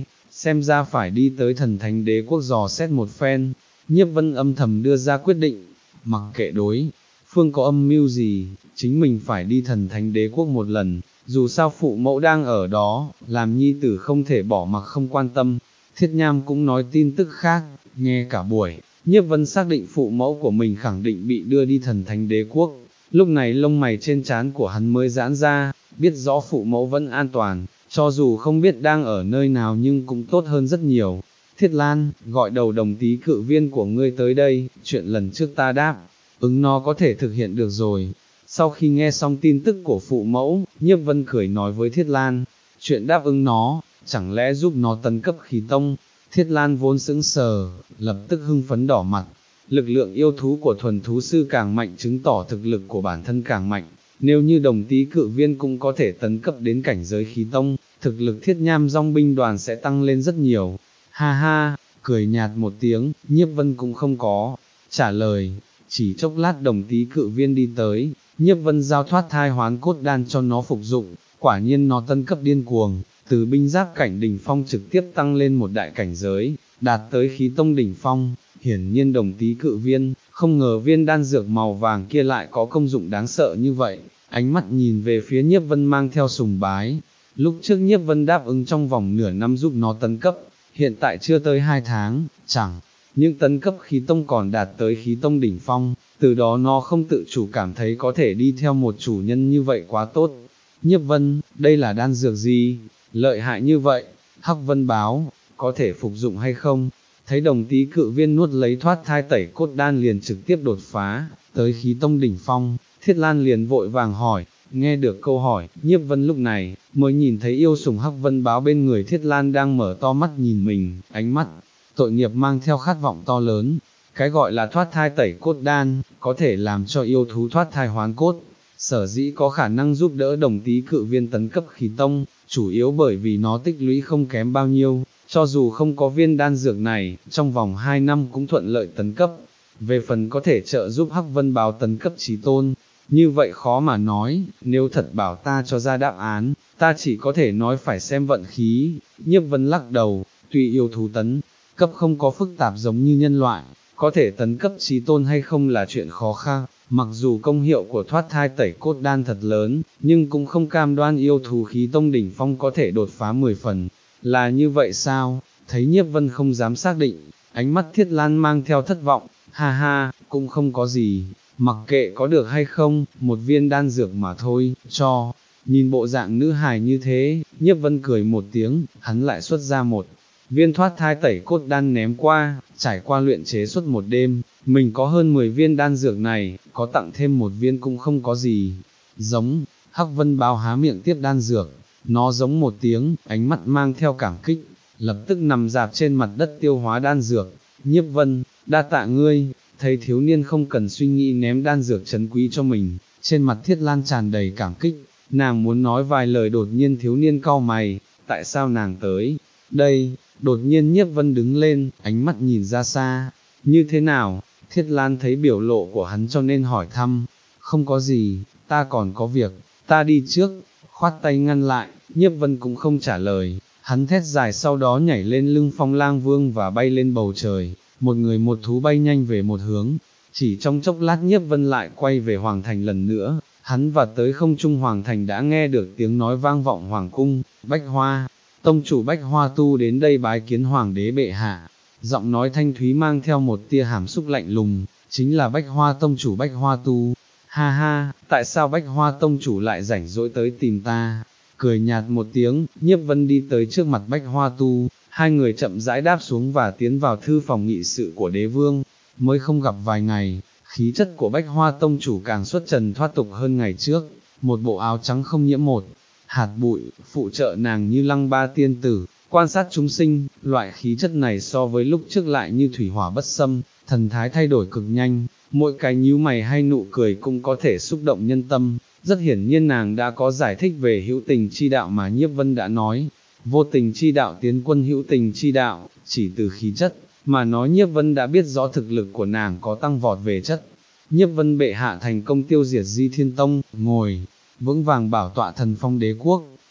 xem ra phải đi tới thần thánh đế quốc dò xét một phen. Nhiếp Vân âm thầm đưa ra quyết định, mặc kệ đối phương có âm mưu gì, chính mình phải đi thần thánh đế quốc một lần, dù sao phụ mẫu đang ở đó, làm nhi tử không thể bỏ mặc không quan tâm. Thiết Nham cũng nói tin tức khác, nghe cả buổi, Nhiếp Vân xác định phụ mẫu của mình khẳng định bị đưa đi thần thánh đế quốc, lúc này lông mày trên trán của hắn mới giãn ra, biết rõ phụ mẫu vẫn an toàn, cho dù không biết đang ở nơi nào nhưng cũng tốt hơn rất nhiều. Thiết Lan, gọi đầu đồng tí cự viên của ngươi tới đây, chuyện lần trước ta đáp, ứng nó có thể thực hiện được rồi. Sau khi nghe xong tin tức của phụ mẫu, Nhiếp Vân cười nói với Thiết Lan, chuyện đáp ứng nó, chẳng lẽ giúp nó tấn cấp khí tông. Thiết Lan vốn sững sờ, lập tức hưng phấn đỏ mặt. Lực lượng yêu thú của thuần thú sư càng mạnh chứng tỏ thực lực của bản thân càng mạnh, nếu như đồng tí cự viên cũng có thể tấn cấp đến cảnh giới khí tông, thực lực Thiết Nham dòng binh đoàn sẽ tăng lên rất nhiều. Ha ha, cười nhạt một tiếng, Nhiếp Vân cũng không có trả lời, chỉ chốc lát đồng tí cự viên đi tới, Nhiếp Vân giao thoát thai hoán cốt đan cho nó phục dụng, quả nhiên nó tấn cấp điên cuồng, từ binh giáp cảnh đỉnh phong trực tiếp tăng lên một đại cảnh giới, đạt tới khí tông đỉnh phong. Hiển nhiên đồng tí cự viên, không ngờ viên đan dược màu vàng kia lại có công dụng đáng sợ như vậy, ánh mắt nhìn về phía Nhiếp Vân mang theo sùng bái. Lúc trước Nhiếp Vân đáp ứng trong vòng nửa năm giúp nó tấn cấp, hiện tại chưa tới hai tháng, chẳng những tấn cấp khí tông còn đạt tới khí tông đỉnh phong, từ đó nó không tự chủ cảm thấy có thể đi theo một chủ nhân như vậy quá tốt. Nhiếp Vân, đây là đan dược gì, lợi hại như vậy? Hắc Vân báo, có thể phục dụng hay không? Thấy đồng tí cự viên nuốt lấy thoát thai tẩy cốt đan liền trực tiếp đột phá, tới khí tông đỉnh phong, Thiết Lan liền vội vàng hỏi. Nghe được câu hỏi, Nhiếp Vân lúc này, mới nhìn thấy yêu sủng Hắc Vân báo bên người Thiết Lan đang mở to mắt nhìn mình, ánh mắt tội nghiệp mang theo khát vọng to lớn. Cái gọi là thoát thai tẩy cốt đan, có thể làm cho yêu thú thoát thai hoán cốt, sở dĩ có khả năng giúp đỡ đồng tí cự viên tấn cấp khí tông, chủ yếu bởi vì nó tích lũy không kém bao nhiêu, cho dù không có viên đan dược này, trong vòng hai năm cũng thuận lợi tấn cấp. Về phần có thể trợ giúp Hắc Vân báo tấn cấp chí tôn, như vậy khó mà nói, nếu thật bảo ta cho ra đáp án, ta chỉ có thể nói phải xem vận khí. Nhiếp Vân lắc đầu, tuy yêu thú tấn cấp không có phức tạp giống như nhân loại, có thể tấn cấp chí tôn hay không là chuyện khó khăn, mặc dù công hiệu của thoát thai tẩy cốt đan thật lớn, nhưng cũng không cam đoan yêu thú khí tông đỉnh phong có thể đột phá mười phần. Là như vậy sao? Thấy Nhiếp Vân không dám xác định, ánh mắt Thiết Lan mang theo thất vọng, ha ha, cũng không có gì, mặc kệ có được hay không, một viên đan dược mà thôi, cho. Nhìn bộ dạng nữ hài như thế, Nhiếp Vân cười một tiếng, hắn lại xuất ra một viên thoát thai tẩy cốt đan ném qua, trải qua luyện chế suốt một đêm, mình có hơn mười viên đan dược này, có tặng thêm một viên cũng không có gì. Giống, Hắc Vân báo há miệng tiếp đan dược, nó giống một tiếng, ánh mắt mang theo cảm kích, lập tức nằm dạp trên mặt đất tiêu hóa đan dược. Nhiếp Vân, đa tạ ngươi. Thấy thiếu niên không cần suy nghĩ ném đan dược trấn quý cho mình, trên mặt Thiết Lan tràn đầy cảm kích, nàng muốn nói vài lời đột nhiên thiếu niên cau mày, tại sao nàng tới đây? Đột nhiên Nhiếp Vân đứng lên, ánh mắt nhìn ra xa, như thế nào? Thiết Lan thấy biểu lộ của hắn cho nên hỏi thăm, không có gì, ta còn có việc, ta đi trước. Khoát tay ngăn lại, Nhiếp Vân cũng không trả lời, hắn thét dài sau đó nhảy lên lưng Phong Lang Vương và bay lên bầu trời, một người một thú bay nhanh về một hướng. Chỉ trong chốc lát Nhiếp Vân lại quay về Hoàng Thành lần nữa, hắn và tới không trung Hoàng Thành đã nghe được tiếng nói vang vọng Hoàng Cung. Bách Hoa, tông chủ Bách Hoa Tu đến đây bái kiến Hoàng đế bệ hạ. Giọng nói thanh thúy mang theo một tia hàm xúc lạnh lùng, chính là Bách Hoa tông chủ Bách Hoa Tu. Ha ha, tại sao Bách Hoa tông chủ lại rảnh rỗi tới tìm ta? Cười nhạt một tiếng, Nhiếp Vân đi tới trước mặt Bách Hoa Tu, hai người chậm rãi đáp xuống và tiến vào thư phòng nghị sự của đế vương. Mới không gặp vài ngày, khí chất của Bách Hoa tông chủ càng xuất trần thoát tục hơn ngày trước, một bộ áo trắng không nhiễm một hạt bụi, phụ trợ nàng như lăng ba tiên tử, quan sát chúng sinh. Loại khí chất này so với lúc trước lại như thủy hỏa bất xâm, thần thái thay đổi cực nhanh, mỗi cái nhíu mày hay nụ cười cũng có thể xúc động nhân tâm. Rất hiển nhiên nàng đã có giải thích về hữu tình chi đạo mà Nhiếp Vân đã nói, vô tình chi đạo tiến quân hữu tình chi đạo, chỉ từ khí chất mà nói Nhiếp Vân đã biết rõ thực lực của nàng có tăng vọt về chất. Nhiếp Vân bệ hạ thành công tiêu diệt Di Thiên Tông, ngồi vững vàng bảo tọa thần phong đế quốc,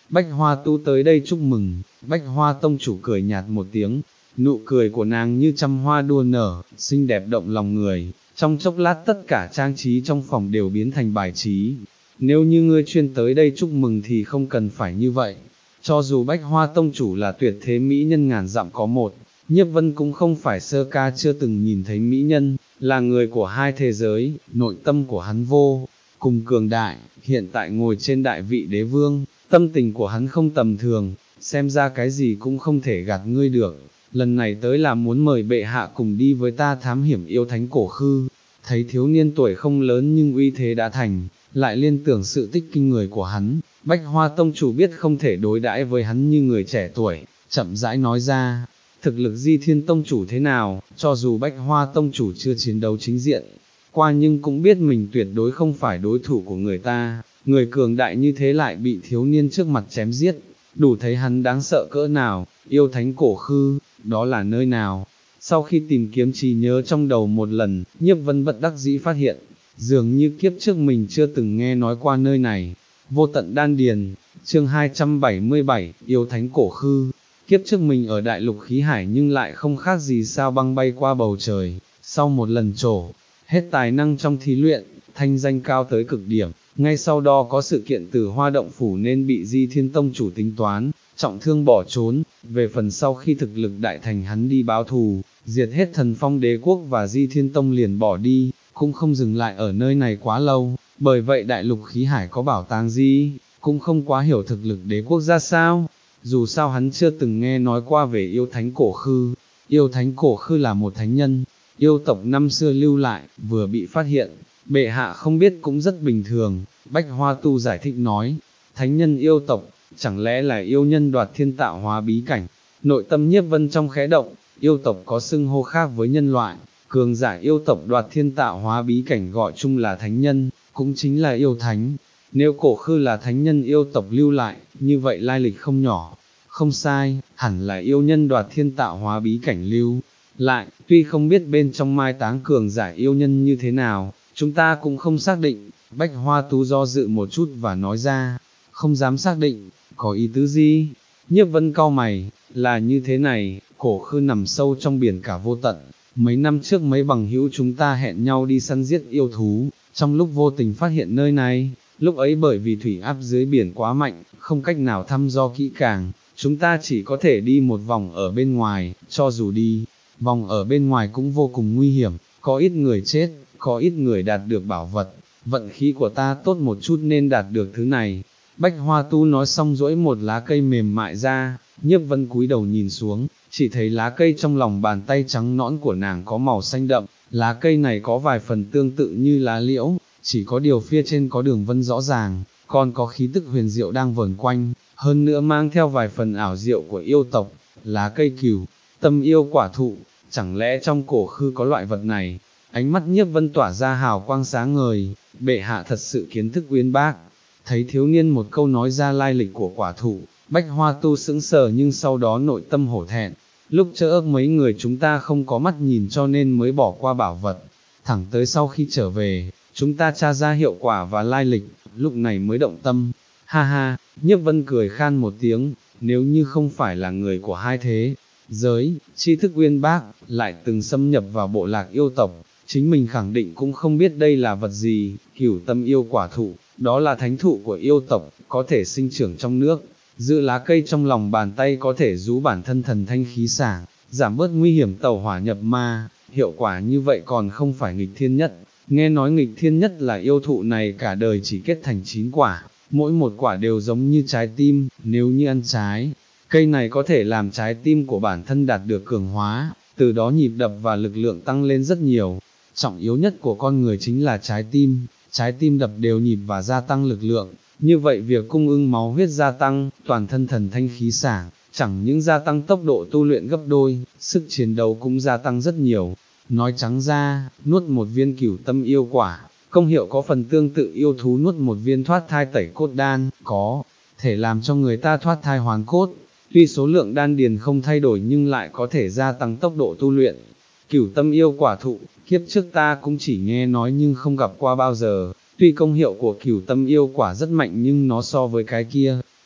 Bách Hoa Tu tới đây chúc mừng. Bách Hoa tông chủ cười nhạt một tiếng, nụ cười của nàng như trăm hoa đua nở, xinh đẹp động lòng người, trong chốc lát tất cả trang trí trong phòng đều biến thành bài trí. Nếu như ngươi chuyên tới đây chúc mừng thì không cần phải như vậy. Cho dù Bách Hoa tông chủ là tuyệt thế mỹ nhân ngàn dặm có một, Nhiếp Vân cũng không phải sơ ca chưa từng nhìn thấy mỹ nhân, là người của hai thế giới, nội tâm của hắn vô cùng cường đại, hiện tại ngồi trên đại vị đế vương, tâm tình của hắn không tầm thường, xem ra cái gì cũng không thể gạt ngươi được. Lần này tới là muốn mời bệ hạ cùng đi với ta thám hiểm yêu thánh cổ khư. Thấy thiếu niên tuổi không lớn nhưng uy thế đã thành, lại liên tưởng sự tích kinh người của hắn, Bách Hoa tông chủ biết không thể đối đãi với hắn như người trẻ tuổi, chậm rãi nói ra, thực lực Di Thiên tông chủ thế nào, cho dù Bách Hoa tông chủ chưa chiến đấu chính diện qua nhưng cũng biết mình tuyệt đối không phải đối thủ của người ta, người cường đại như thế lại bị thiếu niên trước mặt chém giết, đủ thấy hắn đáng sợ cỡ nào. Yêu thánh cổ khư, đó là nơi nào? Sau khi tìm kiếm trí nhớ trong đầu một lần, Nhiếp Vân bất đắc dĩ phát hiện, dường như kiếp trước mình chưa từng nghe nói qua nơi này. Vô tận đan điền, chương hai trăm bảy mươi bảy, yêu thánh cổ khư. Kiếp trước mình ở đại lục khí hải nhưng lại không khác gì sao băng bay qua bầu trời, sau một lần trổ hết tài năng trong thí luyện, thanh danh cao tới cực điểm, ngay sau đó có sự kiện từ Hoa Động Phủ nên bị Di Thiên tông chủ tính toán, trọng thương bỏ trốn. Về phần sau khi thực lực đại thành hắn đi báo thù, diệt hết Thần Phong đế quốc và Di Thiên tông liền bỏ đi, cũng không dừng lại ở nơi này quá lâu, bởi vậy đại lục khí hải có bảo tàng gì, cũng không quá hiểu thực lực đế quốc ra sao. Dù sao hắn chưa từng nghe nói qua về yêu thánh cổ khư. Yêu thánh cổ khư là một thánh nhân, yêu tộc năm xưa lưu lại, vừa bị phát hiện, bệ hạ không biết cũng rất bình thường. Bách Hoa Tu giải thích nói, thánh nhân yêu tộc, chẳng lẽ là yêu nhân đoạt thiên tạo hóa bí cảnh. Nội tâm Nhiếp Vân trong khẽ động, yêu tộc có xưng hô khác với nhân loại, cường giả yêu tộc đoạt thiên tạo hóa bí cảnh gọi chung là thánh nhân, cũng chính là yêu thánh. Nếu cổ khư là thánh nhân yêu tộc lưu lại, như vậy lai lịch không nhỏ. Không sai, hẳn là yêu nhân đoạt thiên tạo hóa bí cảnh lưu lại, tuy không biết bên trong mai táng cường giả yêu nhân như thế nào, chúng ta cũng không xác định. Bách Hoa Tú do dự một chút và nói ra, không dám xác định, có ý tứ gì? Nhiếp Vân cau mày, là như thế này, cổ khư nằm sâu trong biển cả vô tận, mấy năm trước mấy bằng hữu chúng ta hẹn nhau đi săn giết yêu thú, trong lúc vô tình phát hiện nơi này, lúc ấy bởi vì thủy áp dưới biển quá mạnh, không cách nào thăm dò kỹ càng, chúng ta chỉ có thể đi một vòng ở bên ngoài, cho dù đi vòng ở bên ngoài cũng vô cùng nguy hiểm, có ít người chết, có ít người đạt được bảo vật, vận khí của ta tốt một chút nên đạt được thứ này. Bách Hoa Tu nói xong duỗi một lá cây mềm mại ra, Nhiếp Vân cúi đầu nhìn xuống, chỉ thấy lá cây trong lòng bàn tay trắng nõn của nàng có màu xanh đậm, lá cây này có vài phần tương tự như lá liễu, chỉ có điều phía trên có đường vân rõ ràng, còn có khí tức huyền diệu đang vờn quanh, hơn nữa mang theo vài phần ảo diệu của yêu tộc. Lá cây cửu tâm yêu quả thụ, chẳng lẽ trong cổ khư có loại vật này? Ánh mắt Nhiếp Vân tỏa ra hào quang sáng ngời, bệ hạ thật sự kiến thức uyên bác. Thấy thiếu niên một câu nói ra lai lịch của quả thụ, Bách Hoa Tu sững sờ nhưng sau đó nội tâm hổ thẹn, lúc chớ ước mấy người chúng ta không có mắt nhìn cho nên mới bỏ qua bảo vật, thẳng tới sau khi trở về, chúng ta tra ra hiệu quả và lai lịch, lúc này mới động tâm. Ha ha, Nhiếp Vân cười khan một tiếng, nếu như không phải là người của hai thế giới, tri thức uyên bác, lại từng xâm nhập vào bộ lạc yêu tộc, chính mình khẳng định cũng không biết đây là vật gì. Cửu tâm yêu quả thụ, đó là thánh thụ của yêu tộc, có thể sinh trưởng trong nước, giữ lá cây trong lòng bàn tay có thể rú bản thân thần thanh khí sảng, giảm bớt nguy hiểm tẩu hỏa nhập ma, hiệu quả như vậy còn không phải nghịch thiên nhất. Nghe nói nghịch thiên nhất là yêu thụ này cả đời chỉ kết thành chín quả, mỗi một quả đều giống như trái tim, nếu như ăn trái, cây này có thể làm trái tim của bản thân đạt được cường hóa, từ đó nhịp đập và lực lượng tăng lên rất nhiều. Trọng yếu nhất của con người chính là trái tim, trái tim đập đều nhịp và gia tăng lực lượng, như vậy việc cung ứng máu huyết gia tăng, toàn thân thần thanh khí sảng, chẳng những gia tăng tốc độ tu luyện gấp đôi, sức chiến đấu cũng gia tăng rất nhiều. Nói trắng ra, nuốt một viên cửu tâm yêu quả, công hiệu có phần tương tự yêu thú nuốt một viên thoát thai tẩy cốt đan, có thể làm cho người ta thoát thai hoàn cốt. Tuy số lượng đan điền không thay đổi nhưng lại có thể gia tăng tốc độ tu luyện. Cửu tâm yêu quả thụ, kiếp trước ta cũng chỉ nghe nói nhưng không gặp qua bao giờ, tuy công hiệu của cửu tâm yêu quả rất mạnh nhưng nó so với cái kia,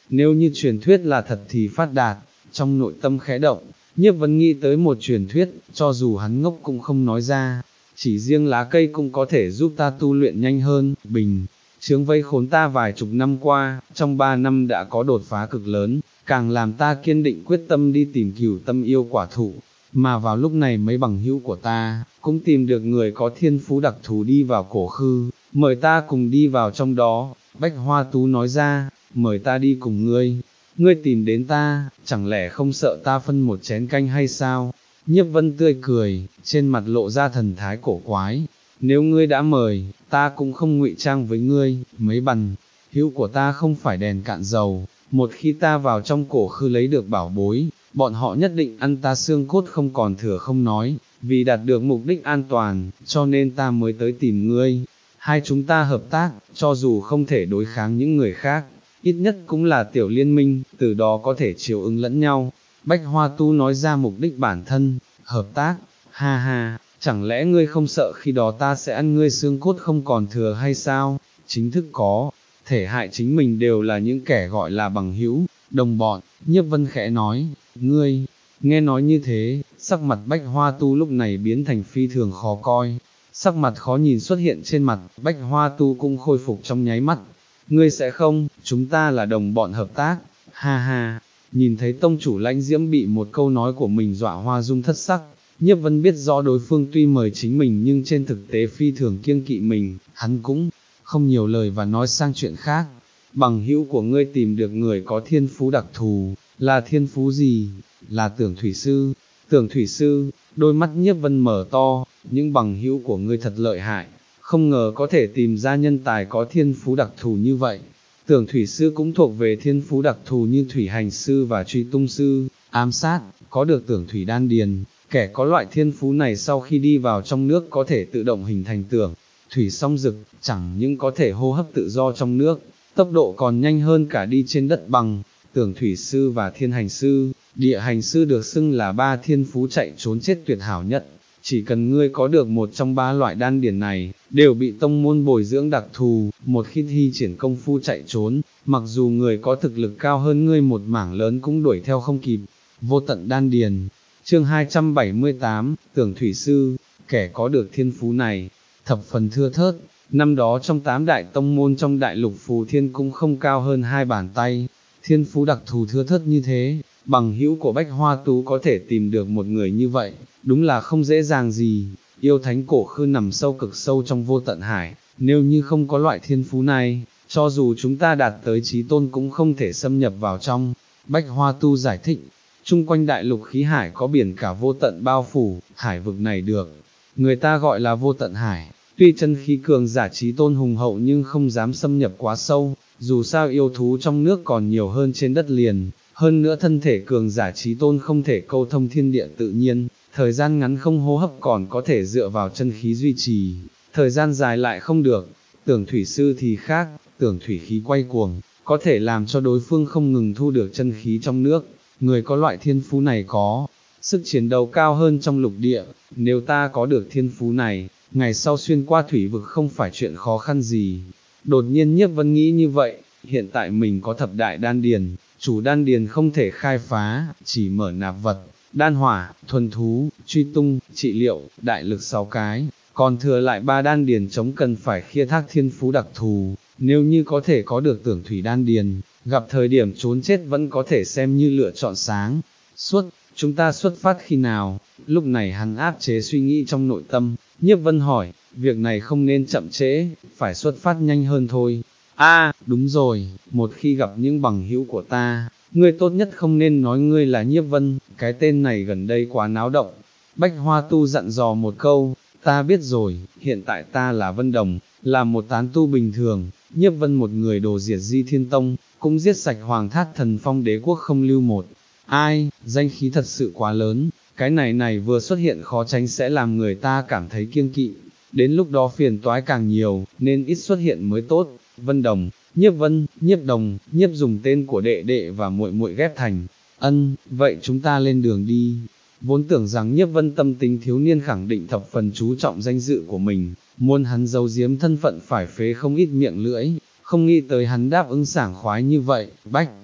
nếu như truyền thuyết là thật thì phát đạt, trong nội tâm khẽ động, Nhiếp Vân nghĩ tới một truyền thuyết, cho dù hắn ngốc cũng không nói ra, chỉ riêng lá cây cũng có thể giúp ta tu luyện nhanh hơn, bình, chướng vây khốn ta vài chục năm qua, trong ba năm đã có đột phá cực lớn, càng làm ta kiên định quyết tâm đi tìm cửu tâm yêu quả thụ, mà vào lúc này mấy bằng hữu của ta, cũng tìm được người có thiên phú đặc thù đi vào cổ khư, mời ta cùng đi vào trong đó, Bách Hoa Tú nói ra, mời ta đi cùng ngươi. Ngươi tìm đến ta, chẳng lẽ không sợ ta phân một chén canh hay sao? Nhiếp Vân tươi cười, trên mặt lộ ra thần thái cổ quái. Nếu ngươi đã mời, ta cũng không ngụy trang với ngươi, mấy bằng hữu của ta không phải đèn cạn dầu. Một khi ta vào trong cổ khư lấy được bảo bối, bọn họ nhất định ăn ta xương cốt không còn thừa không nói. Vì đạt được mục đích an toàn, cho nên ta mới tới tìm ngươi. Hai chúng ta hợp tác, cho dù không thể đối kháng những người khác, ít nhất cũng là tiểu liên minh, từ đó có thể chiều ứng lẫn nhau. Bách Hoa Tu nói ra mục đích bản thân, hợp tác, ha ha, chẳng lẽ ngươi không sợ khi đó ta sẽ ăn ngươi xương cốt không còn thừa hay sao? Chính thức có, thể hại chính mình đều là những kẻ gọi là bằng hữu, đồng bọn. Nhiếp Vân khẽ nói, ngươi, nghe nói như thế, sắc mặt Bách Hoa Tu lúc này biến thành phi thường khó coi, sắc mặt khó nhìn xuất hiện trên mặt, Bách Hoa Tu cũng khôi phục trong nháy mắt. Ngươi sẽ không, chúng ta là đồng bọn hợp tác, ha ha, nhìn thấy tông chủ Lãnh Diễm bị một câu nói của mình dọa hoa dung thất sắc, Nhiếp Vân biết rõ đối phương tuy mời chính mình nhưng trên thực tế phi thường kiêng kỵ mình, hắn cũng không nhiều lời và nói sang chuyện khác. Bằng hữu của ngươi tìm được người có thiên phú đặc thù, là thiên phú gì? Là Tưởng Thủy Sư. Tưởng Thủy Sư, đôi mắt Nhiếp Vân mở to, những bằng hữu của ngươi thật lợi hại, không ngờ có thể tìm ra nhân tài có thiên phú đặc thù như vậy. Tưởng Thủy Sư cũng thuộc về thiên phú đặc thù như Thủy Hành Sư và Truy Tung Sư, ám sát, có được Tưởng Thủy Đan Điền. Kẻ có loại thiên phú này sau khi đi vào trong nước có thể tự động hình thành tưởng Thủy Song Dực, chẳng những có thể hô hấp tự do trong nước, tốc độ còn nhanh hơn cả đi trên đất bằng. Tưởng Thủy Sư và Thiên Hành Sư, Địa Hành Sư được xưng là ba thiên phú chạy trốn chết tuyệt hảo nhất. Chỉ cần ngươi có được một trong ba loại đan điển này, đều bị tông môn bồi dưỡng đặc thù, một khi thi triển công phu chạy trốn, mặc dù người có thực lực cao hơn ngươi một mảng lớn cũng đuổi theo không kịp. Vô tận đan điền. Chương hai trăm bảy mươi tám, Tưởng Thủy Sư, kẻ có được thiên phú này, thập phần thưa thớt, năm đó trong tám đại tông môn trong đại lục Phù Thiên cũng không cao hơn hai bàn tay, thiên phú đặc thù thưa thớt như thế, bằng hữu của Bách Hoa Tú có thể tìm được một người như vậy, đúng là không dễ dàng gì. Yêu thánh cổ khư nằm sâu cực sâu trong vô tận hải, nếu như không có loại thiên phú này, cho dù chúng ta đạt tới chí tôn cũng không thể xâm nhập vào trong. Bách Hoa Tu giải thích, chung quanh đại lục khí hải có biển cả vô tận bao phủ, hải vực này được người ta gọi là vô tận hải. Tuy chân khí cường giả chí tôn hùng hậu nhưng không dám xâm nhập quá sâu, dù sao yêu thú trong nước còn nhiều hơn trên đất liền, hơn nữa thân thể cường giả chí tôn không thể câu thông thiên địa tự nhiên, thời gian ngắn không hô hấp còn có thể dựa vào chân khí duy trì, thời gian dài lại không được. Tưởng Thủy Sư thì khác, tưởng thủy khí quay cuồng, có thể làm cho đối phương không ngừng thu được chân khí trong nước. Người có loại thiên phú này có sức chiến đấu cao hơn trong lục địa, nếu ta có được thiên phú này, ngày sau xuyên qua thủy vực không phải chuyện khó khăn gì. Đột nhiên Nhiếp Vân nghĩ như vậy, hiện tại mình có thập đại đan điền, chủ đan điền không thể khai phá, chỉ mở nạp vật, đan hỏa, thuần thú, truy tung, trị liệu, đại lực sáu cái, còn thừa lại ba đan điền chống cần phải khai thác thiên phú đặc thù. Nếu như có thể có được tưởng thủy đan điền, gặp thời điểm trốn chết vẫn có thể xem như lựa chọn sáng suốt. Chúng ta xuất phát khi nào? Lúc này hắn áp chế suy nghĩ trong nội tâm, Nhiếp Vân hỏi, việc này không nên chậm trễ, phải xuất phát nhanh hơn thôi. A, đúng rồi, một khi gặp những bằng hữu của ta, ngươi tốt nhất không nên nói ngươi là Nhiếp Vân, cái tên này gần đây quá náo động. Bách Hoa Tu dặn dò một câu, ta biết rồi, hiện tại ta là Vân Đồng, là một tán tu bình thường. Nhiếp Vân một người đồ diệt Di Thiên Tông, cũng giết sạch Hoàng Thát Thần Phong Đế quốc không lưu một ai, danh khí thật sự quá lớn, cái này này vừa xuất hiện khó tránh sẽ làm người ta cảm thấy kiêng kỵ, đến lúc đó phiền toái càng nhiều, nên ít xuất hiện mới tốt. Vân Đồng, Nhiếp Vân, Nhiếp Đồng, Nhiếp dùng tên của đệ đệ và muội muội ghép thành, ân, vậy chúng ta lên đường đi. Vốn tưởng rằng Nhiếp Vân tâm tính thiếu niên khẳng định thập phần chú trọng danh dự của mình, muốn hắn giấu giếm thân phận phải phế không ít miệng lưỡi, không nghĩ tới hắn đáp ứng sảng khoái như vậy. Bách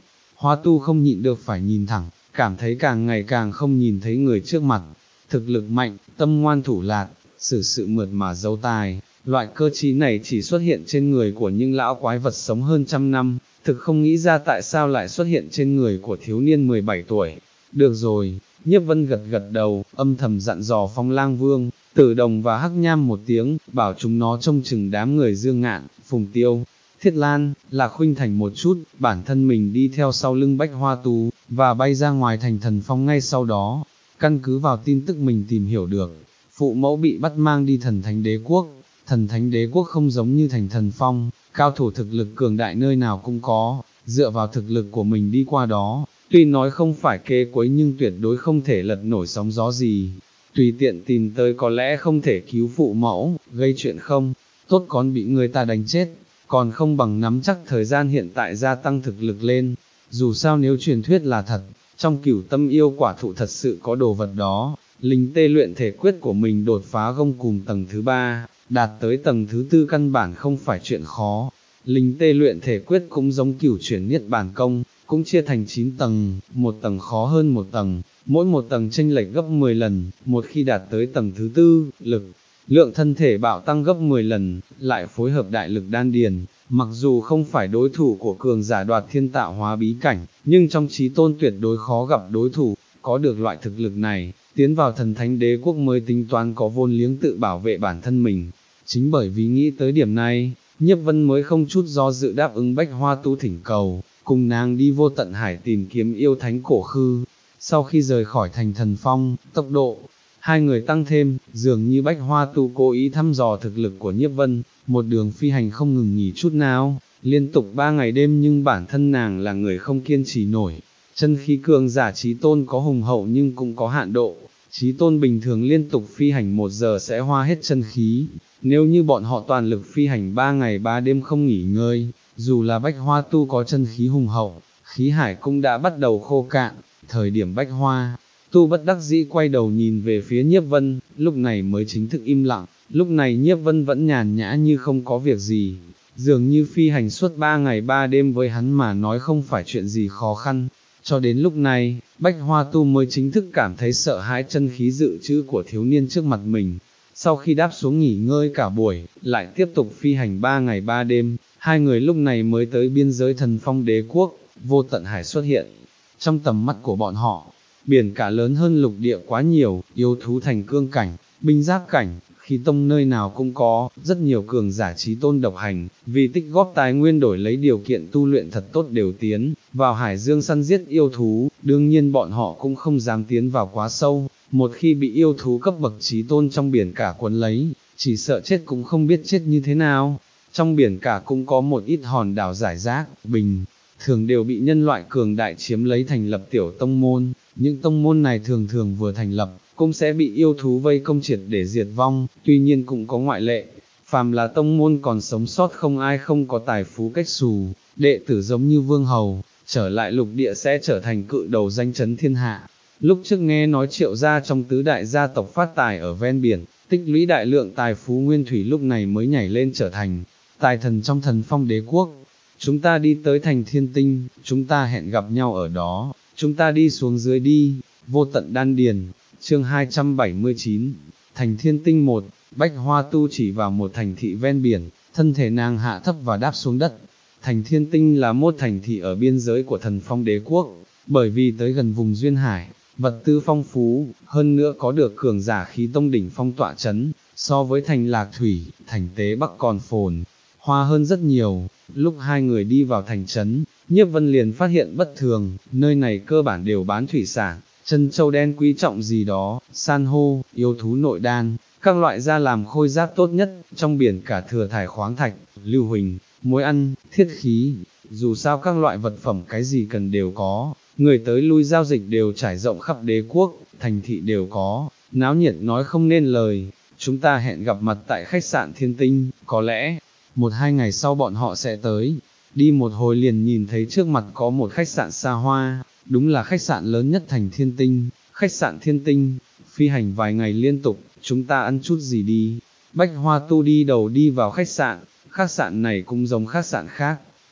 Hoa tu không nhịn được phải nhìn thẳng, cảm thấy càng ngày càng không nhìn thấy người trước mặt, thực lực mạnh, tâm ngoan thủ lạt, xử sự mượt mà giấu tài, loại cơ trí này chỉ xuất hiện trên người của những lão quái vật sống hơn trăm năm, thực không nghĩ ra tại sao lại xuất hiện trên người của thiếu niên mười bảy tuổi. Được rồi, Nhiếp Vân gật gật đầu, âm thầm dặn dò Phong Lang Vương, Tử Đồng và Hắc Nham một tiếng, bảo chúng nó trông chừng đám người Dương Ngạn, Phùng Tiêu, Thiết Lan, Lạc Khuynh Thành một chút, bản thân mình đi theo sau lưng Bách Hoa Tu, và bay ra ngoài thành Thần Phong ngay sau đó. Căn cứ vào tin tức mình tìm hiểu được, phụ mẫu bị bắt mang đi Thần Thánh Đế Quốc. Thần Thánh Đế Quốc không giống như thành Thần Phong, cao thủ thực lực cường đại nơi nào cũng có, dựa vào thực lực của mình đi qua đó, tuy nói không phải kế quấy nhưng tuyệt đối không thể lật nổi sóng gió gì. Tùy tiện tìm tới có lẽ không thể cứu phụ mẫu, gây chuyện không, tốt còn bị người ta đánh chết, còn không bằng nắm chắc thời gian hiện tại gia tăng thực lực lên. Dù sao nếu truyền thuyết là thật, trong Cửu Tâm Yêu quả thụ thật sự có đồ vật đó, linh tê luyện thể quyết của mình đột phá gông cùm tầng thứ ba, đạt tới tầng thứ tư căn bản không phải chuyện khó. Linh tê luyện thể quyết cũng giống Cửu chuyển niết bàn công, cũng chia thành chín tầng, một tầng khó hơn một tầng, mỗi một tầng chênh lệch gấp mười lần, một khi đạt tới tầng thứ tư, lực lượng thân thể bạo tăng gấp mười lần, lại phối hợp đại lực đan điền, mặc dù không phải đối thủ của cường giả đoạt thiên tạo hóa bí cảnh, nhưng trong chí tôn tuyệt đối khó gặp đối thủ, có được loại thực lực này, tiến vào Thần Thánh Đế Quốc mới tính toán có vốn liếng tự bảo vệ bản thân mình. Chính bởi vì nghĩ tới điểm này, Nhiếp Vân mới không chút do dự đáp ứng Bách Hoa Tu thỉnh cầu, cùng nàng đi Vô Tận Hải tìm kiếm yêu thánh cổ khư. Sau khi rời khỏi thành Thần Phong, tốc độ hai người tăng thêm, dường như Bách Hoa Tu cố ý thăm dò thực lực của Nhiếp Vân, một đường phi hành không ngừng nghỉ chút nào, liên tục ba ngày đêm, nhưng bản thân nàng là người không kiên trì nổi. Chân khí cường giả chí tôn có hùng hậu nhưng cũng có hạn độ, chí tôn bình thường liên tục phi hành một giờ sẽ hoa hết chân khí, nếu như bọn họ toàn lực phi hành ba ngày ba đêm không nghỉ ngơi, dù là Bách Hoa Tu có chân khí hùng hậu, khí hải cũng đã bắt đầu khô cạn. Thời điểm Bách Hoa Tu bất đắc dĩ quay đầu nhìn về phía Nhiếp Vân, lúc này mới chính thức im lặng. Lúc này Nhiếp Vân vẫn nhàn nhã như không có việc gì, dường như phi hành suốt ba ngày ba đêm với hắn mà nói không phải chuyện gì khó khăn. Cho đến lúc này, Bách Hoa Tu mới chính thức cảm thấy sợ hãi chân khí dự trữ của thiếu niên trước mặt mình. Sau khi đáp xuống nghỉ ngơi cả buổi, lại tiếp tục phi hành ba ngày ba đêm, hai người lúc này mới tới biên giới Thần Phong Đế Quốc. Vô Tận Hải xuất hiện trong tầm mắt của bọn họ, biển cả lớn hơn lục địa quá nhiều, yêu thú thành cương cảnh, binh giáp cảnh, khí tông nơi nào cũng có, rất nhiều cường giả chí tôn độc hành, vì tích góp tài nguyên đổi lấy điều kiện tu luyện thật tốt đều tiến vào hải dương săn giết yêu thú. Đương nhiên bọn họ cũng không dám tiến vào quá sâu, một khi bị yêu thú cấp bậc chí tôn trong biển cả cuốn lấy, chỉ sợ chết cũng không biết chết như thế nào. Trong biển cả cũng có một ít hòn đảo rải rác, bình thường đều bị nhân loại cường đại chiếm lấy thành lập tiểu tông môn. Những tông môn này thường thường vừa thành lập, cũng sẽ bị yêu thú vây công triệt để diệt vong, tuy nhiên cũng có ngoại lệ. Phàm là tông môn còn sống sót không ai không có tài phú cách xù, đệ tử giống như Vương Hầu, trở lại lục địa sẽ trở thành cự đầu danh chấn thiên hạ. Lúc trước nghe nói Triệu gia trong tứ đại gia tộc phát tài ở ven biển, tích lũy đại lượng tài phú nguyên thủy, lúc này mới nhảy lên trở thành tài thần trong Thần Phong Đế Quốc. Chúng ta đi tới thành Thiên Tinh, chúng ta hẹn gặp nhau ở đó, chúng ta đi xuống dưới đi. Vô Tận Đan Điền, chương hai trăm bảy mươi chín, thành Thiên Tinh một. Bách Hoa Tu chỉ vào một thành thị ven biển, thân thể nàng hạ thấp và đáp xuống đất. Thành Thiên Tinh là một thành thị ở biên giới của Thần Phong Đế Quốc, bởi vì tới gần vùng duyên hải, vật tư phong phú, hơn nữa có được cường giả khí tông đỉnh phong tọa chấn, so với thành Lạc Thủy, thành Tế Bắc còn phồn hoa hơn rất nhiều. Lúc hai người đi vào thành trấn, Nhiếp Vân liền phát hiện bất thường, nơi này cơ bản đều bán thủy sản, chân châu đen quý trọng gì đó, san hô, yêu thú nội đan, các loại da làm khôi giáp tốt nhất, trong biển cả thừa thải khoáng thạch, lưu huỳnh, muối ăn, thiết khí, dù sao các loại vật phẩm cái gì cần đều có, người tới lui giao dịch đều trải rộng khắp đế quốc, thành thị đều có, náo nhiệt nói không nên lời. Chúng ta hẹn gặp mặt tại khách sạn Thiên Tinh, có lẽ một hai ngày sau bọn họ sẽ tới. Đi một hồi liền nhìn thấy trước mặt có một khách sạn xa hoa, đúng là khách sạn lớn nhất thành Thiên Tinh. Khách sạn Thiên Tinh, phi hành vài ngày liên tục, chúng ta ăn chút gì đi. Bách Hoa Tu đi đầu đi vào khách sạn, khách sạn này cũng giống khách sạn khác,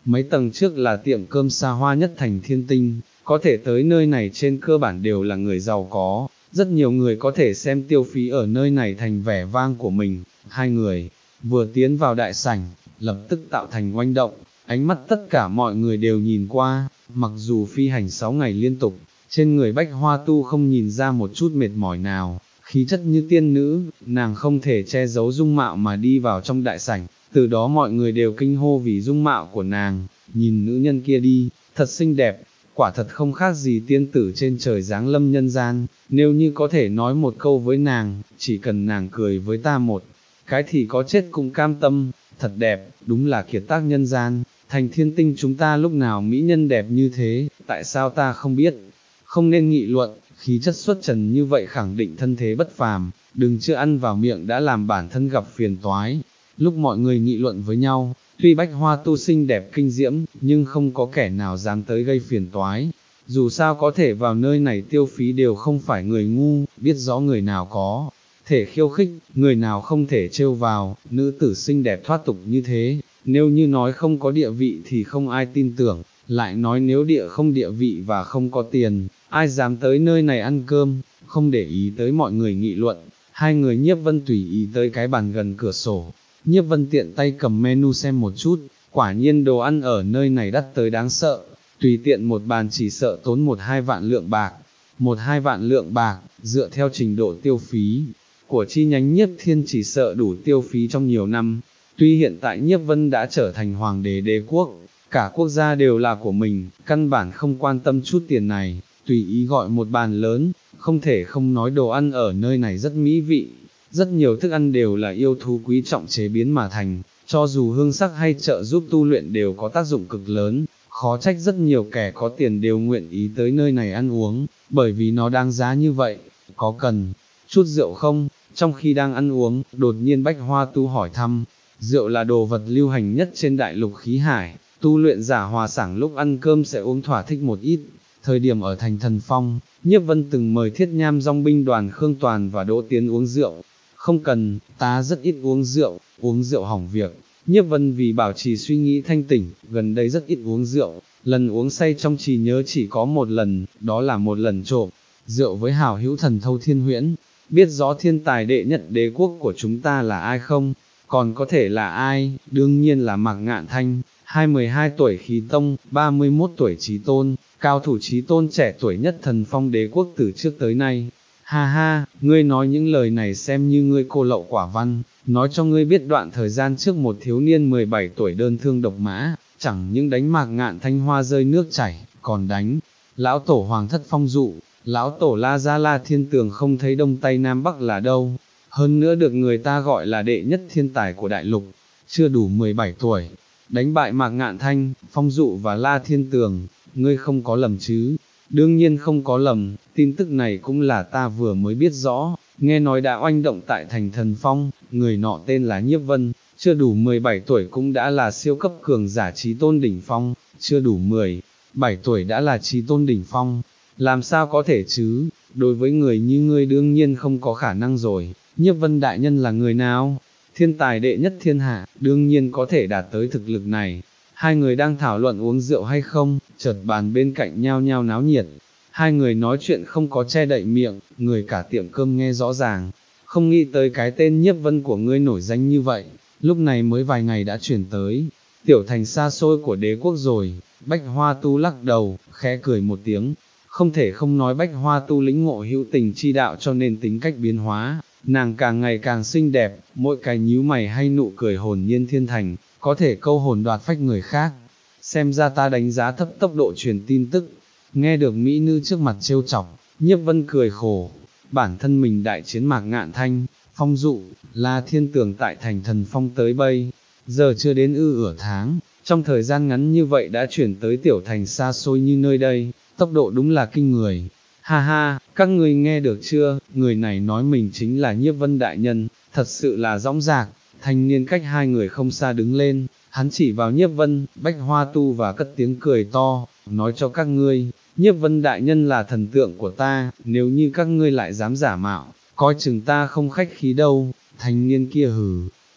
mấy tầng trước là tiệm cơm xa hoa nhất thành Thiên Tinh, có thể tới nơi này trên cơ bản đều là người giàu có, rất nhiều người có thể xem tiêu phí ở nơi này thành vẻ vang của mình. Hai người vừa tiến vào đại sảnh, lập tức tạo thành oanh động, ánh mắt tất cả mọi người đều nhìn qua, mặc dù phi hành sáu ngày liên tục, trên người Bách Hoa Tu không nhìn ra một chút mệt mỏi nào, khí chất như tiên nữ, nàng không thể che giấu dung mạo mà đi vào trong đại sảnh, từ đó mọi người đều kinh hô vì dung mạo của nàng, nhìn nữ nhân kia đi, thật xinh đẹp, quả thật không khác gì tiên tử trên trời giáng lâm nhân gian, nếu như có thể nói một câu với nàng, chỉ cần nàng cười với ta một cái thì có chết cũng cam tâm, thật đẹp, đúng là kiệt tác nhân gian, thành Thiên Tinh chúng ta lúc nào mỹ nhân đẹp như thế, tại sao ta không biết, không nên nghị luận, khí chất xuất trần như vậy khẳng định thân thế bất phàm, đừng chưa ăn vào miệng đã làm bản thân gặp phiền toái. Lúc mọi người nghị luận với nhau, tuy Bách Hoa Tu xinh đẹp kinh diễm, nhưng không có kẻ nào dám tới gây phiền toái. Dù sao có thể vào nơi này tiêu phí đều không phải người ngu, biết rõ người nào có thể khiêu khích, người nào không thể trêu vào, nữ tử xinh đẹp thoát tục như thế, nếu như nói không có địa vị thì không ai tin tưởng, lại nói nếu địa không địa vị và không có tiền, ai dám tới nơi này ăn cơm, không để ý tới mọi người nghị luận, hai người Nhiếp Vân tùy ý tới cái bàn gần cửa sổ, Nhiếp Vân tiện tay cầm menu xem một chút, quả nhiên đồ ăn ở nơi này đắt tới đáng sợ, tùy tiện một bàn chỉ sợ tốn một hai vạn lượng bạc, một hai vạn lượng bạc, dựa theo trình độ tiêu phí của chi nhánh Nhiếp Thiên chỉ sợ đủ tiêu phí trong nhiều năm, tuy hiện tại Nhiếp Vân đã trở thành hoàng đế đế quốc, cả quốc gia đều là của mình, căn bản không quan tâm chút tiền này, tùy ý gọi một bàn lớn, không thể không nói đồ ăn ở nơi này rất mỹ vị, rất nhiều thức ăn đều là yêu thú quý trọng chế biến mà thành, cho dù hương sắc hay trợ giúp tu luyện đều có tác dụng cực lớn, khó trách rất nhiều kẻ có tiền đều nguyện ý tới nơi này ăn uống, bởi vì nó đáng giá như vậy, có cần chút rượu không? Trong khi đang ăn uống, đột nhiên Bách Hoa Tu hỏi thăm, rượu là đồ vật lưu hành nhất trên đại lục khí hải, tu luyện giả hòa sảng lúc ăn cơm sẽ uống thỏa thích một ít. Thời điểm ở thành Thần Phong, Nhiếp Vân từng mời Thiết Nham dòng binh đoàn Khương Toàn và Đỗ Tiến uống rượu, không cần, ta rất ít uống rượu, uống rượu hỏng việc. Nhiếp Vân vì bảo trì suy nghĩ thanh tỉnh, gần đây rất ít uống rượu, lần uống say trong trí nhớ chỉ có một lần, đó là một lần trộm rượu với hảo hữu Thần Thâu Thiên Huyễn. Biết rõ thiên tài đệ nhất đế quốc của chúng ta là ai không? Còn có thể là ai? Đương nhiên là Mạc Ngạn Thanh, hai mươi hai tuổi khí tông, ba mươi mốt tuổi trí tôn, cao thủ trí tôn trẻ tuổi nhất Thần Phong đế quốc từ trước tới nay. Ha ha, ngươi nói những lời này xem như ngươi cô lậu quả văn, nói cho ngươi biết đoạn thời gian trước một thiếu niên mười bảy tuổi đơn thương độc mã, chẳng những đánh Mạc Ngạn Thanh hoa rơi nước chảy, còn đánh lão tổ Hoàng Thất Phong Dụ, lão tổ La Gia La Thiên Tường không thấy đông tây nam bắc là đâu, hơn nữa được người ta gọi là đệ nhất thiên tài của đại lục, chưa đủ mười bảy tuổi, đánh bại Mạc Ngạn Thanh, Phong Dụ và La Thiên Tường, ngươi không có lầm chứ? Đương nhiên không có lầm, tin tức này cũng là ta vừa mới biết rõ, nghe nói đã oanh động tại thành Thần Phong, người nọ tên là Nhiếp Vân, chưa đủ mười bảy tuổi cũng đã là siêu cấp cường giả trí tôn đỉnh phong, chưa đủ mười bảy tuổi đã là trí tôn đỉnh phong, làm sao có thể chứ, đối với người như ngươi đương nhiên không có khả năng rồi, Nhiếp Vân đại nhân là người nào? Thiên tài đệ nhất thiên hạ, đương nhiên có thể đạt tới thực lực này. Hai người đang thảo luận uống rượu hay không, chợt bàn bên cạnh nhao nhao náo nhiệt. Hai người nói chuyện không có che đậy miệng, người cả tiệm cơm nghe rõ ràng. Không nghĩ tới cái tên Nhiếp Vân của ngươi nổi danh như vậy, lúc này mới vài ngày đã chuyển tới. Tiểu thành xa xôi của đế quốc rồi, Bách Hoa Tu lắc đầu, khẽ cười một tiếng. Không thể không nói Bách Hoa Tu lĩnh ngộ hữu tình chi đạo cho nên tính cách biến hóa. Nàng càng ngày càng xinh đẹp, mỗi cái nhíu mày hay nụ cười hồn nhiên thiên thành, có thể câu hồn đoạt phách người khác. Xem ra ta đánh giá thấp tốc độ truyền tin tức. Nghe được mỹ nữ trước mặt trêu chọc, Nhiếp Vân cười khổ. Bản thân mình đại chiến Mạc Ngạn Thanh, Phong Dụ, La Thiên Tường tại thành Thần Phong tới bây, giờ chưa đến ư ửa tháng, trong thời gian ngắn như vậy đã chuyển tới tiểu thành xa xôi như nơi đây, tốc độ đúng là kinh người. Ha ha, các người nghe được chưa, người này nói mình chính là Nhiếp Vân đại nhân, thật sự là dõng dạc. Thanh niên cách hai người không xa đứng lên, hắn chỉ vào Nhiếp Vân, Bách Hoa Tu và cất tiếng cười to, nói cho các ngươi, Nhiếp Vân đại nhân là thần tượng của ta, nếu như các ngươi lại dám giả mạo, coi chừng ta không khách khí đâu. Thanh niên kia hừ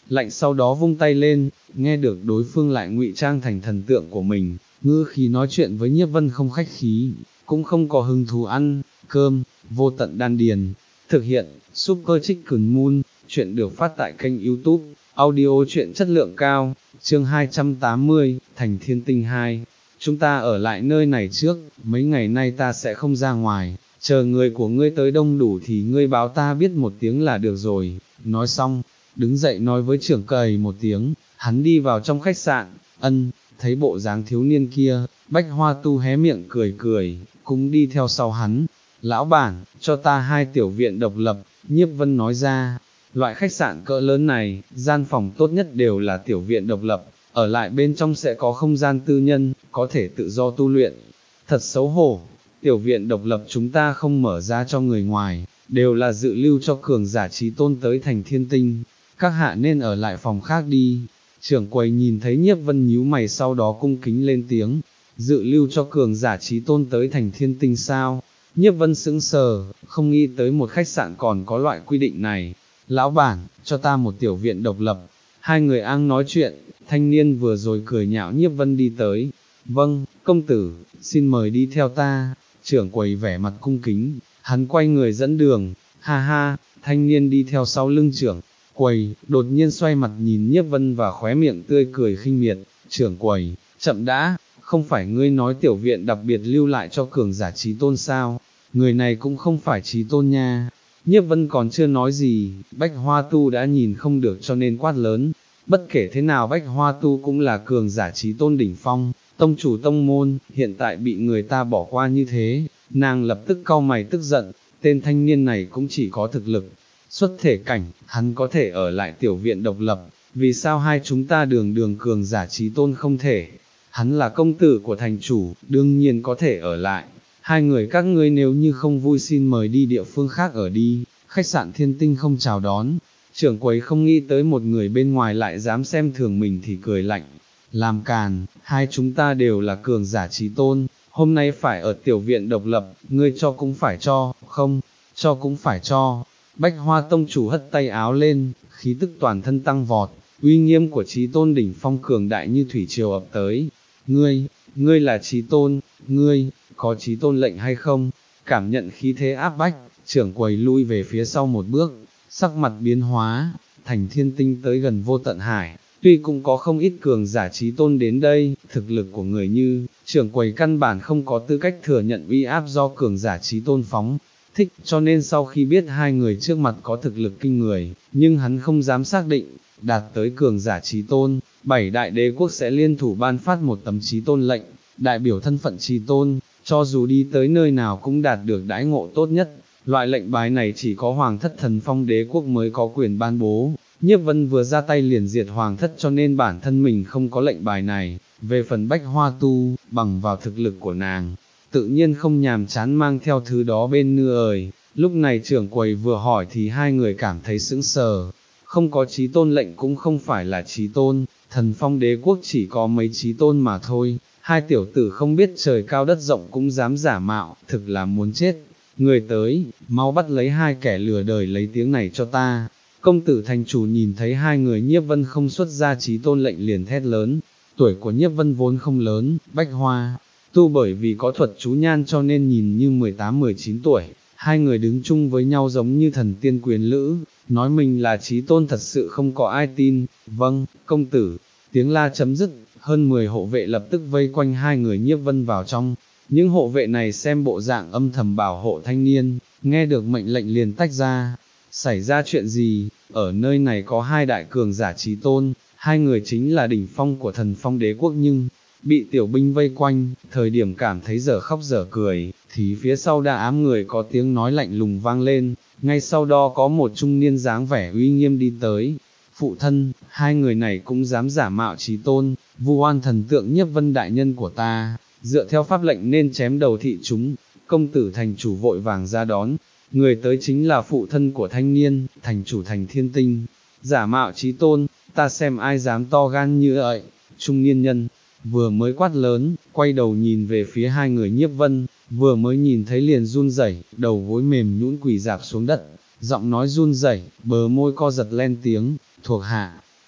lạnh sau đó vung tay lên, nghe được đối phương lại ngụy trang thành thần tượng của mình, ngữ khí nói chuyện với Nhiếp Vân không khách khí, cũng không có hứng thú ăn cơm. Vô tận đan điền, thực hiện, Super Chicken Moon, chuyện được phát tại kênh YouTube, audio truyện chất lượng cao, chương hai trăm tám mươi, Thành Thiên Tinh hai. Chúng ta ở lại nơi này trước, mấy ngày nay ta sẽ không ra ngoài, chờ người của ngươi tới đông đủ thì ngươi báo ta biết một tiếng là được rồi. Nói xong, đứng dậy nói với trưởng quầy một tiếng, hắn đi vào trong khách sạn. Ân, thấy bộ dáng thiếu niên kia, Bách Hoa Tu hé miệng cười cười, cũng đi theo sau hắn. Lão bản, cho ta hai tiểu viện độc lập, Nhiếp Vân nói ra. Loại khách sạn cỡ lớn này, gian phòng tốt nhất đều là tiểu viện độc lập, ở lại bên trong sẽ có không gian tư nhân, có thể tự do tu luyện. Thật xấu hổ, tiểu viện độc lập chúng ta không mở ra cho người ngoài, đều là dự lưu cho cường giả trí tôn tới Thành Thiên Tinh, các hạ nên ở lại phòng khác đi. Trưởng quầy nhìn thấy Nhiếp Vân nhíu mày sau đó cung kính lên tiếng, dự lưu cho cường giả trí tôn tới Thành Thiên Tinh sao? Nhiếp Vân sững sờ, không nghĩ tới một khách sạn còn có loại quy định này. Lão bản, cho ta một tiểu viện độc lập. Hai người ang nói chuyện, thanh niên vừa rồi cười nhạo Nhiếp Vân đi tới. Vâng, công tử, xin mời đi theo ta. Trưởng quầy vẻ mặt cung kính, hắn quay người dẫn đường. Ha ha, thanh niên đi theo sau lưng trưởng quầy, đột nhiên xoay mặt nhìn Nhiếp Vân và khóe miệng tươi cười khinh miệt. Trưởng quầy, chậm đã, không phải ngươi nói tiểu viện đặc biệt lưu lại cho cường giả trí tôn sao? Người này cũng không phải trí tôn nha. Nhiếp Vân còn chưa nói gì, Bách Hoa Tu đã nhìn không được cho nên quát lớn. Bất kể thế nào Bách Hoa Tu cũng là cường giả trí tôn đỉnh phong, tông chủ tông môn, hiện tại bị người ta bỏ qua như thế, nàng lập tức cau mày tức giận. Tên thanh niên này cũng chỉ có thực lực xuất thể cảnh, hắn có thể ở lại tiểu viện độc lập, vì sao hai chúng ta đường đường cường giả trí tôn không thể? Hắn là công tử của thành chủ, đương nhiên có thể ở lại. Hai người các ngươi nếu như không vui xin mời đi địa phương khác ở đi. Khách sạn Thiên Tinh không chào đón. Trưởng quầy không nghĩ tới một người bên ngoài lại dám xem thường mình thì cười lạnh. Làm càn, hai chúng ta đều là cường giả trí tôn, hôm nay phải ở tiểu viện độc lập, ngươi cho cũng phải cho, không, cho cũng phải cho. Bách Hoa tông chủ hất tay áo lên, khí tức toàn thân tăng vọt, uy nghiêm của trí tôn đỉnh phong cường đại như thủy triều ập tới. Ngươi, ngươi là trí tôn, ngươi, có trí tôn lệnh hay không? Cảm nhận khí thế áp bách, trưởng quầy lui về phía sau một bước, sắc mặt biến hóa. Thành Thiên Tinh tới gần vô tận hải, tuy cũng có không ít cường giả trí tôn đến đây, thực lực của người như trưởng quầy căn bản không có tư cách thừa nhận uy áp do cường giả trí tôn phóng thích, cho nên sau khi biết hai người trước mặt có thực lực kinh người, nhưng hắn không dám xác định, đạt tới cường giả trí tôn, bảy đại đế quốc sẽ liên thủ ban phát một tấm trí tôn lệnh, đại biểu thân phận trí tôn, cho dù đi tới nơi nào cũng đạt được đãi ngộ tốt nhất. Loại lệnh bài này chỉ có Hoàng thất Thần Phong đế quốc mới có quyền ban bố. Nhiếp Vân vừa ra tay liền diệt Hoàng thất cho nên bản thân mình không có lệnh bài này. Về phần Bách Hoa Tu, bằng vào thực lực của nàng, tự nhiên không nhàm chán mang theo thứ đó bên nưa ời. Lúc này trưởng quầy vừa hỏi thì hai người cảm thấy sững sờ. Không có trí tôn lệnh cũng không phải là trí tôn, Thần Phong đế quốc chỉ có mấy trí tôn mà thôi. Hai tiểu tử không biết trời cao đất rộng cũng dám giả mạo, thực là muốn chết. Người tới, mau bắt lấy hai kẻ lừa đời lấy tiếng này cho ta. Công tử thành chủ nhìn thấy hai người Nhiếp Vân không xuất ra trí tôn lệnh liền thét lớn. Tuổi của Nhiếp Vân vốn không lớn, Bách Hoa Tu bởi vì có thuật chú nhan cho nên nhìn như mười tám mười chín tuổi. Hai người đứng chung với nhau giống như thần tiên quyến lữ, nói mình là trí tôn thật sự không có ai tin. Vâng, công tử. Tiếng la chấm dứt, hơn mười hộ vệ lập tức vây quanh hai người Nhiếp Vân vào trong. Những hộ vệ này xem bộ dạng âm thầm bảo hộ thanh niên, nghe được mệnh lệnh liền tách ra. Xảy ra chuyện gì? Ở nơi này có hai đại cường giả trí tôn, hai người chính là đỉnh phong của Thần Phong đế quốc nhưng bị tiểu binh vây quanh, thời điểm cảm thấy dở khóc dở cười, thì phía sau đa ám người có tiếng nói lạnh lùng vang lên, ngay sau đó có một trung niên dáng vẻ uy nghiêm đi tới. Phụ thân, hai người này cũng dám giả mạo trí tôn, vu oan thần tượng Nhiếp Vân đại nhân của ta, dựa theo pháp lệnh nên chém đầu thị chúng. Công tử thành chủ vội vàng ra đón, người tới chính là phụ thân của thanh niên, thành chủ Thành Thiên Tinh. Giả mạo trí tôn, ta xem ai dám to gan như vậy. Trung niên nhân vừa mới quát lớn, quay đầu nhìn về phía hai người Nhiếp Vân, vừa mới nhìn thấy liền run rẩy, đầu gối mềm nhũn quỳ rạp xuống đất, giọng nói run rẩy, bờ môi co giật lên tiếng, thuộc hạ,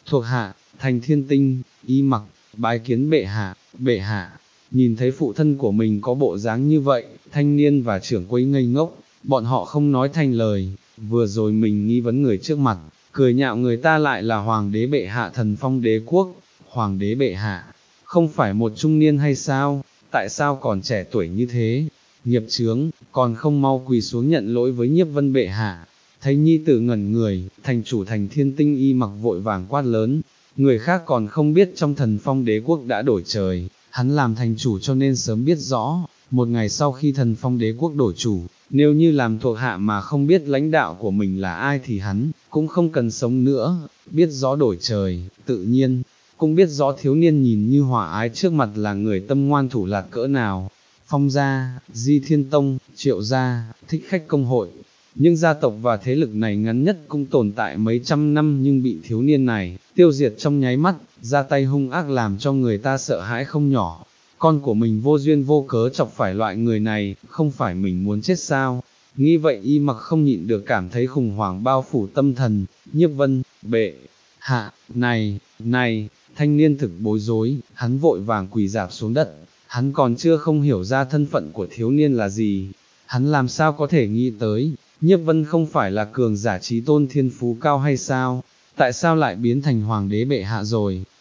thuộc hạ, thành thiên tinh, y mặc, bái kiến bệ hạ, bệ hạ. Nhìn thấy phụ thân của mình có bộ dáng như vậy, thanh niên và trưởng quấy ngây ngốc, bọn họ không nói thành lời, vừa rồi mình nghi vấn người trước mặt, cười nhạo người ta lại là hoàng đế bệ hạ Thần Phong đế quốc, hoàng đế bệ hạ, không phải một trung niên hay sao, tại sao còn trẻ tuổi như thế, nghiệp chướng, còn không mau quỳ xuống nhận lỗi với Nhiếp Vân bệ hạ. Thấy nhi tử ngẩn người, thành chủ thành thiên tinh y mặc vội vàng quát lớn, người khác còn không biết trong Thần Phong đế quốc đã đổi trời, hắn làm thành chủ cho nên sớm biết rõ, một ngày sau khi Thần Phong đế quốc đổi chủ, nếu như làm thuộc hạ mà không biết lãnh đạo của mình là ai thì hắn, cũng không cần sống nữa, biết rõ đổi trời, tự nhiên, cũng biết rõ thiếu niên nhìn như hòa ái trước mặt là người tâm ngoan thủ lạt cỡ nào. Phong gia, Di Thiên Tông, Triệu gia, Thích Khách Công hội, nhưng gia tộc và thế lực này ngắn nhất cũng tồn tại mấy trăm năm nhưng bị thiếu niên này tiêu diệt trong nháy mắt, ra tay hung ác làm cho người ta sợ hãi không nhỏ. Con của mình vô duyên vô cớ chọc phải loại người này, không phải mình muốn chết sao? Nghĩ vậy y mặc không nhịn được cảm thấy khủng hoảng bao phủ tâm thần. Nhiếp Vân, bệ hạ, này, này, thanh niên thực bối rối, hắn vội vàng quỳ rạp xuống đất, hắn còn chưa không hiểu ra thân phận của thiếu niên là gì, hắn làm sao có thể nghĩ tới, Nhiếp Vân không phải là cường giả trí tôn thiên phú cao hay sao, tại sao lại biến thành hoàng đế bệ hạ rồi,